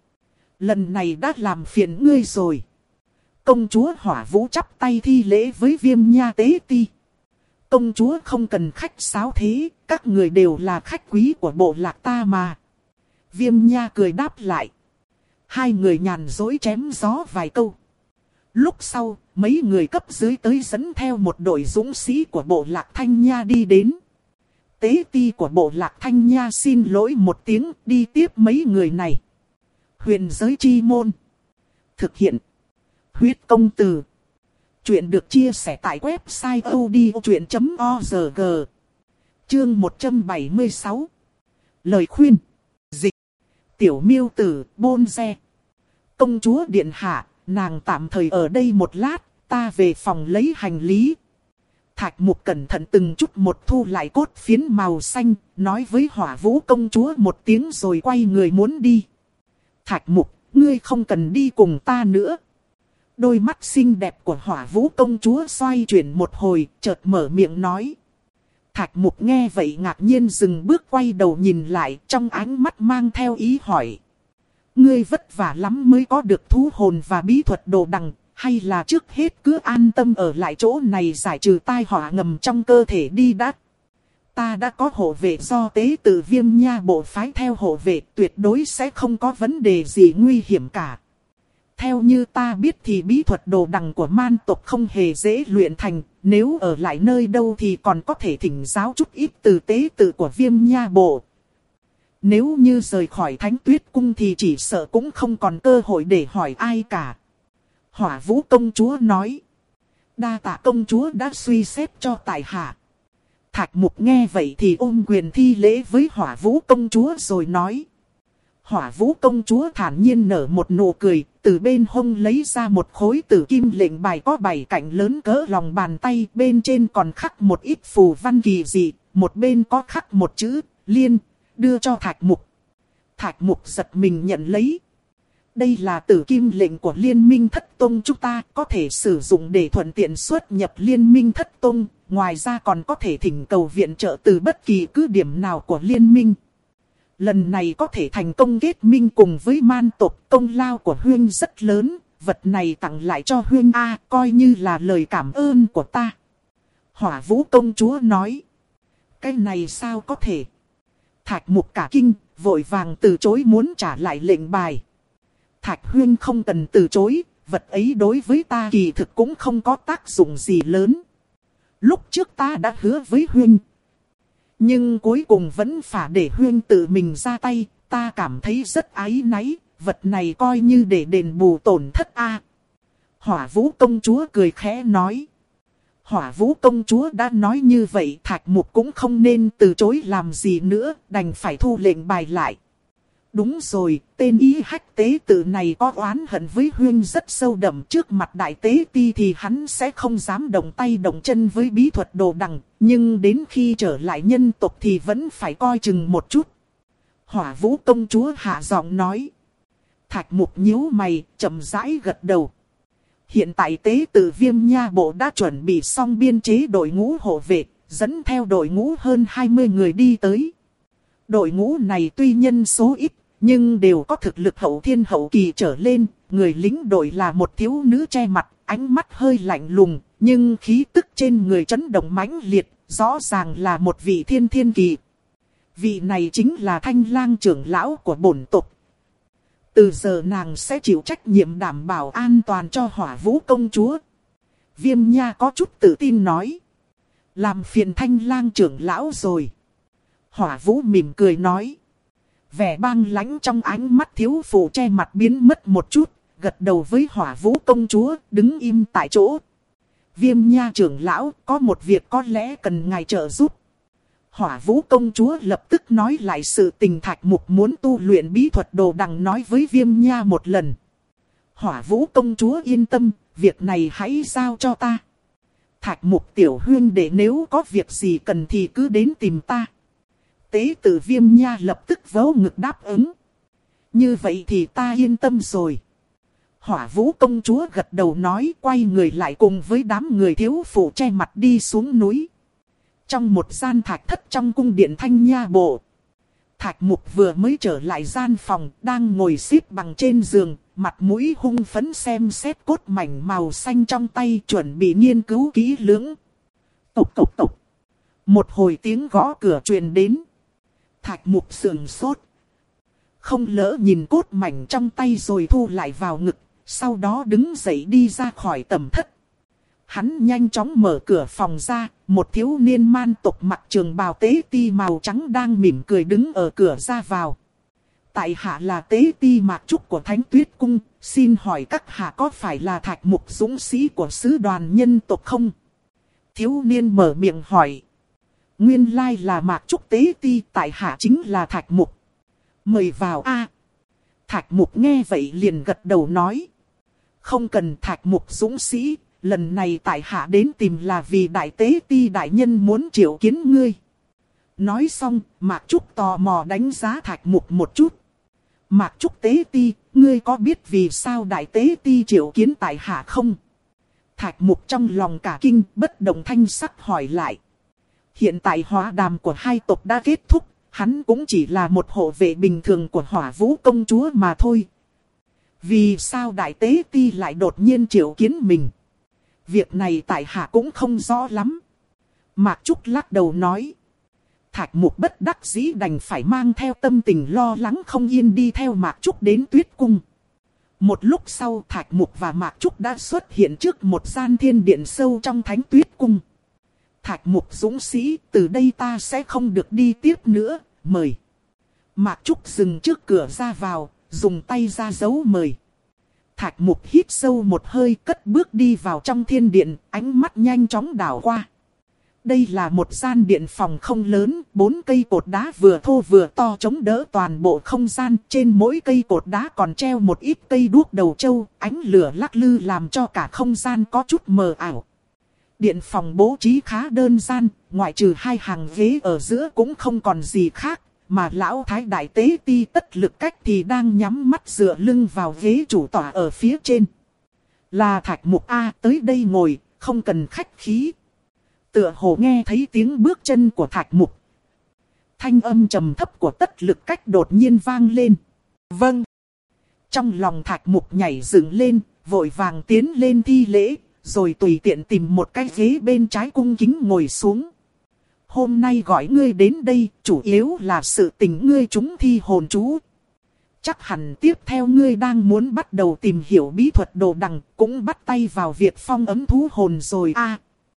lần này đã làm phiền ngươi rồi. Công chúa Hỏa Vũ chắp tay thi lễ với Viêm Nha tế ti. Công chúa không cần khách sáo thế, các người đều là khách quý của bộ lạc ta mà. Viêm Nha cười đáp lại. Hai người nhàn dối chém gió vài câu. Lúc sau, mấy người cấp dưới tới dẫn theo một đội dũng sĩ của bộ lạc Thanh Nha đi đến. Tế ti của bộ lạc Thanh Nha xin lỗi một tiếng, đi tiếp mấy người này. Huyền giới chi môn. Thực hiện. Huyết công từ. Chuyện được chia sẻ tại website odchuyện chấm org. Chương một trăm bảy mươi sáu. Lời khuyên. Dịch. Tiểu miêu tử, bôn xe. Công chúa điện hạ, nàng tạm thời ở đây một lát, ta về phòng lấy hành lý. Thạch Mục cẩn thận từng chút một thu lại cốt phiến màu xanh, nói với Hỏa Vũ công chúa một tiếng rồi quay người muốn đi. Thạch Mục, ngươi không cần đi cùng ta nữa. Đôi mắt xinh đẹp của Hỏa Vũ công chúa xoay chuyển một hồi, chợt mở miệng nói. Thạch Mục nghe vậy ngạc nhiên dừng bước quay đầu nhìn lại, trong ánh mắt mang theo ý hỏi. Ngươi vất vả lắm mới có được thú hồn và bí thuật đồ đằng, hay là trước hết cứ an tâm ở lại chỗ này giải trừ tai họa ngầm trong cơ thể đi đã. Ta đã có hộ vệ do tế tự Viêm Nha bộ phái theo hộ vệ, tuyệt đối sẽ không có vấn đề gì nguy hiểm cả. Theo như ta biết thì bí thuật đồ đằng của man tộc không hề dễ luyện thành, nếu ở lại nơi đâu thì còn có thể thỉnh giáo chút ít từ tế tự của Viêm Nha bộ. Nếu như rời khỏi Thánh Tuyết Cung thì chỉ sợ cũng không còn cơ hội để hỏi ai cả. Hỏa Vũ công chúa nói. Đa tạ công chúa đã suy xét cho tại hạ. Thạch Mục nghe vậy thì ôm quyền thi lễ với Hỏa Vũ công chúa rồi nói. Hỏa Vũ công chúa thản nhiên nở một nụ cười, từ bên hông lấy ra một khối tử kim lệnh bài có bảy cạnh lớn cỡ lòng bàn tay, bên trên còn khắc một ít phù văn kỳ dị, một bên có khắc một chữ, liên, đưa cho Thạch Mục. Thạch Mục giật mình nhận lấy. Đây là tử kim lệnh của Liên minh Thất Tông chúng ta, có thể sử dụng để thuận tiện xuất nhập Liên minh Thất Tông, ngoài ra còn có thể thỉnh cầu viện trợ từ bất kỳ cứ điểm nào của Liên minh. Lần này có thể thành công kết minh cùng với man tộc, công lao của Huyên rất lớn, vật này tặng lại cho Huyên A, coi như là lời cảm ơn của ta. Hỏa Vũ công chúa nói. Cái này sao có thể? Thạch Mục cả kinh, vội vàng từ chối muốn trả lại lệnh bài. Thạch Huyên không cần từ chối, vật ấy đối với ta kỳ thực cũng không có tác dụng gì lớn. Lúc trước ta đã hứa với Huyên. Nhưng cuối cùng vẫn phải để Huyên tự mình ra tay, ta cảm thấy rất áy náy, vật này coi như để đền bù tổn thất a. Hỏa Vũ công chúa cười khẽ nói. Hỏa Vũ công chúa đã nói như vậy, Thạch Mục cũng không nên từ chối làm gì nữa, đành phải thu lệnh bài lại. Đúng rồi, tên Y Hách tế tự này có oán hận với Huyên rất sâu đậm, trước mặt đại tế ti thì hắn sẽ không dám động tay động chân với bí thuật đồ đằng, nhưng đến khi trở lại nhân tộc thì vẫn phải coi chừng một chút. Hỏa Vũ công chúa hạ giọng nói. Thạch Mục nhíu mày, chậm rãi gật đầu. Hiện tại tế tự Viêm Nha bộ đã chuẩn bị xong biên chế đội ngũ hộ vệ, dẫn theo đội ngũ hơn hai mươi người đi tới. Đội ngũ này tuy nhân số ít, nhưng đều có thực lực hậu thiên hậu kỳ trở lên. Người lính đội là một thiếu nữ che mặt, ánh mắt hơi lạnh lùng, nhưng khí tức trên người chấn động mãnh liệt, rõ ràng là một vị thiên thiên kỳ. Vị này chính là Thanh Lang trưởng lão của bổn tộc. Từ giờ nàng sẽ chịu trách nhiệm đảm bảo an toàn cho Hỏa Vũ công chúa. Viêm Nha có chút tự tin nói. Làm phiền Thanh Lang trưởng lão rồi. Hỏa Vũ mỉm cười nói. Vẻ băng lãnh trong ánh mắt thiếu phụ che mặt biến mất một chút, gật đầu với Hỏa Vũ công chúa, đứng im tại chỗ. Viêm Nha trưởng lão, có một việc có lẽ cần ngài trợ giúp. Hỏa Vũ công chúa lập tức nói lại sự tình Thạch Mục muốn tu luyện bí thuật đồ đằng nói với Viêm Nha một lần. Hỏa Vũ công chúa yên tâm, việc này hãy giao cho ta. Thạch Mục tiểu huyên đệ nếu có việc gì cần thì cứ đến tìm ta. Tế tử Viêm Nha lập tức vỗ ngực đáp ứng. Như vậy thì ta yên tâm rồi. Hỏa Vũ công chúa gật đầu nói, quay người lại cùng với đám người thiếu phụ che mặt đi xuống núi. Trong một gian thạch thất trong cung điện Thanh Nha bộ. Thạch Mục vừa mới trở lại gian phòng, đang ngồi xếp bằng trên giường, mặt mũi hung phấn xem xét cốt mảnh màu xanh trong tay, chuẩn bị nghiên cứu kỹ lưỡng. Tộc tộc tộc. Một hồi tiếng gõ cửa truyền đến. Thạch Mục sườn sốt. Không lỡ nhìn cốt mảnh trong tay rồi thu lại vào ngực, sau đó đứng dậy đi ra khỏi tầm thất. Hắn nhanh chóng mở cửa phòng ra, một thiếu niên man tộc mặc trường bào tế ti màu trắng đang mỉm cười đứng ở cửa ra vào. Tại hạ là tế ti Mạc Trúc của Thánh Tuyết Cung, xin hỏi các hạ có phải là Thạch Mục dũng sĩ của sứ đoàn nhân tộc không? Thiếu niên mở miệng hỏi. Nguyên lai là Mạc Trúc tế ti, tại hạ chính là Thạch Mục. Mời vào a. Thạch Mục nghe vậy liền gật đầu nói. Không cần Thạch Mục dũng sĩ, lần này tại hạ đến tìm là vì đại tế ti đại nhân muốn triệu kiến ngươi. Nói xong, Mạc Trúc tò mò đánh giá Thạch Mục một chút. Mạc Trúc tế ti, ngươi có biết vì sao đại tế ti triệu kiến tại hạ không? Thạch Mục trong lòng cả kinh, bất động thanh sắc hỏi lại. Hiện tại hóa đàm của hai tộc đã kết thúc, hắn cũng chỉ là một hộ vệ bình thường của Hỏa Vũ công chúa mà thôi. Vì sao đại tế ti lại đột nhiên triệu kiến mình? Việc này tại hạ cũng không rõ lắm. Mạc Trúc lắc đầu nói. Thạch Mục bất đắc dĩ đành phải mang theo tâm tình lo lắng không yên đi theo Mạc Trúc đến Tuyết Cung. Một lúc sau Thạch Mục và Mạc Trúc đã xuất hiện trước một gian thiên điện sâu trong Thánh Tuyết Cung. Thạch Mục dũng sĩ, từ đây ta sẽ không được đi tiếp nữa, mời. Mạc Trúc dừng trước cửa ra vào, dùng tay ra dấu mời. Thạch Mục hít sâu một hơi, cất bước đi vào trong thiên điện, ánh mắt nhanh chóng đảo qua. Đây là một gian điện phòng không lớn, bốn cây cột đá vừa thô vừa to chống đỡ toàn bộ không gian. Trên mỗi cây cột đá còn treo một ít cây đuốc đầu trâu, ánh lửa lắc lư làm cho cả không gian có chút mờ ảo. Điện phòng bố trí khá đơn giản, ngoại trừ hai hàng ghế ở giữa cũng không còn gì khác. Mà lão thái đại tế ti Tất Lực Cách thì đang nhắm mắt dựa lưng vào ghế chủ tọa ở phía trên. Là Thạch Mục A, tới đây ngồi, không cần khách khí. Tựa hồ nghe thấy tiếng bước chân của Thạch Mục. Thanh âm trầm thấp của Tất Lực Cách đột nhiên vang lên. Vâng. Trong lòng Thạch Mục nhảy dựng lên, vội vàng tiến lên thi lễ, rồi tùy tiện tìm một cái ghế bên trái cung kính ngồi xuống. Hôm nay gọi ngươi đến đây, chủ yếu là sự tình ngươi trúng thi hồn chú. Chắc hẳn tiếp theo ngươi đang muốn bắt đầu tìm hiểu bí thuật đồ đằng, cũng bắt tay vào việc phong ấm thú hồn rồi a. À,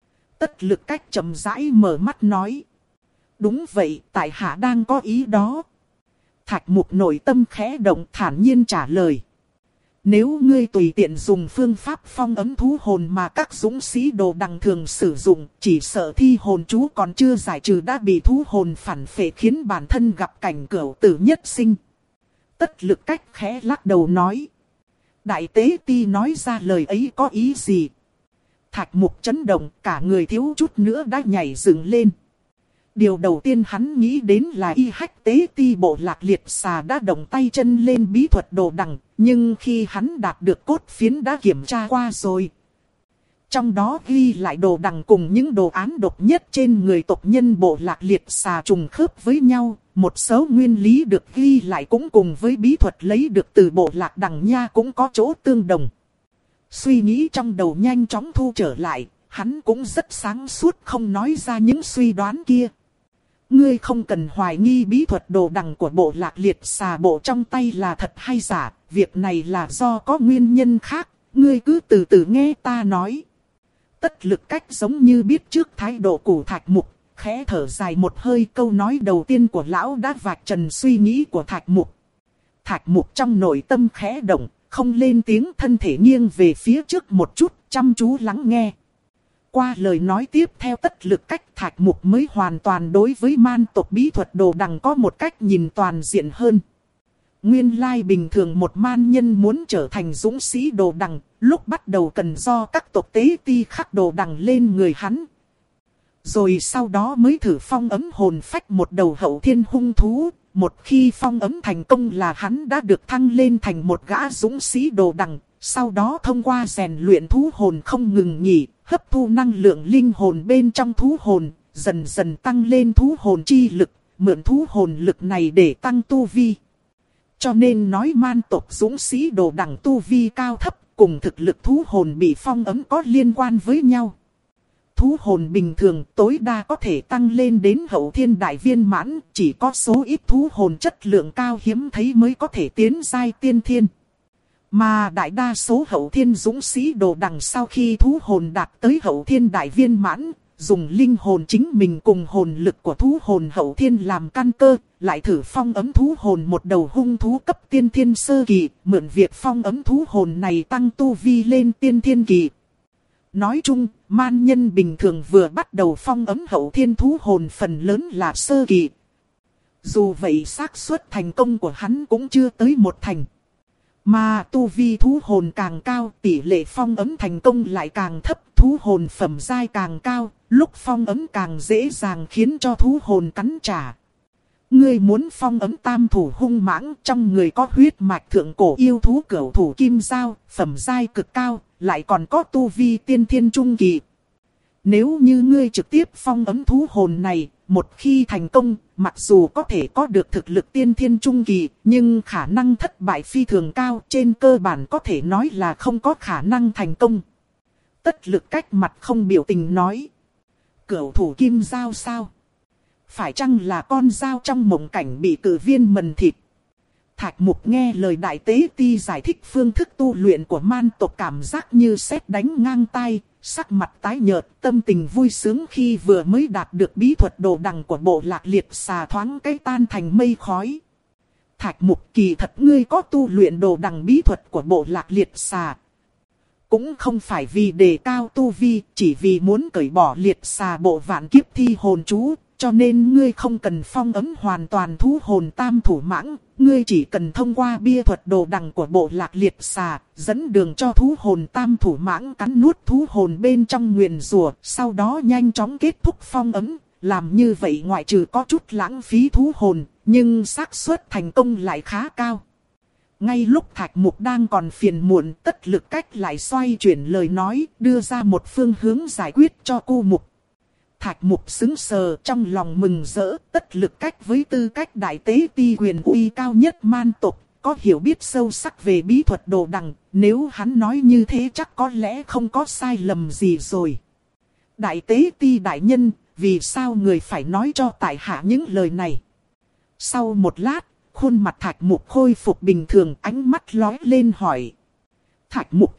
Tất Lực Cách chậm rãi mở mắt nói. Đúng vậy, tại hạ đang có ý đó. Thạch Mục nội tâm khẽ động thản nhiên trả lời. Nếu ngươi tùy tiện dùng phương pháp phong ấm thú hồn mà các dũng sĩ đồ đằng thường sử dụng, chỉ sợ thi hồn chú còn chưa giải trừ đã bị thú hồn phản phệ khiến bản thân gặp cảnh cửu tử nhất sinh. Tất Lực Cách khẽ lắc đầu nói. Đại tế ti nói ra lời ấy có ý gì? Thạch Mục chấn động, cả người thiếu chút nữa đã nhảy dựng lên. Điều đầu tiên hắn nghĩ đến là Y Hách tế ti bộ lạc liệt xà đã động tay chân lên bí thuật đồ đằng, nhưng khi hắn đạt được cốt phiến đã kiểm tra qua rồi. Trong đó ghi lại đồ đằng cùng những đồ án độc nhất trên người tộc nhân bộ lạc liệt xà trùng khớp với nhau, một số nguyên lý được ghi lại cũng cùng với bí thuật lấy được từ bộ lạc đằng nha cũng có chỗ tương đồng. Suy nghĩ trong đầu nhanh chóng thu trở lại, hắn cũng rất sáng suốt không nói ra những suy đoán kia. Ngươi không cần hoài nghi bí thuật đồ đằng của bộ lạc liệt xà bộ trong tay là thật hay giả, việc này là do có nguyên nhân khác, ngươi cứ từ từ nghe ta nói. Tất Lực Cách giống như biết trước thái độ của Thạch Mục, khẽ thở dài một hơi, câu nói đầu tiên của lão đã vạch trần suy nghĩ của Thạch Mục. Thạch Mục trong nội tâm khẽ động, không lên tiếng, thân thể nghiêng về phía trước một chút, chăm chú lắng nghe. Qua lời nói tiếp theo Tất Lực Cách, Thạch Mục mới hoàn toàn đối với man tộc bí thuật đồ đằng có một cách nhìn toàn diện hơn. Nguyên lai bình thường một man nhân muốn trở thành dũng sĩ đồ đằng, lúc bắt đầu cần do các tộc tế ti khắc đồ đằng lên người hắn. Rồi sau đó mới thử phong ấm hồn phách một đầu hậu thiên hung thú. Một khi phong ấm thành công là hắn đã được thăng lên thành một gã dũng sĩ đồ đằng. Sau đó thông qua rèn luyện thú hồn không ngừng nghỉ, hấp thu năng lượng linh hồn bên trong thú hồn, dần dần tăng lên thú hồn chi lực, mượn thú hồn lực này để tăng tu vi. Cho nên nói man tộc dũng sĩ đồ đằng tu vi cao thấp, cùng thực lực thú hồn bị phong ấm có liên quan với nhau. Thú hồn bình thường tối đa có thể tăng lên đến hậu thiên đại viên mãn, chỉ có số ít thú hồn chất lượng cao hiếm thấy mới có thể tiến giai tiên thiên. Mà đại đa số hậu thiên dũng sĩ đồ đằng sau khi thú hồn đạt tới hậu thiên đại viên mãn, dùng linh hồn chính mình cùng hồn lực của thú hồn hậu thiên làm căn cơ, lại thử phong ấm thú hồn một đầu hung thú cấp tiên thiên sơ kỳ, mượn việc phong ấm thú hồn này tăng tu vi lên tiên thiên kỳ. Nói chung, man nhân bình thường vừa bắt đầu phong ấm hậu thiên thú hồn phần lớn là sơ kỳ. Dù vậy xác suất thành công của hắn cũng chưa tới một thành. Mà tu vi thú hồn càng cao, tỷ lệ phong ấm thành công lại càng thấp, thú hồn phẩm giai càng cao, lúc phong ấm càng dễ dàng khiến cho thú hồn cắn trả. Ngươi muốn phong ấm tam thủ hung mãng, trong người có huyết mạch thượng cổ yêu thú cửu thủ kim giao, phẩm giai cực cao, lại còn có tu vi tiên thiên trung kỳ. Nếu như ngươi trực tiếp phong ấm thú hồn này, một khi thành công, mặc dù có thể có được thực lực tiên thiên trung kỳ, nhưng khả năng thất bại phi thường cao, trên cơ bản có thể nói là không có khả năng thành công. Tất Lực Cách mặt không biểu tình nói. Cửu thủ kim dao sao? Phải chăng là con dao trong mộng cảnh bị cử viên mần thịt? Thạch Mục nghe lời Đại Tế Ti giải thích phương thức tu luyện của man tộc, cảm giác như sét đánh ngang tai, sắc mặt tái nhợt, tâm tình vui sướng khi vừa mới đạt được bí thuật đồ đằng của bộ lạc liệt xà thoáng cái tan thành mây khói. Thạch Mục, kỳ thật ngươi có tu luyện đồ đằng bí thuật của bộ lạc liệt xà. Cũng không phải vì đề cao tu vi, chỉ vì muốn cởi bỏ liệt xà bộ vạn kiếp thi hồn chú, cho nên ngươi không cần phong ấn hoàn toàn thú hồn tam thủ mãng, ngươi chỉ cần thông qua bia thuật đồ đằng của bộ lạc liệt xà, dẫn đường cho thú hồn tam thủ mãng cắn nuốt thú hồn bên trong nguyền rủa, sau đó nhanh chóng kết thúc phong ấn. Làm như vậy ngoại trừ có chút lãng phí thú hồn, nhưng xác suất thành công lại khá cao. Ngay lúc Thạch Mục đang còn phiền muộn, Tất Lực Cách lại xoay chuyển lời nói, đưa ra một phương hướng giải quyết cho cô Mục. Thạch Mục sững sờ, trong lòng mừng rỡ. Tất Lực Cách với tư cách Đại Tế Ti quyền uy cao nhất man tộc, có hiểu biết sâu sắc về bí thuật đồ đằng, nếu hắn nói như thế chắc có lẽ không có sai lầm gì rồi. Đại Tế Ti đại nhân, vì sao người phải nói cho tại hạ những lời này? Sau một lát, khuôn mặt Thạch Mục khôi phục bình thường, ánh mắt lóe lên hỏi. Thạch Mục,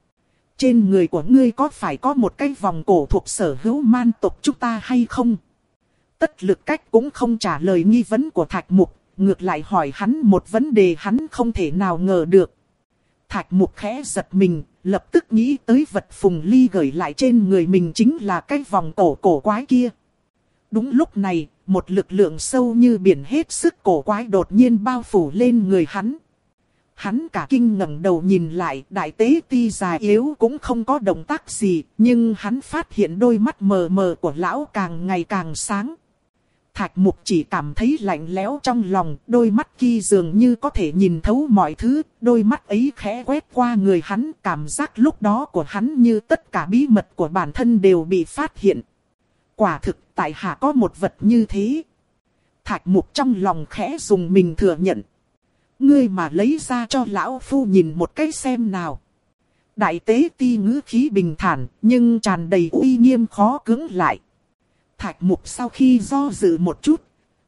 trên người của ngươi có phải có một cái vòng cổ thuộc sở hữu man tộc chúng ta hay không? Tất Lực Cách cũng không trả lời nghi vấn của Thạch Mục, ngược lại hỏi hắn một vấn đề hắn không thể nào ngờ được. Thạch Mục khẽ giật mình, lập tức nghĩ tới vật Phùng Ly gửi lại trên người mình chính là cái vòng cổ cổ quái kia. Đúng lúc này, một lực lượng sâu như biển hết sức cổ quái đột nhiên bao phủ lên người hắn. Hắn cả kinh ngẩng đầu nhìn lại, Đại Tế Ti già yếu cũng không có động tác gì, nhưng hắn phát hiện đôi mắt mờ mờ của lão càng ngày càng sáng. Thạch Mục chỉ cảm thấy lạnh lẽo trong lòng, đôi mắt kia dường như có thể nhìn thấu mọi thứ, đôi mắt ấy khẽ quét qua người hắn, cảm giác lúc đó của hắn như tất cả bí mật của bản thân đều bị phát hiện. Quả thực tại hạ có một vật như thế. Thạch Mục trong lòng khẽ dùng mình thừa nhận. Ngươi mà lấy ra cho lão phu nhìn một cái xem nào. Đại Tế Ti ngữ khí bình thản, nhưng tràn đầy uy nghiêm khó cưỡng lại. Thạch Mục sau khi do dự một chút,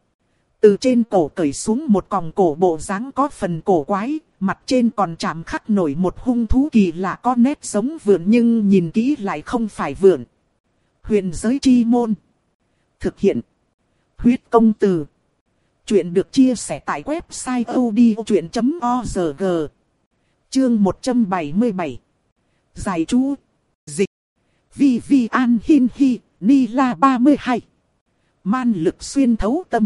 từ trên cổ cởi xuống một còng cổ bộ dáng có phần cổ quái, mặt trên còn chạm khắc nổi một hung thú kỳ lạ có nét giống vượn nhưng nhìn kỹ lại không phải vượn. Huyền giới chi môn. Thực hiện. Huyết công từ. Chuyện được chia sẻ tại website odchuyện chấm org. Chương một trăm bảy mươi bảy. Giải chú. Dịch. Vi Vi An Hin Hi. Ni La ba mươi hai. Man lực xuyên thấu tâm.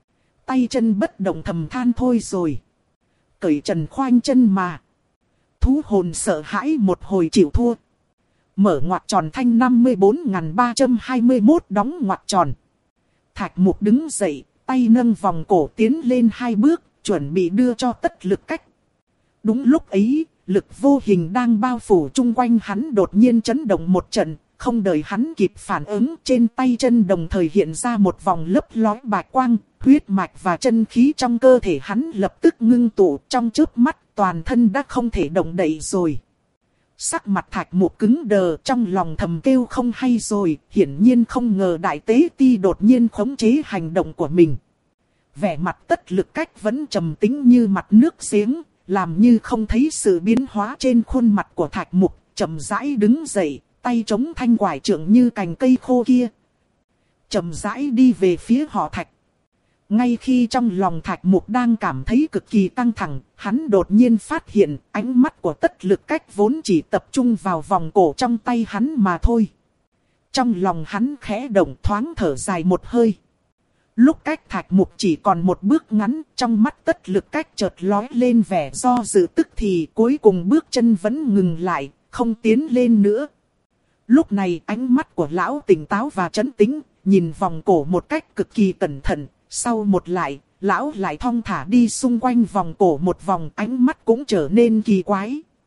Tay chân bất động thầm than thôi rồi. Cởi trần khoanh chân mà. Thú hồn sợ hãi một hồi chịu thua. Mở ngoặc tròn thanh năm mươi bốn nghìn ba trăm hai mươi mốt đóng ngoặc tròn. Thạch Mục đứng dậy, tay nâng vòng cổ tiến lên hai bước, chuẩn bị đưa cho Tất Lực Cách. Đúng lúc ấy, lực vô hình đang bao phủ chung quanh hắn đột nhiên chấn động một trận. Không đợi hắn kịp phản ứng, trên tay chân đồng thời hiện ra một vòng lấp lói bạch quang, huyết mạch và chân khí trong cơ thể hắn lập tức ngưng tụ, trong chớp mắt toàn thân đã không thể động đậy rồi. Sắc mặt Thạch Mục cứng đờ, trong lòng thầm kêu không hay rồi, hiển nhiên không ngờ Đại Tế Ti đột nhiên khống chế hành động của mình. Vẻ mặt Tất Lực Cách vẫn trầm tĩnh như mặt nước giếng, làm như không thấy sự biến hóa trên khuôn mặt của Thạch Mục, chậm rãi đứng dậy. Tay chống thanh quải trượng như cành cây khô kia. Chậm rãi đi về phía họ Thạch. Ngay khi trong lòng Thạch Mục đang cảm thấy cực kỳ căng thẳng, hắn đột nhiên phát hiện ánh mắt của Tất Lực Cách vốn chỉ tập trung vào vòng cổ trong tay hắn mà thôi. Trong lòng hắn khẽ động thoáng thở dài một hơi. Lúc cách Thạch Mục chỉ còn một bước ngắn, trong mắt Tất Lực Cách chợt lóe lên vẻ do dự, tức thì cuối cùng bước chân vẫn ngừng lại, không tiến lên nữa. Lúc này ánh mắt của lão tỉnh táo và trấn tĩnh, nhìn vòng cổ một cách cực kỳ cẩn thận, sau một lại, lão lại thong thả đi xung quanh vòng cổ một vòng, ánh mắt cũng trở nên kỳ quái.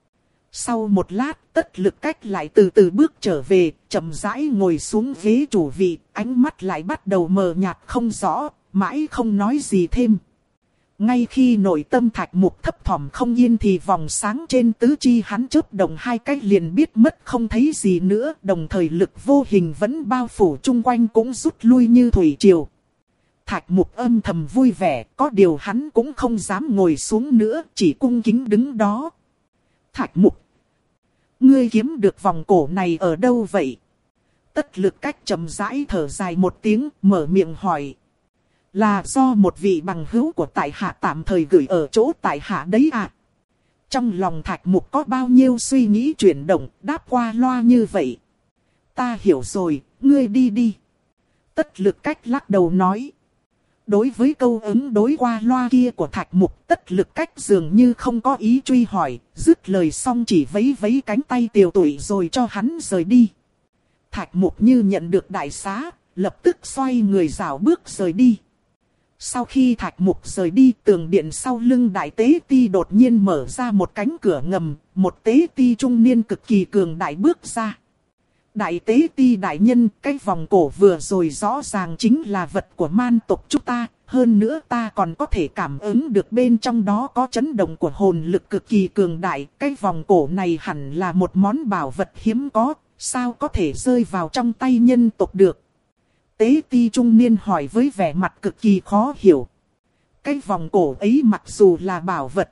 Sau một lát, Tất Lực Cách lại từ từ bước trở về, chậm rãi ngồi xuống ghế chủ vị, ánh mắt lại bắt đầu mờ nhạt không rõ, mãi không nói gì thêm. Ngay khi nội tâm Thạch Mục thấp thỏm không yên thì vòng sáng trên tứ chi hắn chớp động hai cái liền biết mất không thấy gì nữa, đồng thời lực vô hình vẫn bao phủ chung quanh cũng rút lui như thủy triều. Thạch Mục âm thầm vui vẻ, có điều hắn cũng không dám ngồi xuống nữa, chỉ cung kính đứng đó. Thạch Mục, ngươi kiếm được vòng cổ này ở đâu vậy? Tất Lực Cách chậm rãi thở dài một tiếng, mở miệng hỏi. Là do một vị bằng hữu của tại hạ tạm thời gửi ở chỗ tại hạ đấy à? Trong lòng Thạch Mục có bao nhiêu suy nghĩ chuyển động, đáp qua loa như vậy. Ta hiểu rồi, ngươi đi đi. Tất Lực Cách lắc đầu nói. Đối với câu ứng đối qua loa kia của Thạch Mục, Tất Lực Cách dường như không có ý truy hỏi, dứt lời xong chỉ vẫy vẫy cánh tay tiều tụy rồi cho hắn rời đi. Thạch Mục như nhận được đại xá, lập tức xoay người rảo bước rời đi. Sau khi Thạch Mục rời đi, tường điện sau lưng Đại Tế Ti đột nhiên mở ra một cánh cửa ngầm, một Tế Ti trung niên cực kỳ cường đại bước ra. Đại Tế Ti đại nhân, cái vòng cổ vừa rồi rõ ràng chính là vật của man tộc chúng ta, hơn nữa ta còn có thể cảm ứng được bên trong đó có chấn động của hồn lực cực kỳ cường đại, cái vòng cổ này hẳn là một món bảo vật hiếm có, sao có thể rơi vào trong tay nhân tộc được. Tế Ti trung niên hỏi với vẻ mặt cực kỳ khó hiểu. Cái vòng cổ ấy mặc dù là bảo vật,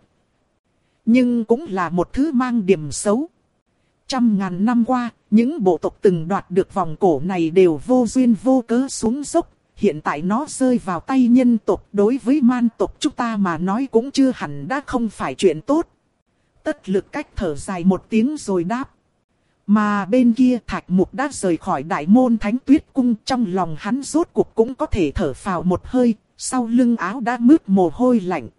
nhưng cũng là một thứ mang điểm xấu. Trăm ngàn năm qua, những bộ tộc từng đoạt được vòng cổ này đều vô duyên vô cớ xuống dốc. Hiện tại nó rơi vào tay nhân tộc, đối với man tộc chúng ta mà nói cũng chưa hẳn đã không phải chuyện tốt. Tất Lực Cách thở dài một tiếng rồi đáp. Mà bên kia Thạch Mục đã rời khỏi đại môn Thánh Tuyết Cung, trong lòng hắn rốt cuộc cũng có thể thở phào một hơi, sau lưng áo đã mướt mồ hôi lạnh.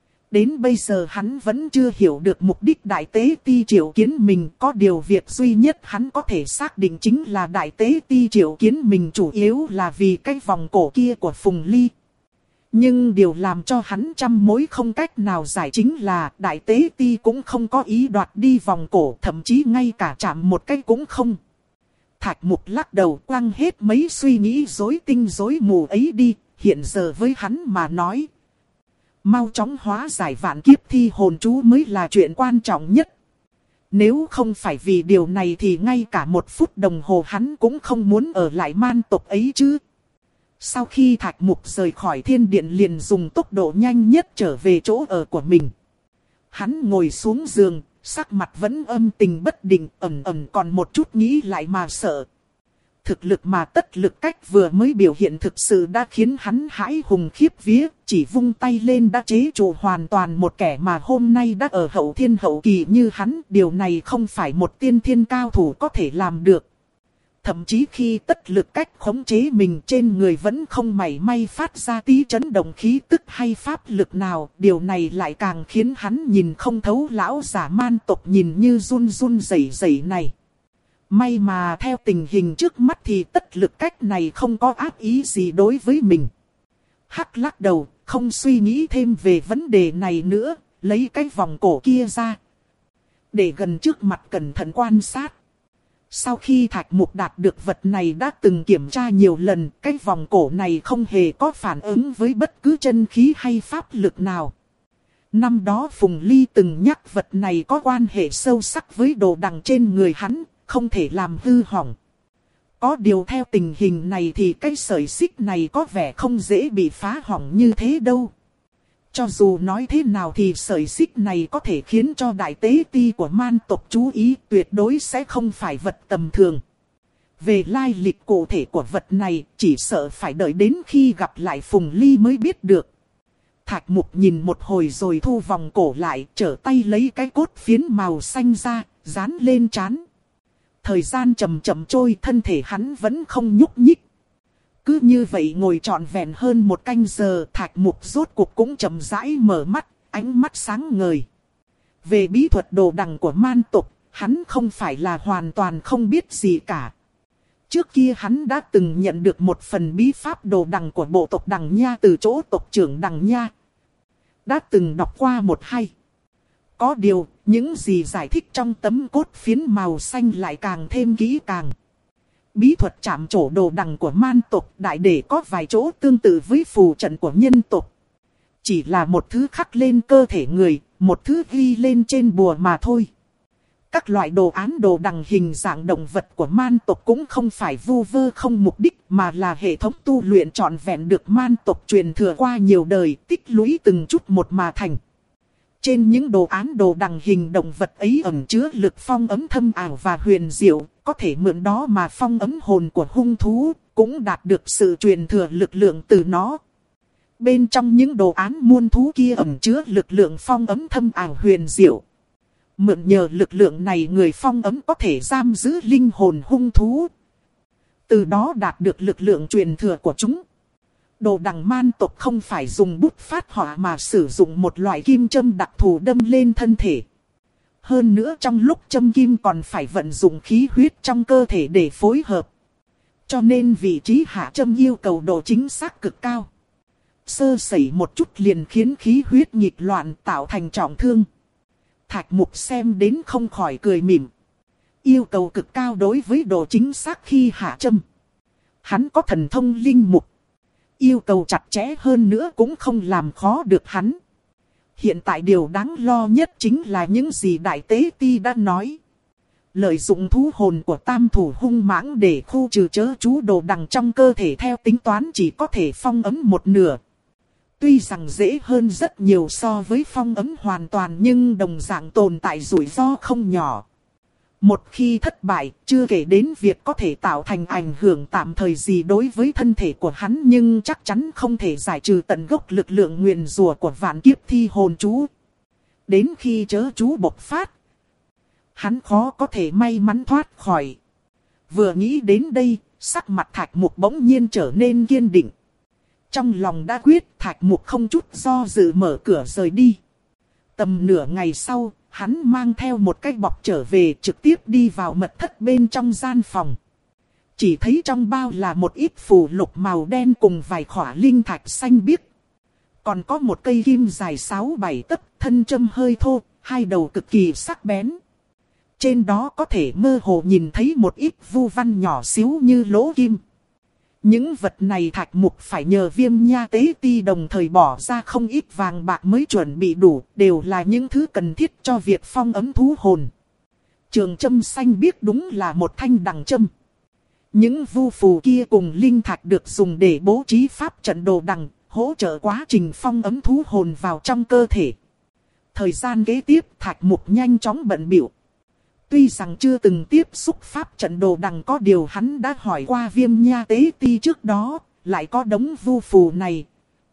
Đến bây giờ hắn vẫn chưa hiểu được mục đích Đại Tế Ti triệu kiến mình, có điều việc duy nhất hắn có thể xác định chính là Đại Tế Ti triệu kiến mình chủ yếu là vì cái vòng cổ kia của Phùng Ly. Nhưng điều làm cho hắn trăm mối không cách nào giải chính là Đại Tế Ti cũng không có ý đoạt đi vòng cổ, thậm chí ngay cả chạm một cái cũng không. Thạch Mục lắc đầu quăng hết mấy suy nghĩ rối tinh rối mù ấy đi, hiện giờ với hắn mà nói. Mau chóng hóa giải vạn kiếp thi hồn chú mới là chuyện quan trọng nhất. Nếu không phải vì điều này thì ngay cả một phút đồng hồ hắn cũng không muốn ở lại man tộc ấy chứ. Sau khi Thạch Mục rời khỏi thiên điện liền dùng tốc độ nhanh nhất trở về chỗ ở của mình. Hắn ngồi xuống giường, sắc mặt vẫn âm tình bất định, ẩn ẩn còn một chút nghĩ lại mà sợ. Thực lực mà Tất Lực Cách vừa mới biểu hiện thực sự đã khiến hắn hãi hùng khiếp vía, chỉ vung tay lên đã chế trụ hoàn toàn một kẻ mà hôm nay đã ở hậu thiên hậu kỳ như hắn. Điều này không phải một tiên thiên cao thủ có thể làm được. Thậm chí khi Tất Lực Cách khống chế mình trên người vẫn không mảy may phát ra tí chấn động khí tức hay pháp lực nào. Điều này lại càng khiến hắn nhìn không thấu lão giả man tộc nhìn như run run rẩy rẩy này. May mà theo tình hình trước mắt thì Tất Lực Cách này không có ác ý gì đối với mình. Hắc lắc đầu, không suy nghĩ thêm về vấn đề này nữa, lấy cái vòng cổ kia ra. Để gần trước mặt cẩn thận quan sát. Sau khi Thạch Mục đạt được vật này đã từng kiểm tra nhiều lần, cái vòng cổ này không hề có phản ứng với bất cứ chân khí hay pháp lực nào. Năm đó Phùng Ly từng nhắc vật này có quan hệ sâu sắc với đồ đằng trên người hắn, không thể làm hư hỏng. Có điều theo tình hình này thì cái sợi xích này có vẻ không dễ bị phá hỏng như thế đâu. Cho dù nói thế nào thì sợi xích này có thể khiến cho Đại Tế Ti của man tộc chú ý, tuyệt đối sẽ không phải vật tầm thường. Về lai lịch cụ thể của vật này, chỉ sợ phải đợi đến khi gặp lại Phùng Ly mới biết được. Thạch Mục nhìn một hồi rồi thu vòng cổ lại, trở tay lấy cái cốt phiến màu xanh ra, dán lên trán. Thời gian chậm chậm trôi, thân thể hắn vẫn không nhúc nhích. Cứ như vậy ngồi trọn vẹn hơn một canh giờ, Thạch Mục rốt cuộc cũng chậm rãi mở mắt, ánh mắt sáng ngời. Về bí thuật đồ đằng của man tộc, hắn không phải là hoàn toàn không biết gì cả. Trước kia hắn đã từng nhận được một phần bí pháp đồ đằng của bộ tộc Đằng Nha từ chỗ tộc trưởng Đằng Nha. Đã từng đọc qua một hay. Có điều, những gì giải thích trong tấm cốt phiến màu xanh lại càng thêm kỹ càng. Bí thuật chạm trổ đồ đằng của man tộc đại để có vài chỗ tương tự với phù trận của nhân tộc. Chỉ là một thứ khắc lên cơ thể người, một thứ ghi lên trên bùa mà thôi. Các loại đồ án đồ đằng hình dạng động vật của man tộc cũng không phải vu vơ không mục đích mà là hệ thống tu luyện trọn vẹn được man tộc truyền thừa qua nhiều đời tích lũy từng chút một mà thành. Trên những đồ án đồ đằng hình động vật ấy ẩn chứa lực phong ấm thâm ảo và huyền diệu, có thể mượn đó mà phong ấm hồn của hung thú, cũng đạt được sự truyền thừa lực lượng từ nó. Bên trong những đồ án muôn thú kia ẩn chứa lực lượng phong ấm thâm ảo huyền diệu. Mượn nhờ lực lượng này người phong ấm có thể giam giữ linh hồn hung thú. Từ đó đạt được lực lượng truyền thừa của chúng. Đồ đằng man tộc không phải dùng bút phát họa mà sử dụng một loại kim châm đặc thù đâm lên thân thể. Hơn nữa trong lúc châm kim còn phải vận dụng khí huyết trong cơ thể để phối hợp. Cho nên vị trí hạ châm yêu cầu độ chính xác cực cao. Sơ sẩy một chút liền khiến khí huyết nghịch loạn tạo thành trọng thương. Thạch Mục xem đến không khỏi cười mỉm. Yêu cầu cực cao đối với độ chính xác khi hạ châm. Hắn có thần thông linh mục. Yêu cầu chặt chẽ hơn nữa cũng không làm khó được hắn. Hiện tại điều đáng lo nhất chính là những gì Đại Tế Ti đã nói. Lợi dụng thú hồn của tam thủ hung mãng để khu trừ chớ chú đồ đằng trong cơ thể theo tính toán chỉ có thể phong ấm một nửa. Tuy rằng dễ hơn rất nhiều so với phong ấm hoàn toàn nhưng đồng dạng tồn tại rủi ro không nhỏ. Một khi thất bại, chưa kể đến việc có thể tạo thành ảnh hưởng tạm thời gì đối với thân thể của hắn nhưng chắc chắn không thể giải trừ tận gốc lực lượng nguyền rủa của vạn kiếp thi hồn chú. Đến khi chớ chú bộc phát, hắn khó có thể may mắn thoát khỏi. Vừa nghĩ đến đây, sắc mặt Thạch Mục bỗng nhiên trở nên kiên định. Trong lòng đã quyết, Thạch Mục không chút do dự mở cửa rời đi. Tầm nửa ngày sau, hắn mang theo một cái bọc trở về trực tiếp đi vào mật thất bên trong gian phòng. Chỉ thấy trong bao là một ít phù lục màu đen cùng vài khỏa linh thạch xanh biếc. Còn có một cây kim dài sáu bảy tấc, thân châm hơi thô, hai đầu cực kỳ sắc bén. Trên đó có thể mơ hồ nhìn thấy một ít vu văn nhỏ xíu như lỗ kim. Những vật này Thạch Mục phải nhờ Viêm Nha Tế Ti đồng thời bỏ ra không ít vàng bạc mới chuẩn bị đủ, đều là những thứ cần thiết cho việc phong ấm thú hồn. Trường châm xanh biếc đúng là một thanh đằng châm. Những vu phù kia cùng linh thạch được dùng để bố trí pháp trận đồ đằng, hỗ trợ quá trình phong ấm thú hồn vào trong cơ thể. Thời gian kế tiếp Thạch Mục nhanh chóng bận bịu. Tuy rằng chưa từng tiếp xúc pháp trận đồ đằng có điều hắn đã hỏi qua Viêm Nha Tế Ti trước đó, lại có đống vu phù này.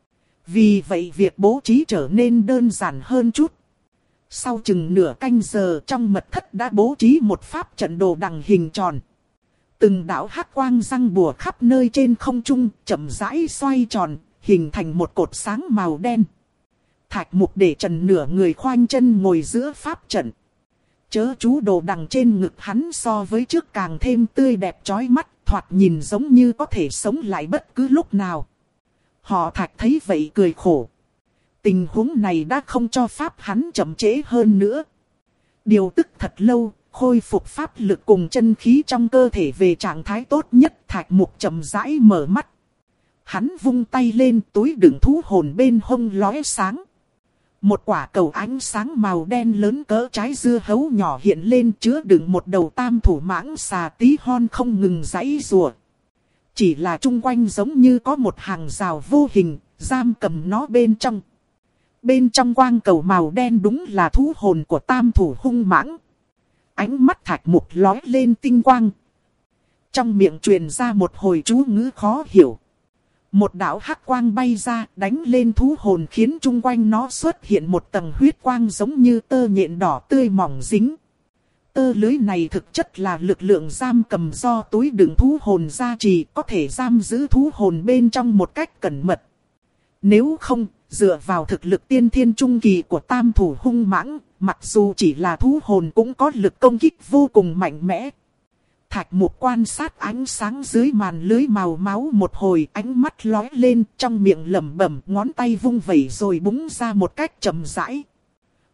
Vì vậy việc bố trí trở nên đơn giản hơn chút. Sau chừng nửa canh giờ trong mật thất đã bố trí một pháp trận đồ đằng hình tròn. Từng đạo hắc quang răng bùa khắp nơi trên không trung, chậm rãi xoay tròn, hình thành một cột sáng màu đen. Thạch Mục để trần nửa người khoanh chân ngồi giữa pháp trận. Chớ chú đồ đằng trên ngực hắn so với trước càng thêm tươi đẹp chói mắt, thoạt nhìn giống như có thể sống lại bất cứ lúc nào. Họ Thạch thấy vậy cười khổ. Tình huống này đã không cho pháp hắn chậm trễ hơn nữa. Điều tức thật lâu, khôi phục pháp lực cùng chân khí trong cơ thể về trạng thái tốt nhất. Thạch Mục chậm rãi mở mắt. Hắn vung tay lên, túi đựng thú hồn bên hông lóe sáng. Một quả cầu ánh sáng màu đen lớn cỡ trái dưa hấu nhỏ hiện lên chứa đựng một đầu tam thủ mãng xà tí hon không ngừng giãy giụa. Chỉ là chung quanh giống như có một hàng rào vô hình, giam cầm nó bên trong. Bên trong quang cầu màu đen đúng là thú hồn của tam thủ hung mãng. Ánh mắt Thạch Mục lóe lên tinh quang. Trong miệng truyền ra một hồi chú ngữ khó hiểu. Một đạo hắc quang bay ra đánh lên thú hồn khiến chung quanh nó xuất hiện một tầng huyết quang giống như tơ nhện đỏ tươi mỏng dính. Tơ lưới này thực chất là lực lượng giam cầm do túi đựng thú hồn gia trì, có thể giam giữ thú hồn bên trong một cách cẩn mật. Nếu không, dựa vào thực lực tiên thiên trung kỳ của tam thủ hung mãng, mặc dù chỉ là thú hồn cũng có lực công kích vô cùng mạnh mẽ. Thạch Mục quan sát ánh sáng dưới màn lưới màu máu một hồi, ánh mắt lóe lên, trong miệng lẩm bẩm, ngón tay vung vẩy rồi búng ra một cách chậm rãi.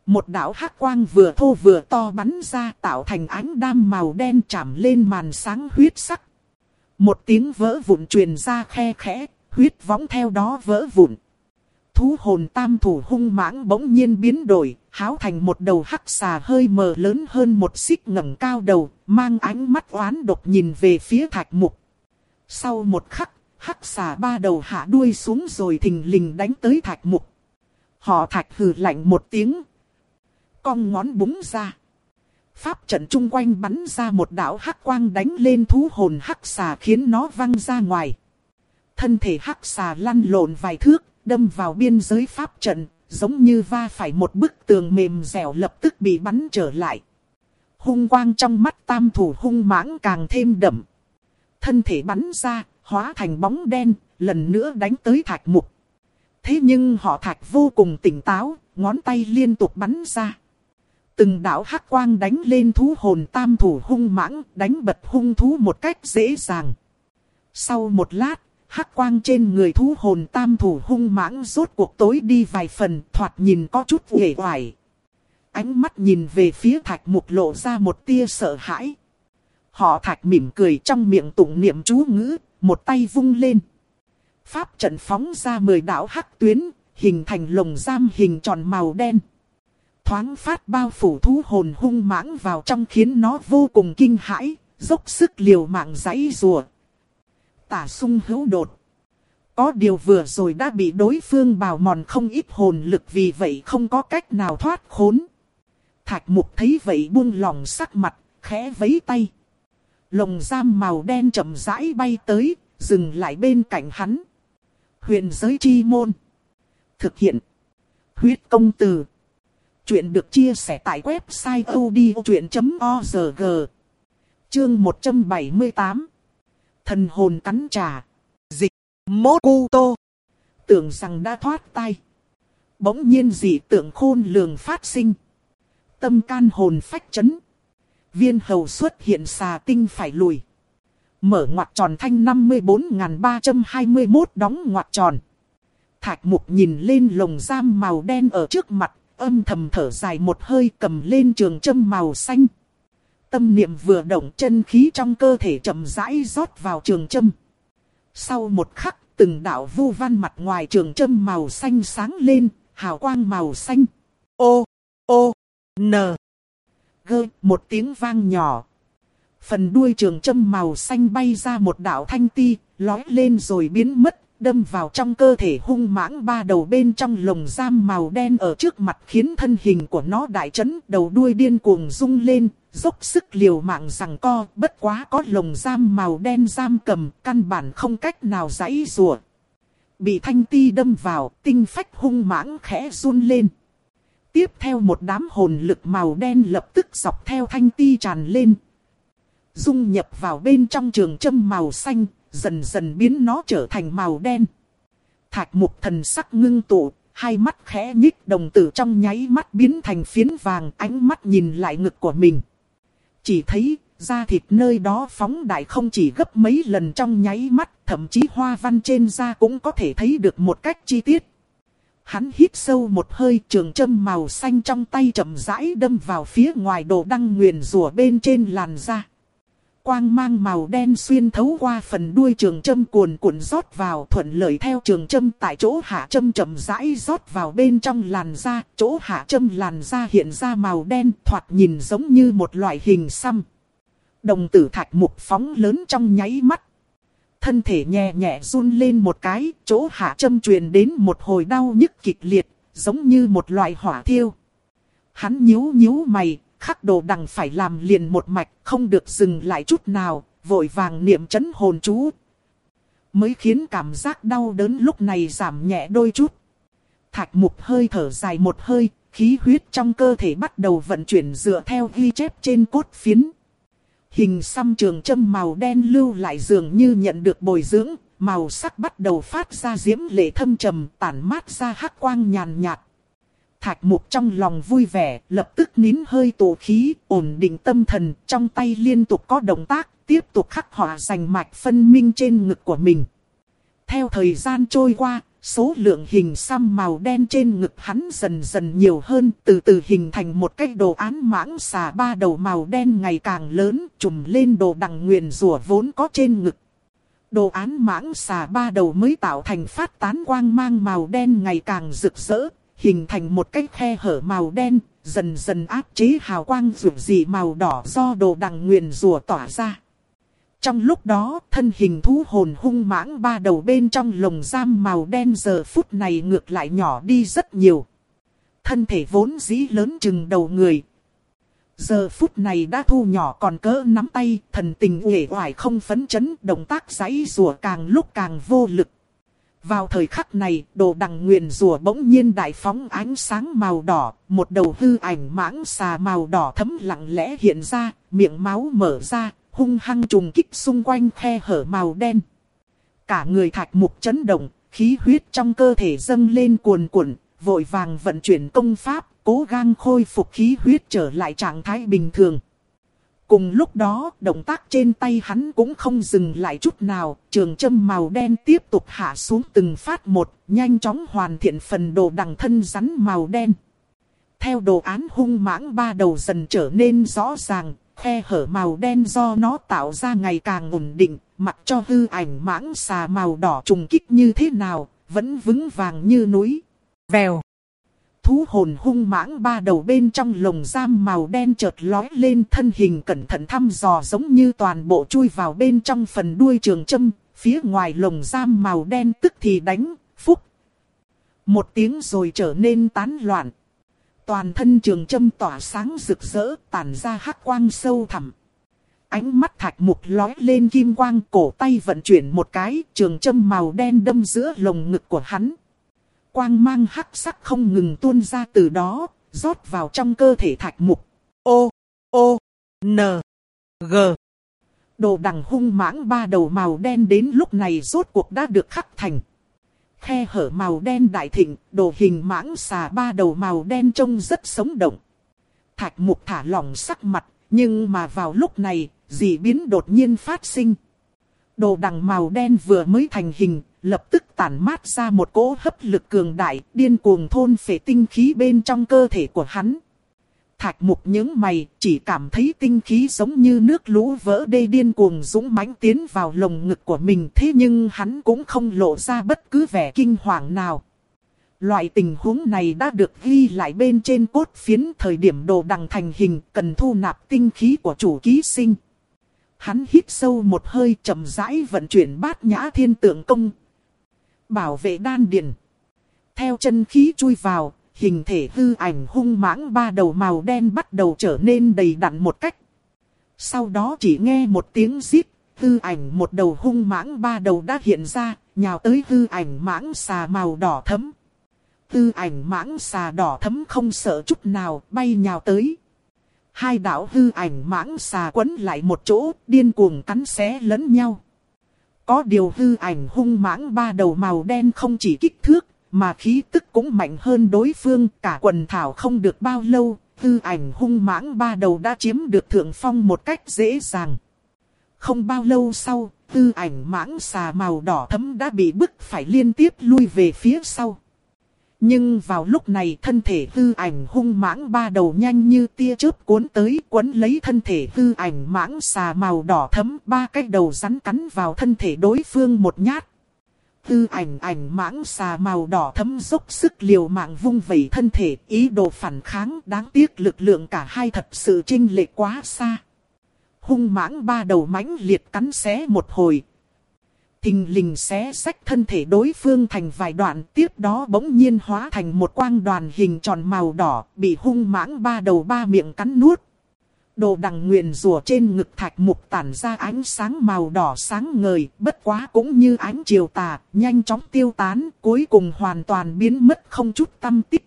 Một đạo hắc quang vừa thô vừa to bắn ra tạo thành ánh đam màu đen chạm lên màn sáng huyết sắc. Một tiếng vỡ vụn truyền ra khe khẽ, huyết võng theo đó vỡ vụn. Thú hồn tam thủ hung mãng bỗng nhiên biến đổi, háo thành một đầu hắc xà hơi mờ lớn hơn một xích ngẩng cao đầu, mang ánh mắt oán độc nhìn về phía Thạch Mục. Sau một khắc, hắc xà ba đầu hạ đuôi xuống rồi thình lình đánh tới Thạch Mục. Họ Thạch hừ lạnh một tiếng, cong ngón búng ra. Pháp trận chung quanh bắn ra một đạo hắc quang đánh lên thú hồn hắc xà khiến nó văng ra ngoài. Thân thể hắc xà lăn lộn vài thước, đâm vào biên giới pháp trận, giống như va phải một bức tường mềm dẻo lập tức bị bắn trở lại. Hung quang trong mắt tam thủ hung mãng càng thêm đậm. Thân thể bắn ra, hóa thành bóng đen, lần nữa đánh tới Thạch Mục. Thế nhưng họ Thạch vô cùng tỉnh táo, ngón tay liên tục bắn ra. Từng đạo hắc quang đánh lên thú hồn tam thủ hung mãng, đánh bật hung thú một cách dễ dàng. Sau một lát, hắc quang trên người thú hồn tam thủ hung mãng rốt cuộc tối đi vài phần, thoạt nhìn có chút uể oải. Ánh mắt nhìn về phía Thạch Mục lộ ra một tia sợ hãi. Họ Thạch mỉm cười trong miệng tụng niệm chú ngữ, một tay vung lên. Pháp trận phóng ra mười đạo hắc tuyến, hình thành lồng giam hình tròn màu đen. Thoáng phát bao phủ thú hồn hung mãng vào trong khiến nó vô cùng kinh hãi, dốc sức liều mạng giãy giụa. Tả sung hữu đột. Có điều vừa rồi đã bị đối phương bào mòn không ít hồn lực, vì vậy không có cách nào thoát khốn. Thạch Mục thấy vậy buông lỏng sắc mặt, khẽ vẫy tay. Lồng giam màu đen chậm rãi bay tới, dừng lại bên cạnh hắn. Huyền giới chi môn. Thực hiện. Huyết công từ. Chuyện được chia sẻ tại website odchuyện chấm org. Chương một trăm bảy mươi tám. Thần hồn cắn trả. Dịch. Mokuto. Tưởng rằng đã thoát tay. Bỗng nhiên dị tượng khôn lường phát sinh. Tâm can hồn phách chấn. Viên hầu xuất hiện xà tinh phải lùi. Mở ngoặc tròn thanh năm mươi bốn nghìn ba trăm hai mươi mốt đóng ngoặc tròn. Thạch Mục nhìn lên lồng giam màu đen ở trước mặt, âm thầm thở dài một hơi, cầm lên trường châm màu xanh. Tâm niệm vừa động, chân khí trong cơ thể chậm rãi rót vào trường châm. Sau một khắc, từng đạo vu văn mặt ngoài trường châm màu xanh sáng lên, hào quang màu xanh. O, O, N, G, một tiếng vang nhỏ. Phần đuôi trường châm màu xanh bay ra một đạo thanh ti, lói lên rồi biến mất, đâm vào trong cơ thể hung mãng ba đầu bên trong lồng giam màu đen ở trước mặt, khiến thân hình của nó đại chấn, đầu đuôi điên cuồng rung lên, dốc sức liều mạng giằng co, bất quá có lồng giam màu đen giam cầm, căn bản không cách nào giãy giụa. Bị thanh ti đâm vào, tinh phách hung mãng khẽ run lên. Tiếp theo một đám hồn lực màu đen lập tức dọc theo thanh ti tràn lên, dung nhập vào bên trong trường châm màu xanh, dần dần biến nó trở thành màu đen. Thạch Mục thần sắc ngưng tụ, hai mắt khẽ nhích, đồng tử trong nháy mắt biến thành phiến vàng, ánh mắt nhìn lại ngực của mình. Chỉ thấy, da thịt nơi đó phóng đại không chỉ gấp mấy lần trong nháy mắt, thậm chí hoa văn trên da cũng có thể thấy được một cách chi tiết. Hắn hít sâu một hơi, trường châm màu xanh trong tay chậm rãi đâm vào phía ngoài đồ đăng nguyền rủa bên trên làn da. Quang mang màu đen xuyên thấu qua phần đuôi trường châm cuồn cuộn rót vào, thuận lợi theo trường châm tại chỗ hạ châm chậm rãi rót vào bên trong làn da. Chỗ hạ châm làn da hiện ra màu đen, thoạt nhìn giống như một loại hình xăm. Đồng tử Thạch Mục phóng lớn trong nháy mắt. Thân thể nhẹ nhẹ run lên một cái, chỗ hạ châm truyền đến một hồi đau nhức kịch liệt, giống như một loại hỏa thiêu. Hắn nhíu nhíu mày, khắc đồ đằng phải làm liền một mạch, không được dừng lại chút nào, vội vàng niệm trấn hồn chú. Mới khiến cảm giác đau đớn lúc này giảm nhẹ đôi chút. Thạch Mục hơi thở dài một hơi, khí huyết trong cơ thể bắt đầu vận chuyển dựa theo ghi chép trên cốt phiến. Hình xăm trường châm màu đen lưu lại dường như nhận được bồi dưỡng, màu sắc bắt đầu phát ra diễm lệ thâm trầm, tản mát ra hắc quang nhàn nhạt. Thạch Mục trong lòng vui vẻ, lập tức nín hơi tụ khí, ổn định tâm thần, trong tay liên tục có động tác, tiếp tục khắc họa rành mạch phân minh trên ngực của mình. Theo thời gian trôi qua, Số lượng hình xăm màu đen trên ngực hắn dần dần nhiều hơn, từ từ hình thành một cái đồ án mãng xà ba đầu màu đen ngày càng lớn, trùm lên đồ đằng nguyền rủa vốn có trên ngực. Đồ án mãng xà ba đầu mới tạo thành phát tán quang mang màu đen ngày càng rực rỡ, hình thành một cái khe hở màu đen, dần dần áp chế hào quang rực rỡ màu đỏ do đồ đằng nguyền rủa tỏa ra. Trong lúc đó, thân hình thú hồn hung mãng ba đầu bên trong lồng giam màu đen giờ phút này ngược lại nhỏ đi rất nhiều. Thân thể vốn dĩ lớn chừng đầu người. Giờ phút này đã thu nhỏ còn cỡ nắm tay, thần tình uể oải không phấn chấn, động tác giãy giụa càng lúc càng vô lực. Vào thời khắc này, đồ đằng nguyền rủa bỗng nhiên đại phóng ánh sáng màu đỏ, một đầu hư ảnh mãng xà màu đỏ thẫm lặng lẽ hiện ra, miệng máu mở ra, hung hăng trùng kích xung quanh khe hở màu đen. Cả người Thạch Mục chấn động, khí huyết trong cơ thể dâng lên cuồn cuộn, vội vàng vận chuyển công pháp, cố gắng khôi phục khí huyết trở lại trạng thái bình thường. Cùng lúc đó, động tác trên tay hắn cũng không dừng lại chút nào, trường châm màu đen tiếp tục hạ xuống từng phát một, nhanh chóng hoàn thiện phần đồ đằng thân rắn màu đen. Theo đồ án hung mãng ba đầu dần trở nên rõ ràng, khe hở màu đen do nó tạo ra ngày càng ổn định, mặc cho hư ảnh mãng xà màu đỏ trùng kích như thế nào, vẫn vững vàng như núi. Vèo. Thú hồn hung mãng ba đầu bên trong lồng giam màu đen chợt lói lên, thân hình cẩn thận thăm dò giống như toàn bộ chui vào bên trong phần đuôi trường châm, phía ngoài lồng giam màu đen tức thì đánh, phúc. Một tiếng rồi trở nên tán loạn. Toàn thân trường châm tỏa sáng rực rỡ, tản ra hắc quang sâu thẳm. Ánh mắt Thạch Mục lói lên kim quang, cổ tay vận chuyển một cái, trường châm màu đen đâm giữa lồng ngực của hắn. Quang mang hắc sắc không ngừng tuôn ra từ đó, rót vào trong cơ thể Thạch Mục. O, O, N, G. Đồ đằng hung mãng ba đầu màu đen đến lúc này rốt cuộc đã được khắc thành. Khe hở màu đen đại thịnh, đồ hình mãng xà ba đầu màu đen trông rất sống động. Thạch Mục thả lỏng sắc mặt, nhưng mà vào lúc này, dị biến đột nhiên phát sinh. Đồ đằng màu đen vừa mới thành hình, lập tức tản mát ra một cỗ hấp lực cường đại, điên cuồng thôn phệ tinh khí bên trong cơ thể của hắn. Thạch Mục nhướng mày, chỉ cảm thấy tinh khí giống như nước lũ vỡ đê điên cuồng dũng mãnh tiến vào lồng ngực của mình, thế nhưng hắn cũng không lộ ra bất cứ vẻ kinh hoàng nào. Loại tình huống này đã được ghi lại bên trên cốt phiến, thời điểm đồ đằng thành hình cần thu nạp tinh khí của chủ ký sinh. Hắn hít sâu một hơi, chậm rãi vận chuyển bát nhã thiên tượng công. Bảo vệ đan điền. Theo chân khí chui vào, hình thể hư ảnh hung mãng ba đầu màu đen bắt đầu trở nên đầy đặn một cách. Sau đó chỉ nghe một tiếng rít, hư ảnh một đầu hung mãng ba đầu đã hiện ra, nhào tới hư ảnh mãng xà màu đỏ thẫm. Hư ảnh mãng xà đỏ thẫm không sợ chút nào, bay nhào tới. Hai đạo hư ảnh mãng xà quấn lại một chỗ, điên cuồng cắn xé lẫn nhau. Có điều hư ảnh hung mãng ba đầu màu đen không chỉ kích thước, mà khí tức cũng mạnh hơn đối phương. Cả quần thảo không được bao lâu, hư ảnh hung mãng ba đầu đã chiếm được thượng phong một cách dễ dàng. Không bao lâu sau, hư ảnh mãng xà màu đỏ thẫm đã bị bức phải liên tiếp lui về phía sau. Nhưng vào lúc này thân thể hư ảnh hung mãng ba đầu nhanh như tia chớp cuốn tới, quấn lấy thân thể hư ảnh mãng xà màu đỏ thẫm, ba cái đầu rắn cắn vào thân thể đối phương một nhát. Hư ảnh ảnh mãng xà màu đỏ thẫm dốc sức liều mạng vung vẩy thân thể, ý đồ phản kháng, đáng tiếc lực lượng cả hai thật sự chênh lệch quá xa. Hung mãng ba đầu mãnh liệt cắn xé một hồi, thình lình xé xách thân thể đối phương thành vài đoạn, tiếp đó bỗng nhiên hóa thành một quang đoàn hình tròn màu đỏ, bị hung mãng ba đầu ba miệng cắn nuốt. Đồ đằng nguyền rủa trên ngực Thạch Mục tản ra ánh sáng màu đỏ sáng ngời, bất quá cũng như ánh chiều tà, nhanh chóng tiêu tán, cuối cùng hoàn toàn biến mất không chút tăm tích.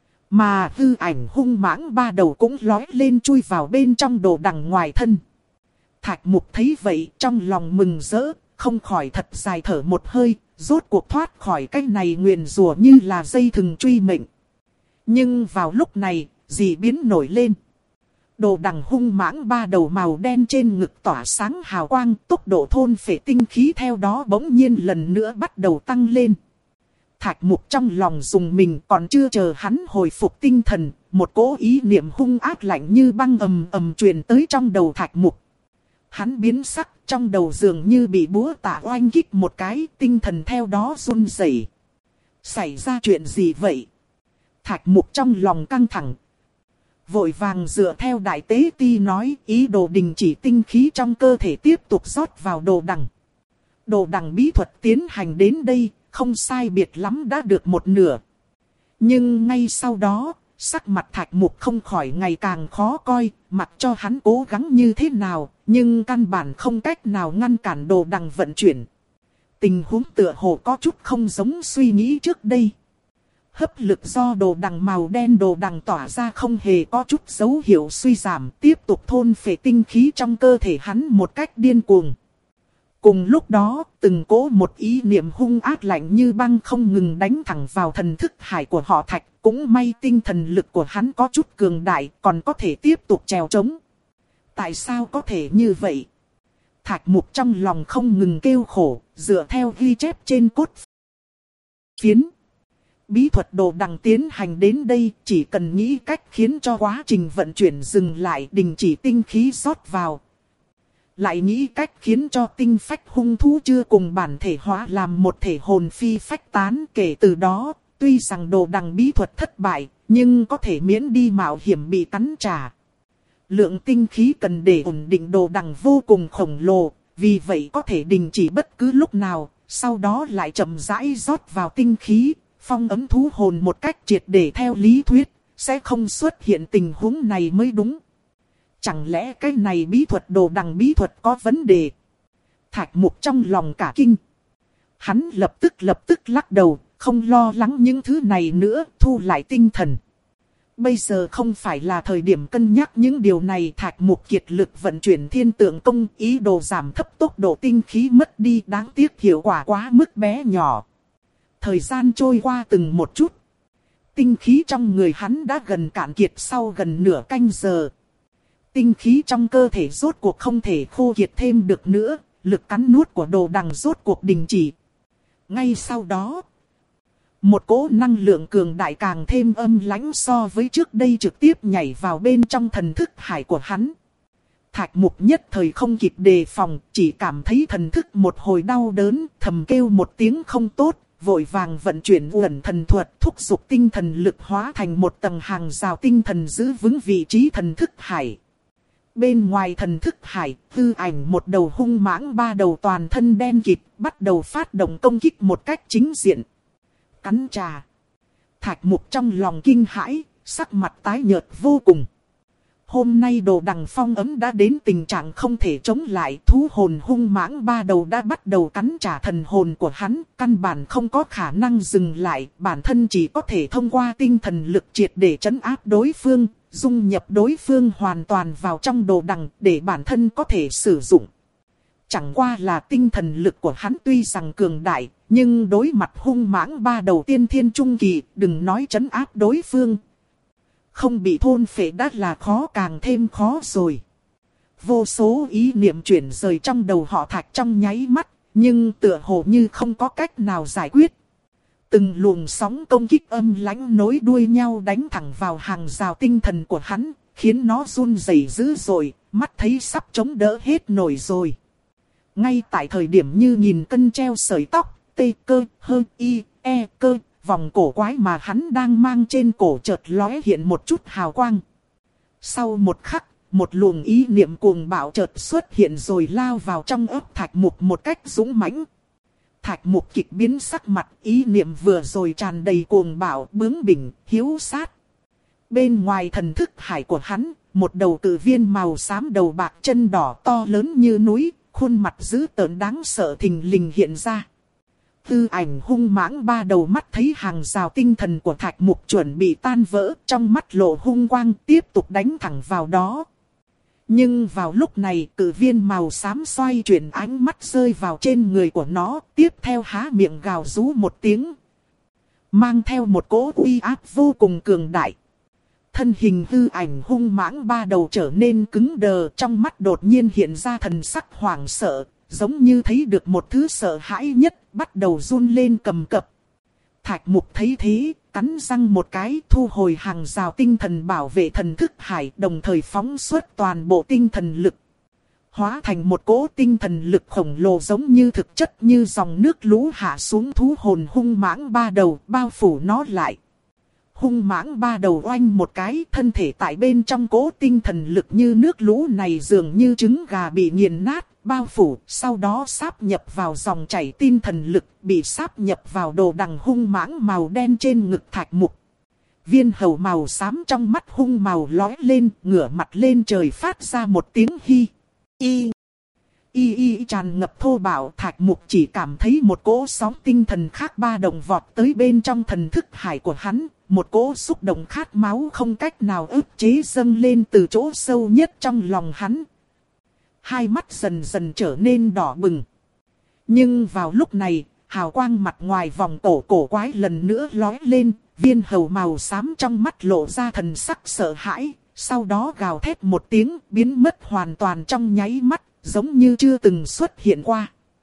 Mà hư ảnh hung mãng ba đầu cũng lói lên chui vào bên trong đồ đằng ngoài thân. Thạch Mục thấy vậy, trong lòng mừng rỡ, không khỏi thật dài thở một hơi, rốt cuộc thoát khỏi cái này nguyền rủa như là dây thừng truy mệnh. Nhưng vào lúc này, dị biến nổi lên. Đồ đằng hung mãng ba đầu màu đen trên ngực tỏa sáng hào quang, tốc độ thôn phệ tinh khí theo đó bỗng nhiên lần nữa bắt đầu tăng lên. Thạch Mục trong lòng dùng mình, còn chưa chờ hắn hồi phục tinh thần, một cỗ ý niệm hung ác lạnh như băng ầm ầm truyền tới trong đầu Thạch Mục. Hắn biến sắc, trong đầu dường như bị búa tạ oanh kích một cái, tinh thần theo đó run rẩy. Xảy ra chuyện gì vậy? Thạch Mục trong lòng căng thẳng. Vội vàng dựa theo đại tế ti nói, ý đồ đình chỉ tinh khí trong cơ thể tiếp tục rót vào đồ đằng. Đồ đằng bí thuật tiến hành đến đây, không sai biệt lắm đã được một nửa. Nhưng ngay sau đó, sắc mặt Thạch Mục không khỏi ngày càng khó coi, mặc cho hắn cố gắng như thế nào, nhưng căn bản không cách nào ngăn cản đồ đằng vận chuyển. Tình huống tựa hồ có chút không giống suy nghĩ trước đây. Hấp lực do đồ đằng màu đen đồ đằng tỏa ra không hề có chút dấu hiệu suy giảm, tiếp tục thôn phệ tinh khí trong cơ thể hắn một cách điên cuồng. Cùng lúc đó, từng cỗ một ý niệm hung ác lạnh như băng không ngừng đánh thẳng vào thần thức hải của họ Thạch. Cũng may tinh thần lực của hắn có chút cường đại, còn có thể tiếp tục trèo trống. Tại sao có thể như vậy? Thạch Mục trong lòng không ngừng kêu khổ, dựa theo ghi chép trên cốt phiến. Bí thuật đồ đằng tiến hành đến đây, chỉ cần nghĩ cách khiến cho quá trình vận chuyển dừng lại, đình chỉ tinh khí rót vào. Lại nghĩ cách khiến cho tinh phách hung thú chưa cùng bản thể hóa làm một thể hồn phi phách tán. Kể từ đó, tuy rằng đồ đằng bí thuật thất bại, nhưng có thể miễn đi mạo hiểm bị cắn trả. Lượng tinh khí cần để ổn định đồ đằng vô cùng khổng lồ, vì vậy có thể đình chỉ bất cứ lúc nào, sau đó lại chậm rãi rót vào tinh khí, phong ấn thú hồn một cách triệt để. Theo lý thuyết, sẽ không xuất hiện tình huống này mới đúng. Chẳng lẽ cái này bí thuật đồ đằng bí thuật có vấn đề? Thạch Mục trong lòng cả kinh. Hắn lập tức lập tức lắc đầu, không lo lắng những thứ này nữa, thu lại tinh thần. Bây giờ không phải là thời điểm cân nhắc những điều này. Thạch Mục kiệt lực vận chuyển thiên tượng công, ý đồ giảm thấp tốc độ tinh khí mất đi, đáng tiếc hiệu quả quá mức bé nhỏ. Thời gian trôi qua từng một chút. Tinh khí trong người hắn đã gần cạn kiệt sau gần nửa canh giờ. Tinh khí trong cơ thể rốt cuộc không thể khô kiệt thêm được nữa, lực cắn nuốt của đồ đằng rốt cuộc đình chỉ. Ngay sau đó, một cỗ năng lượng cường đại càng thêm âm lãnh so với trước đây trực tiếp nhảy vào bên trong thần thức hải của hắn. Thạch Mục nhất thời không kịp đề phòng, chỉ cảm thấy thần thức một hồi đau đớn, thầm kêu một tiếng không tốt, vội vàng vận chuyển uẩn thần thuật, thúc giục tinh thần lực hóa thành một tầng hàng rào tinh thần giữ vững vị trí thần thức hải. Bên ngoài thần thức hải, tư ảnh một đầu hung mãng ba đầu toàn thân đen kịt, bắt đầu phát động công kích một cách chính diện. Cắn trả. Thạch Mục trong lòng kinh hãi, sắc mặt tái nhợt vô cùng. Hôm nay đồ đằng phong ấm đã đến tình trạng không thể chống lại, thú hồn hung mãng ba đầu đã bắt đầu cắn trả thần hồn của hắn, căn bản không có khả năng dừng lại, bản thân chỉ có thể thông qua tinh thần lực triệt để trấn áp đối phương, dung nhập đối phương hoàn toàn vào trong đồ đằng để bản thân có thể sử dụng. Chẳng qua là tinh thần lực của hắn tuy rằng cường đại, nhưng đối mặt hung mãng ba đầu tiên thiên trung kỳ, đừng nói trấn áp đối phương. Không bị thôn phệ đã là khó càng thêm khó rồi. Vô số ý niệm chuyển rời trong đầu họ Thạch trong nháy mắt, nhưng tựa hồ như không có cách nào giải quyết. Từng luồng sóng công kích âm lãnh nối đuôi nhau đánh thẳng vào hàng rào tinh thần của hắn, khiến nó run rẩy dữ dội, mắt thấy sắp chống đỡ hết nổi rồi. Ngay tại thời điểm như nghìn cân treo sợi tóc, tê cơ, hơ, y, e, cơ, vòng cổ quái mà hắn đang mang trên cổ chợt lóe hiện một chút hào quang. Sau một khắc, một luồng ý niệm cuồng bạo chợt xuất hiện rồi lao vào trong óc Thạch Mục một cách dũng mãnh. Thạch Mục kịch biến sắc mặt, ý niệm vừa rồi tràn đầy cuồng bạo, bướng bỉnh, hiếu sát. Bên ngoài thần thức hải của hắn, một đầu cự viên màu xám đầu bạc chân đỏ to lớn như núi, khuôn mặt dữ tợn đáng sợ thình lình hiện ra. Tư ảnh hung mãng ba đầu mắt thấy hàng rào tinh thần của Thạch Mục chuẩn bị tan vỡ, trong mắt lộ hung quang tiếp tục đánh thẳng vào đó. Nhưng vào lúc này cự viên màu xám xoay chuyển ánh mắt rơi vào trên người của nó, tiếp theo há miệng gào rú một tiếng. Mang theo một cỗ uy áp vô cùng cường đại. Thân hình hư ảnh hung mãng ba đầu trở nên cứng đờ, trong mắt đột nhiên hiện ra thần sắc hoảng sợ, giống như thấy được một thứ sợ hãi nhất, bắt đầu run lên cầm cập. Thạch Mục thấy thế, cắn răng một cái, thu hồi hàng rào tinh thần bảo vệ thần thức hải, đồng thời phóng xuất toàn bộ tinh thần lực. Hóa thành một cỗ tinh thần lực khổng lồ giống như thực chất như dòng nước lũ hạ xuống thú hồn hung mãng ba đầu, bao phủ nó lại. Hung mãng ba đầu oanh một cái, thân thể tại bên trong cỗ tinh thần lực như nước lũ này dường như trứng gà bị nghiền nát, bao phủ, sau đó sáp nhập vào dòng chảy tinh thần lực, bị sáp nhập vào đồ đằng hung mãng màu đen trên ngực Thạch Mục. Viên hầu màu xám trong mắt hung màu lóe lên, ngửa mặt lên trời phát ra một tiếng hi. Y. Y y tràn ngập thô bạo. Thạch Mục chỉ cảm thấy một cỗ sóng tinh thần khác ba đồng vọt tới bên trong thần thức hải của hắn. Một cỗ xúc động khát máu không cách nào ức chế dâng lên từ chỗ sâu nhất trong lòng hắn. Hai mắt dần dần trở nên đỏ bừng. Nhưng vào lúc này, hào quang mặt ngoài vòng cổ cổ quái lần nữa lóe lên. Viên hầu màu xám trong mắt lộ ra thần sắc sợ hãi. Sau đó gào thét một tiếng, biến mất hoàn toàn trong nháy mắt, giống như chưa từng xuất hiện qua.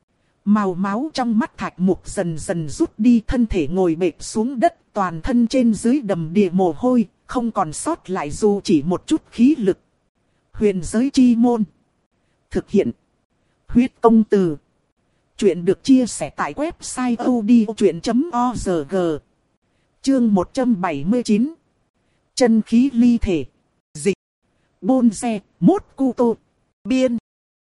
Màu máu trong mắt Thạch Mục dần dần rút đi, thân thể ngồi bệt xuống đất, toàn thân trên dưới đầm đìa mồ hôi, không còn sót lại dù chỉ một chút khí lực. Huyền giới chi môn. Thực hiện. Huyết công từ. Chuyện được chia sẻ tại website odchuyện chấm org. Chương một trăm bảy mươi chín. Chân khí ly thể. Dịch. Bôn xe, mốt cu tô. Biên.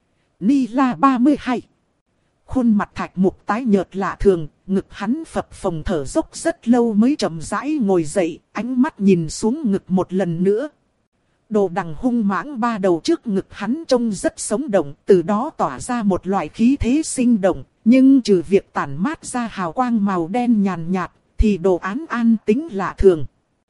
Ni la ba mươi hai. Khuôn mặt Thạch Mục tái nhợt lạ thường, ngực hắn phập phồng thở dốc rất lâu mới chậm rãi ngồi dậy, ánh mắt nhìn xuống ngực một lần nữa. Đồ đằng hung mãng ba đầu trước ngực hắn trông rất sống động, từ đó tỏa ra một loại khí thế sinh động, nhưng trừ việc tản mát ra hào quang màu đen nhàn nhạt, thì đồ án an tĩnh lạ thường.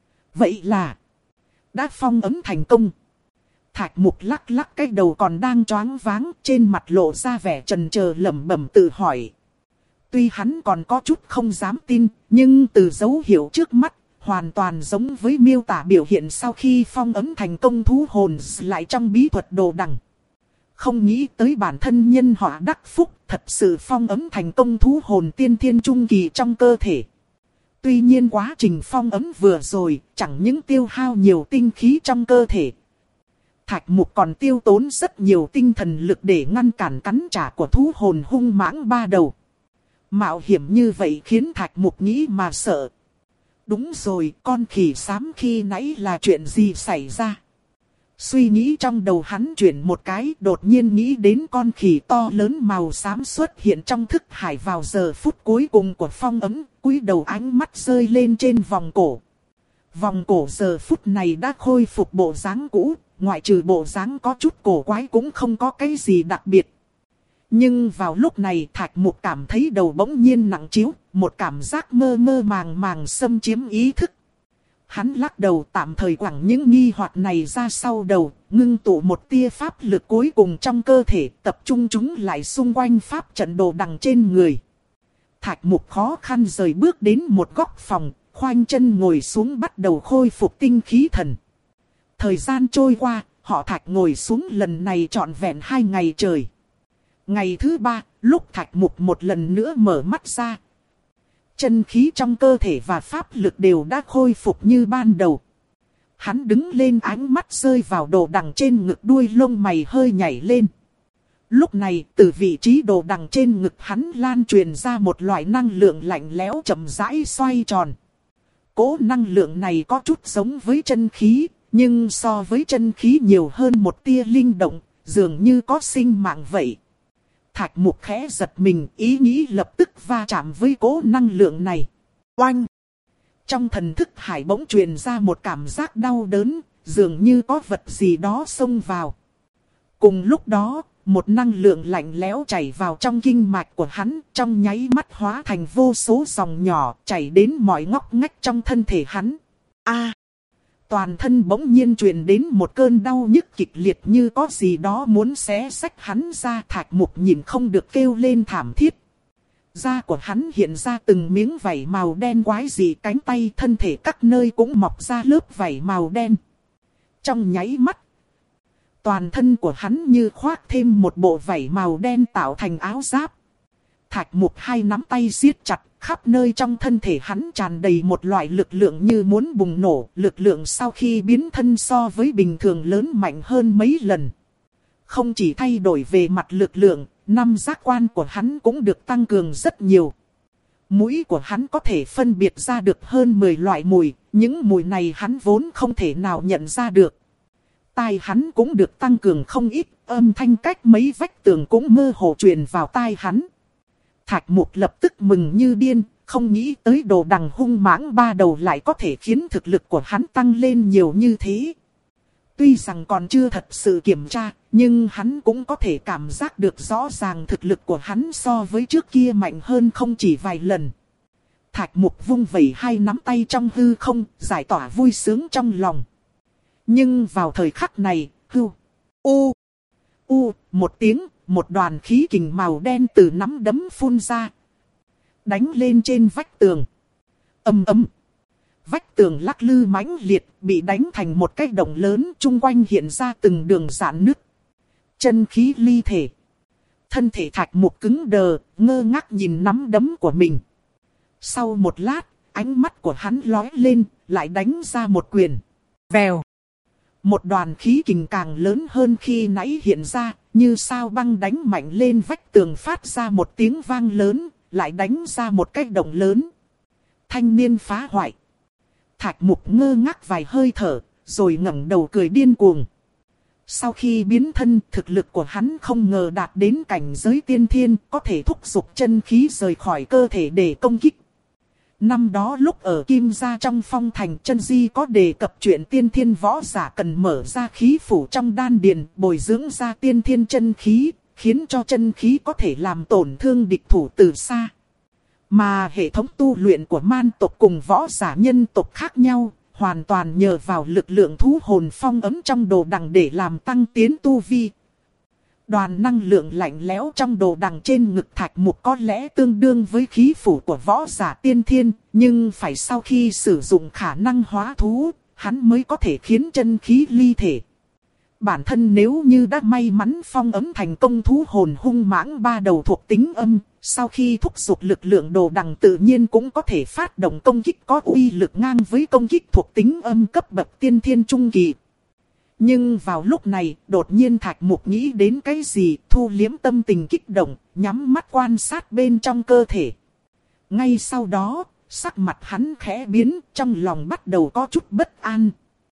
Vậy là đã phong ấn thành công. Thạch Mục lắc lắc cái đầu còn đang choáng váng, trên mặt lộ ra vẻ chần chờ lẩm bẩm tự hỏi. Tuy hắn còn có chút không dám tin, nhưng từ dấu hiệu trước mắt, hoàn toàn giống với miêu tả biểu hiện sau khi phong ấn thành công thú hồn lại trong bí thuật đồ đằng. Không nghĩ tới bản thân nhân họ đắc phúc, thật sự phong ấn thành công thú hồn tiên thiên trung kỳ trong cơ thể. Tuy nhiên quá trình phong ấn vừa rồi, chẳng những tiêu hao nhiều tinh khí trong cơ thể. Thạch Mục còn tiêu tốn rất nhiều tinh thần lực để ngăn cản cắn trả của thú hồn hung mãng ba đầu. Mạo hiểm như vậy khiến Thạch Mục nghĩ mà sợ. Đúng rồi, con khỉ xám khi nãy là chuyện gì xảy ra? Suy nghĩ trong đầu hắn chuyển một cái, đột nhiên nghĩ đến con khỉ to lớn màu xám xuất hiện trong thức hải vào giờ phút cuối cùng của phong ấn, cúi đầu ánh mắt rơi lên trên vòng cổ. Vòng cổ giờ phút này đã khôi phục bộ dáng cũ, ngoại trừ bộ dáng có chút cổ quái cũng không có cái gì đặc biệt. Nhưng vào lúc này Thạch Mục cảm thấy đầu bỗng nhiên nặng trĩu, một cảm giác mơ mơ màng màng xâm chiếm ý thức. Hắn lắc đầu tạm thời quẳng những nghi hoặc này ra sau đầu, ngưng tụ một tia pháp lực cuối cùng trong cơ thể, tập trung chúng lại xung quanh pháp trận đồ đằng trên người. Thạch Mục khó khăn rời bước đến một góc phòng, khoanh chân ngồi xuống bắt đầu khôi phục tinh khí thần. Thời gian trôi qua, họ Thạch ngồi xuống lần này trọn vẹn hai ngày trời. Ngày thứ ba, lúc Thạch Mục một lần nữa mở mắt ra, chân khí trong cơ thể và pháp lực đều đã khôi phục như ban đầu. Hắn đứng lên, ánh mắt rơi vào đồ đằng trên ngực, đuôi lông mày hơi nhảy lên. Lúc này, từ vị trí đồ đằng trên ngực hắn lan truyền ra một loại năng lượng lạnh lẽo chậm rãi xoay tròn. Cỗ năng lượng này có chút giống với chân khí, nhưng so với chân khí nhiều hơn một tia linh động, dường như có sinh mạng vậy. Thạch Mục khẽ giật mình, ý nghĩ lập tức va chạm với cỗ năng lượng này. Oanh! Trong thần thức hải bỗng truyền ra một cảm giác đau đớn, dường như có vật gì đó xông vào. Cùng lúc đó, một năng lượng lạnh lẽo chảy vào trong kinh mạch của hắn, trong nháy mắt hóa thành vô số dòng nhỏ, chảy đến mọi ngóc ngách trong thân thể hắn. A! Toàn thân bỗng nhiên truyền đến một cơn đau nhức kịch liệt, như có gì đó muốn xé xách hắn ra. Thạch Mục nhìn không được kêu lên thảm thiết. Da của hắn hiện ra từng miếng vảy màu đen quái dị, cánh tay thân thể các nơi cũng mọc ra lớp vảy màu đen. Trong nháy mắt, toàn thân của hắn như khoác thêm một bộ vảy màu đen tạo thành áo giáp. Thạch Mục hai nắm tay siết chặt, khắp nơi trong thân thể hắn tràn đầy một loại lực lượng như muốn bùng nổ. Lực lượng sau khi biến thân so với bình thường lớn mạnh hơn mấy lần. Không chỉ thay đổi về mặt lực lượng, năm giác quan của hắn cũng được tăng cường rất nhiều. Mũi của hắn có thể phân biệt ra được hơn mười loại mùi, những mùi này hắn vốn không thể nào nhận ra được. Tai hắn cũng được tăng cường không ít, âm thanh cách mấy vách tường cũng mơ hồ truyền vào tai hắn. Thạch Mục lập tức mừng như điên, không nghĩ tới đồ đằng hung mãng ba đầu lại có thể khiến thực lực của hắn tăng lên nhiều như thế. Tuy rằng còn chưa thật sự kiểm tra, nhưng hắn cũng có thể cảm giác được rõ ràng thực lực của hắn so với trước kia mạnh hơn không chỉ vài lần. Thạch Mục vung vẩy hai nắm tay trong hư không, giải tỏa vui sướng trong lòng. Nhưng vào thời khắc này, hưu, u, u, một tiếng, một đoàn khí kình màu đen từ nắm đấm phun ra. Đánh lên trên vách tường. Ầm ầm. Vách tường lắc lư mãnh liệt, bị đánh thành một cái động lớn, chung quanh hiện ra từng đường rạn nứt. Chân khí ly thể. Thân thể Thạch Mục cứng đờ, ngơ ngác nhìn nắm đấm của mình. Sau một lát, ánh mắt của hắn lóe lên, lại đánh ra một quyền. Vèo. Một đoàn khí kình càng lớn hơn khi nãy hiện ra, như sao băng đánh mạnh lên vách tường phát ra một tiếng vang lớn, lại đánh ra một cái động lớn. Thanh niên phá hoại. Thạch Mục ngơ ngác vài hơi thở, rồi ngẩng đầu cười điên cuồng. Sau khi biến thân, thực lực của hắn không ngờ đạt đến cảnh giới tiên thiên, có thể thúc giục chân khí rời khỏi cơ thể để công kích. Năm đó lúc ở Kim Gia trong phong thành, Chân Di có đề cập chuyện tiên thiên võ giả cần mở ra khí phủ trong đan điền, bồi dưỡng ra tiên thiên chân khí, khiến cho chân khí có thể làm tổn thương địch thủ từ xa. Mà hệ thống tu luyện của man tộc cùng võ giả nhân tộc khác nhau, hoàn toàn nhờ vào lực lượng thú hồn phong ấm trong đồ đằng để làm tăng tiến tu vi. Đoàn năng lượng lạnh lẽo trong đồ đằng trên ngực Thạch Mục có lẽ tương đương với khí phủ của võ giả tiên thiên, nhưng phải sau khi sử dụng khả năng hóa thú, hắn mới có thể khiến chân khí ly thể. Bản thân nếu như đã may mắn phong ấm thành công thú hồn hung mãng ba đầu thuộc tính âm, sau khi thúc giục lực lượng đồ đằng tự nhiên cũng có thể phát động công kích có uy lực ngang với công kích thuộc tính âm cấp bậc tiên thiên trung kỳ. Nhưng vào lúc này, đột nhiên Thạch Mục nghĩ đến cái gì, thu liếm tâm tình kích động, nhắm mắt quan sát bên trong cơ thể. Ngay sau đó, sắc mặt hắn khẽ biến, trong lòng bắt đầu có chút bất an.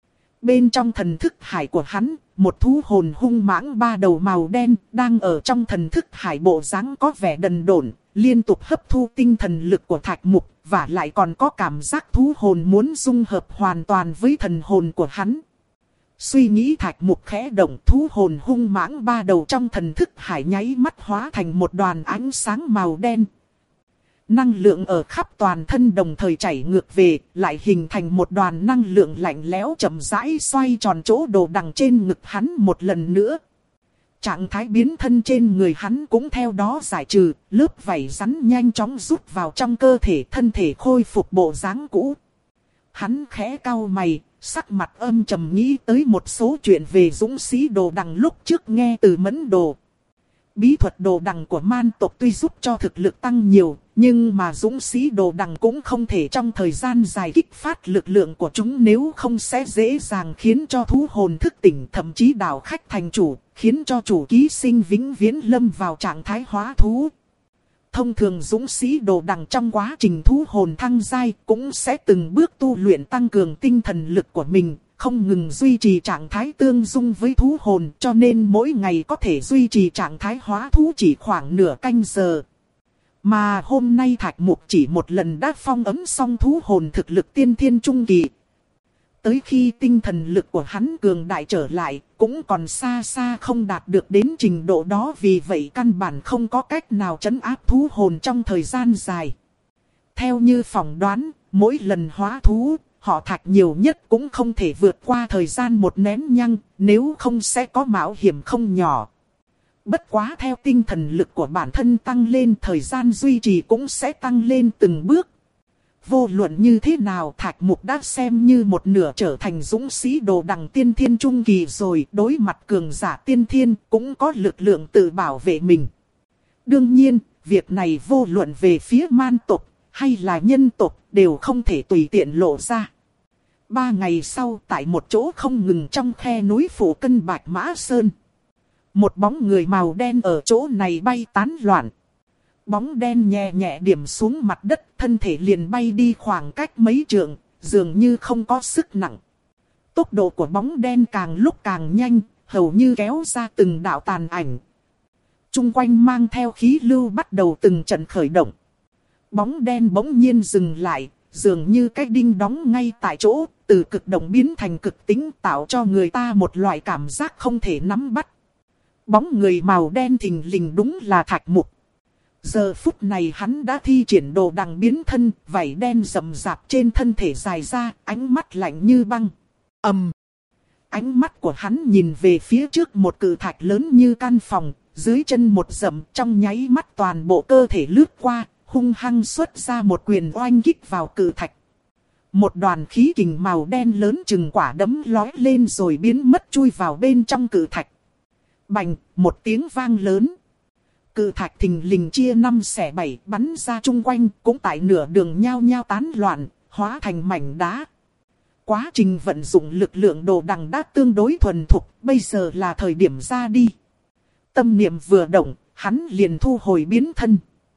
Bên trong thần thức hải của hắn, một thú hồn hung mãng ba đầu màu đen, đang ở trong thần thức hải bộ dáng có vẻ đần độn, liên tục hấp thu tinh thần lực của Thạch Mục, và lại còn có cảm giác thú hồn muốn dung hợp hoàn toàn với thần hồn của hắn. Suy nghĩ Thạch Mục khẽ động, thú hồn hung mãng ba đầu trong thần thức hải nháy mắt hóa thành một đoàn ánh sáng màu đen. Năng lượng ở khắp toàn thân đồng thời chảy ngược về, lại hình thành một đoàn năng lượng lạnh lẽo chậm rãi xoay tròn chỗ đồ đằng trên ngực hắn một lần nữa. Trạng thái biến thân trên người hắn cũng theo đó giải trừ, lớp vảy rắn nhanh chóng rút vào trong cơ thể, thân thể khôi phục bộ dáng cũ. Hắn khẽ cau mày, sắc mặt âm trầm nghĩ tới một số chuyện về dũng sĩ đồ đằng lúc trước nghe từ Mẫn Đồ. Bí thuật đồ đằng của man tộc tuy giúp cho thực lực tăng nhiều, nhưng mà dũng sĩ đồ đằng cũng không thể trong thời gian dài kích phát lực lượng của chúng, nếu không sẽ dễ dàng khiến cho thú hồn thức tỉnh, thậm chí đảo khách thành chủ, khiến cho chủ ký sinh vĩnh viễn lâm vào trạng thái hóa thú. Thông thường dũng sĩ đồ đằng trong quá trình thú hồn thăng giai cũng sẽ từng bước tu luyện tăng cường tinh thần lực của mình, không ngừng duy trì trạng thái tương dung với thú hồn, cho nên mỗi ngày có thể duy trì trạng thái hóa thú chỉ khoảng nửa canh giờ. Mà hôm nay Thạch Mục chỉ một lần đã phong ấm xong thú hồn thực lực tiên thiên trung kỳ. Tới khi tinh thần lực của hắn cường đại trở lại, cũng còn xa xa không đạt được đến trình độ đó, vì vậy căn bản không có cách nào trấn áp thú hồn trong thời gian dài. Theo như phỏng đoán, mỗi lần hóa thú, họ Thạch nhiều nhất cũng không thể vượt qua thời gian một nén nhang, nếu không sẽ có mạo hiểm không nhỏ. Bất quá theo tinh thần lực của bản thân tăng lên, thời gian duy trì cũng sẽ tăng lên từng bước. Vô luận như thế nào, Thạch Mục đã xem như một nửa trở thành dũng sĩ đồ đằng tiên thiên trung kỳ rồi, đối mặt cường giả tiên thiên cũng có lực lượng tự bảo vệ mình. Đương nhiên, việc này vô luận về phía man tộc hay là nhân tộc đều không thể tùy tiện lộ ra. Ba ngày sau tại một chỗ không ngừng trong khe núi phủ cân Bạch Mã Sơn. Một bóng người màu đen ở chỗ này bay tán loạn. Bóng đen nhẹ nhẹ điểm xuống mặt đất, thân thể liền bay đi khoảng cách mấy trượng, dường như không có sức nặng. Tốc độ của bóng đen càng lúc càng nhanh, hầu như kéo ra từng đạo tàn ảnh. Trung quanh mang theo khí lưu bắt đầu từng trận khởi động. Bóng đen bỗng nhiên dừng lại, dường như cái đinh đóng ngay tại chỗ, từ cực động biến thành cực tĩnh, tạo cho người ta một loại cảm giác không thể nắm bắt. Bóng người màu đen thình lình đúng là Thạch Mục. Giờ phút này hắn đã thi triển đồ đằng biến thân, vảy đen rậm rạp trên thân thể dài ra, ánh mắt lạnh như băng. Ầm. Ánh mắt của hắn nhìn về phía trước một cự thạch lớn như căn phòng, dưới chân một dậm, trong nháy mắt toàn bộ cơ thể lướt qua, hung hăng xuất ra một quyền oanh kích vào cự thạch. Một đoàn khí kình màu đen lớn chừng quả đấm lói lên rồi biến mất chui vào bên trong cự thạch. Bành, một tiếng vang lớn. Cự thạch thình lình chia năm xẻ bảy bắn ra chung quanh, cũng tại nửa đường nhao nhao tán loạn, hóa thành mảnh đá. Quá trình vận dụng lực lượng đồ đằng đã tương đối thuần thục, bây giờ là thời điểm ra đi. Tâm niệm vừa động, hắn liền thu hồi biến thân.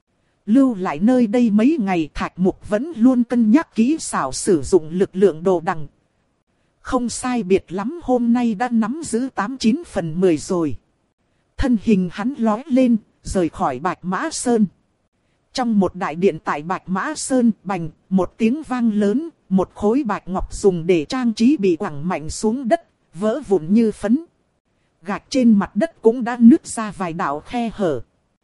Lưu lại nơi đây mấy ngày, Thạch Mục vẫn luôn cân nhắc kỹ xảo sử dụng lực lượng đồ đằng. Không sai biệt lắm, hôm nay đã nắm giữ tám chín phần mười rồi. Thân hình hắn lói lên, rời khỏi Bạch Mã Sơn. Trong một đại điện tại Bạch Mã Sơn, bành, một tiếng vang lớn, một khối bạch ngọc dùng để trang trí bị quẳng mạnh xuống đất, vỡ vụn như phấn. Gạch trên mặt đất cũng đã nứt ra vài đạo khe hở.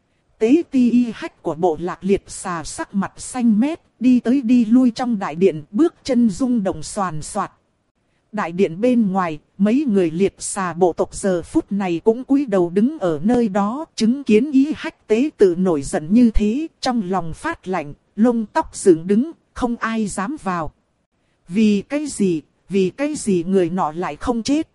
Tế ti y hách của bộ lạc liệt xà sắc mặt xanh mét, đi tới đi lui trong đại điện, bước chân rung động xoàn xoạt. Đại điện bên ngoài, mấy người liệt xà bộ tộc giờ phút này cũng cúi đầu đứng ở nơi đó, chứng kiến y hách tế tự nổi giận như thế, trong lòng phát lạnh, lông tóc dựng đứng, không ai dám vào. Vì cái gì, vì cái gì người nọ lại không chết?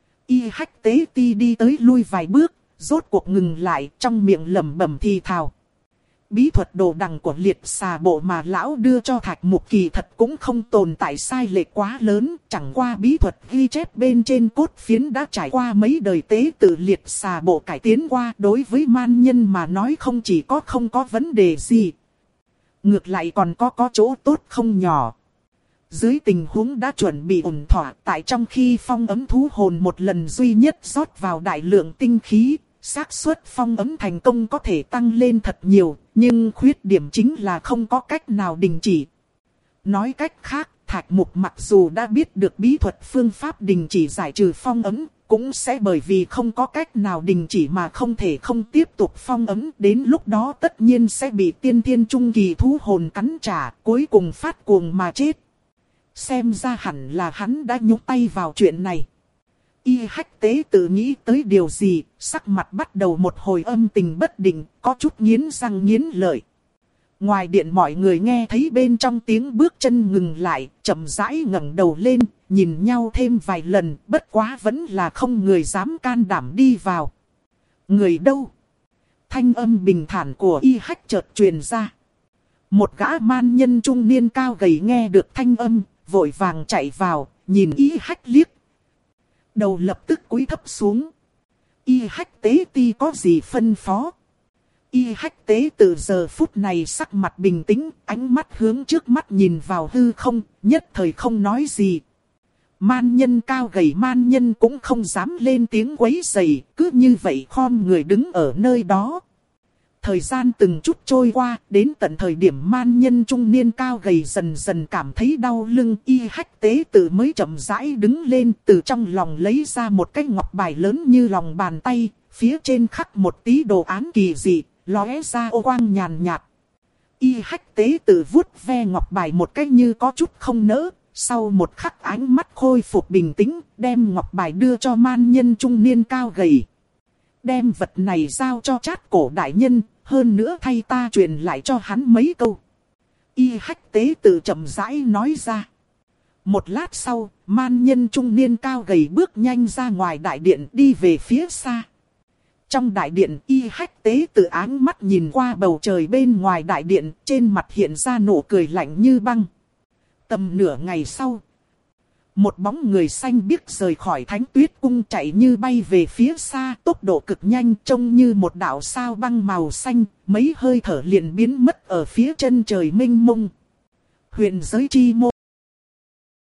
Y hách tế ti đi tới lui vài bước, rốt cuộc ngừng lại, trong miệng lẩm bẩm thì thào. Bí thuật đồ đằng của liệt xà bộ mà lão đưa cho Thạch Mục kỳ thật cũng không tồn tại sai lệch quá lớn, chẳng qua bí thuật ghi chép bên trên cốt phiến đã trải qua mấy đời tế tự liệt xà bộ cải tiến qua, đối với man nhân mà nói không chỉ có không có vấn đề gì, ngược lại còn có có chỗ tốt không nhỏ. Dưới tình huống đã chuẩn bị ổn thỏa, tại trong khi phong ấm thú hồn một lần duy nhất rót vào đại lượng tinh khí, xác suất phong ấm thành công có thể tăng lên thật nhiều, nhưng khuyết điểm chính là không có cách nào đình chỉ. Nói cách khác, Thạch Mục mặc dù đã biết được bí thuật phương pháp đình chỉ giải trừ phong ấm, cũng sẽ bởi vì không có cách nào đình chỉ mà không thể không tiếp tục phong ấm. Đến lúc đó tất nhiên sẽ bị tiên thiên trung kỳ thú hồn cắn trả, cuối cùng phát cuồng mà chết. Xem ra hẳn là hắn đã nhúng tay vào chuyện này. Y hách tế tự nghĩ tới điều gì, sắc mặt bắt đầu một hồi âm tình bất định, có chút nghiến răng nghiến lợi. Ngoài điện mọi người nghe thấy bên trong tiếng bước chân ngừng lại, chậm rãi ngẩng đầu lên, nhìn nhau thêm vài lần, bất quá vẫn là không người dám can đảm đi vào. Người đâu? Thanh âm bình thản của y hách chợt truyền ra. Một gã man nhân trung niên cao gầy nghe được thanh âm, vội vàng chạy vào, nhìn y hách liếc. Đầu lập tức cúi thấp xuống. Y hách tế ti có gì phân phó? Y hách tế từ giờ phút này sắc mặt bình tĩnh, ánh mắt hướng trước mắt nhìn vào hư không, nhất thời không nói gì. Man nhân cao gầy man nhân cũng không dám lên tiếng quấy rầy, cứ như vậy khom người đứng ở nơi đó. Thời gian từng chút trôi qua, đến tận thời điểm man nhân trung niên cao gầy dần dần cảm thấy đau lưng, y hách tế tự mới chậm rãi đứng lên, từ trong lòng lấy ra một cái ngọc bài lớn như lòng bàn tay, phía trên khắc một tí đồ án kỳ dị, lóe ra ô quang nhàn nhạt. Y hách tế tự vuốt ve ngọc bài một cách như có chút không nỡ, sau một khắc ánh mắt khôi phục bình tĩnh, đem ngọc bài đưa cho man nhân trung niên cao gầy. Đem vật này giao cho Trát Cổ đại nhân, hơn nữa thay ta truyền lại cho hắn mấy câu. Y hách tế tự chậm rãi nói ra. Một lát sau, man nhân trung niên cao gầy bước nhanh ra ngoài đại điện đi về phía xa. Trong đại điện, Y Hách tế tự áng mắt nhìn qua bầu trời bên ngoài đại điện, trên mặt hiện ra nụ cười lạnh như băng. Tầm nửa ngày sau, một bóng người xanh biếc rời khỏi Thánh Tuyết Cung chạy như bay về phía xa, tốc độ cực nhanh, trông như một đạo sao băng màu xanh, mấy hơi thở liền biến mất ở phía chân trời mênh mông. Huyền giới chi môn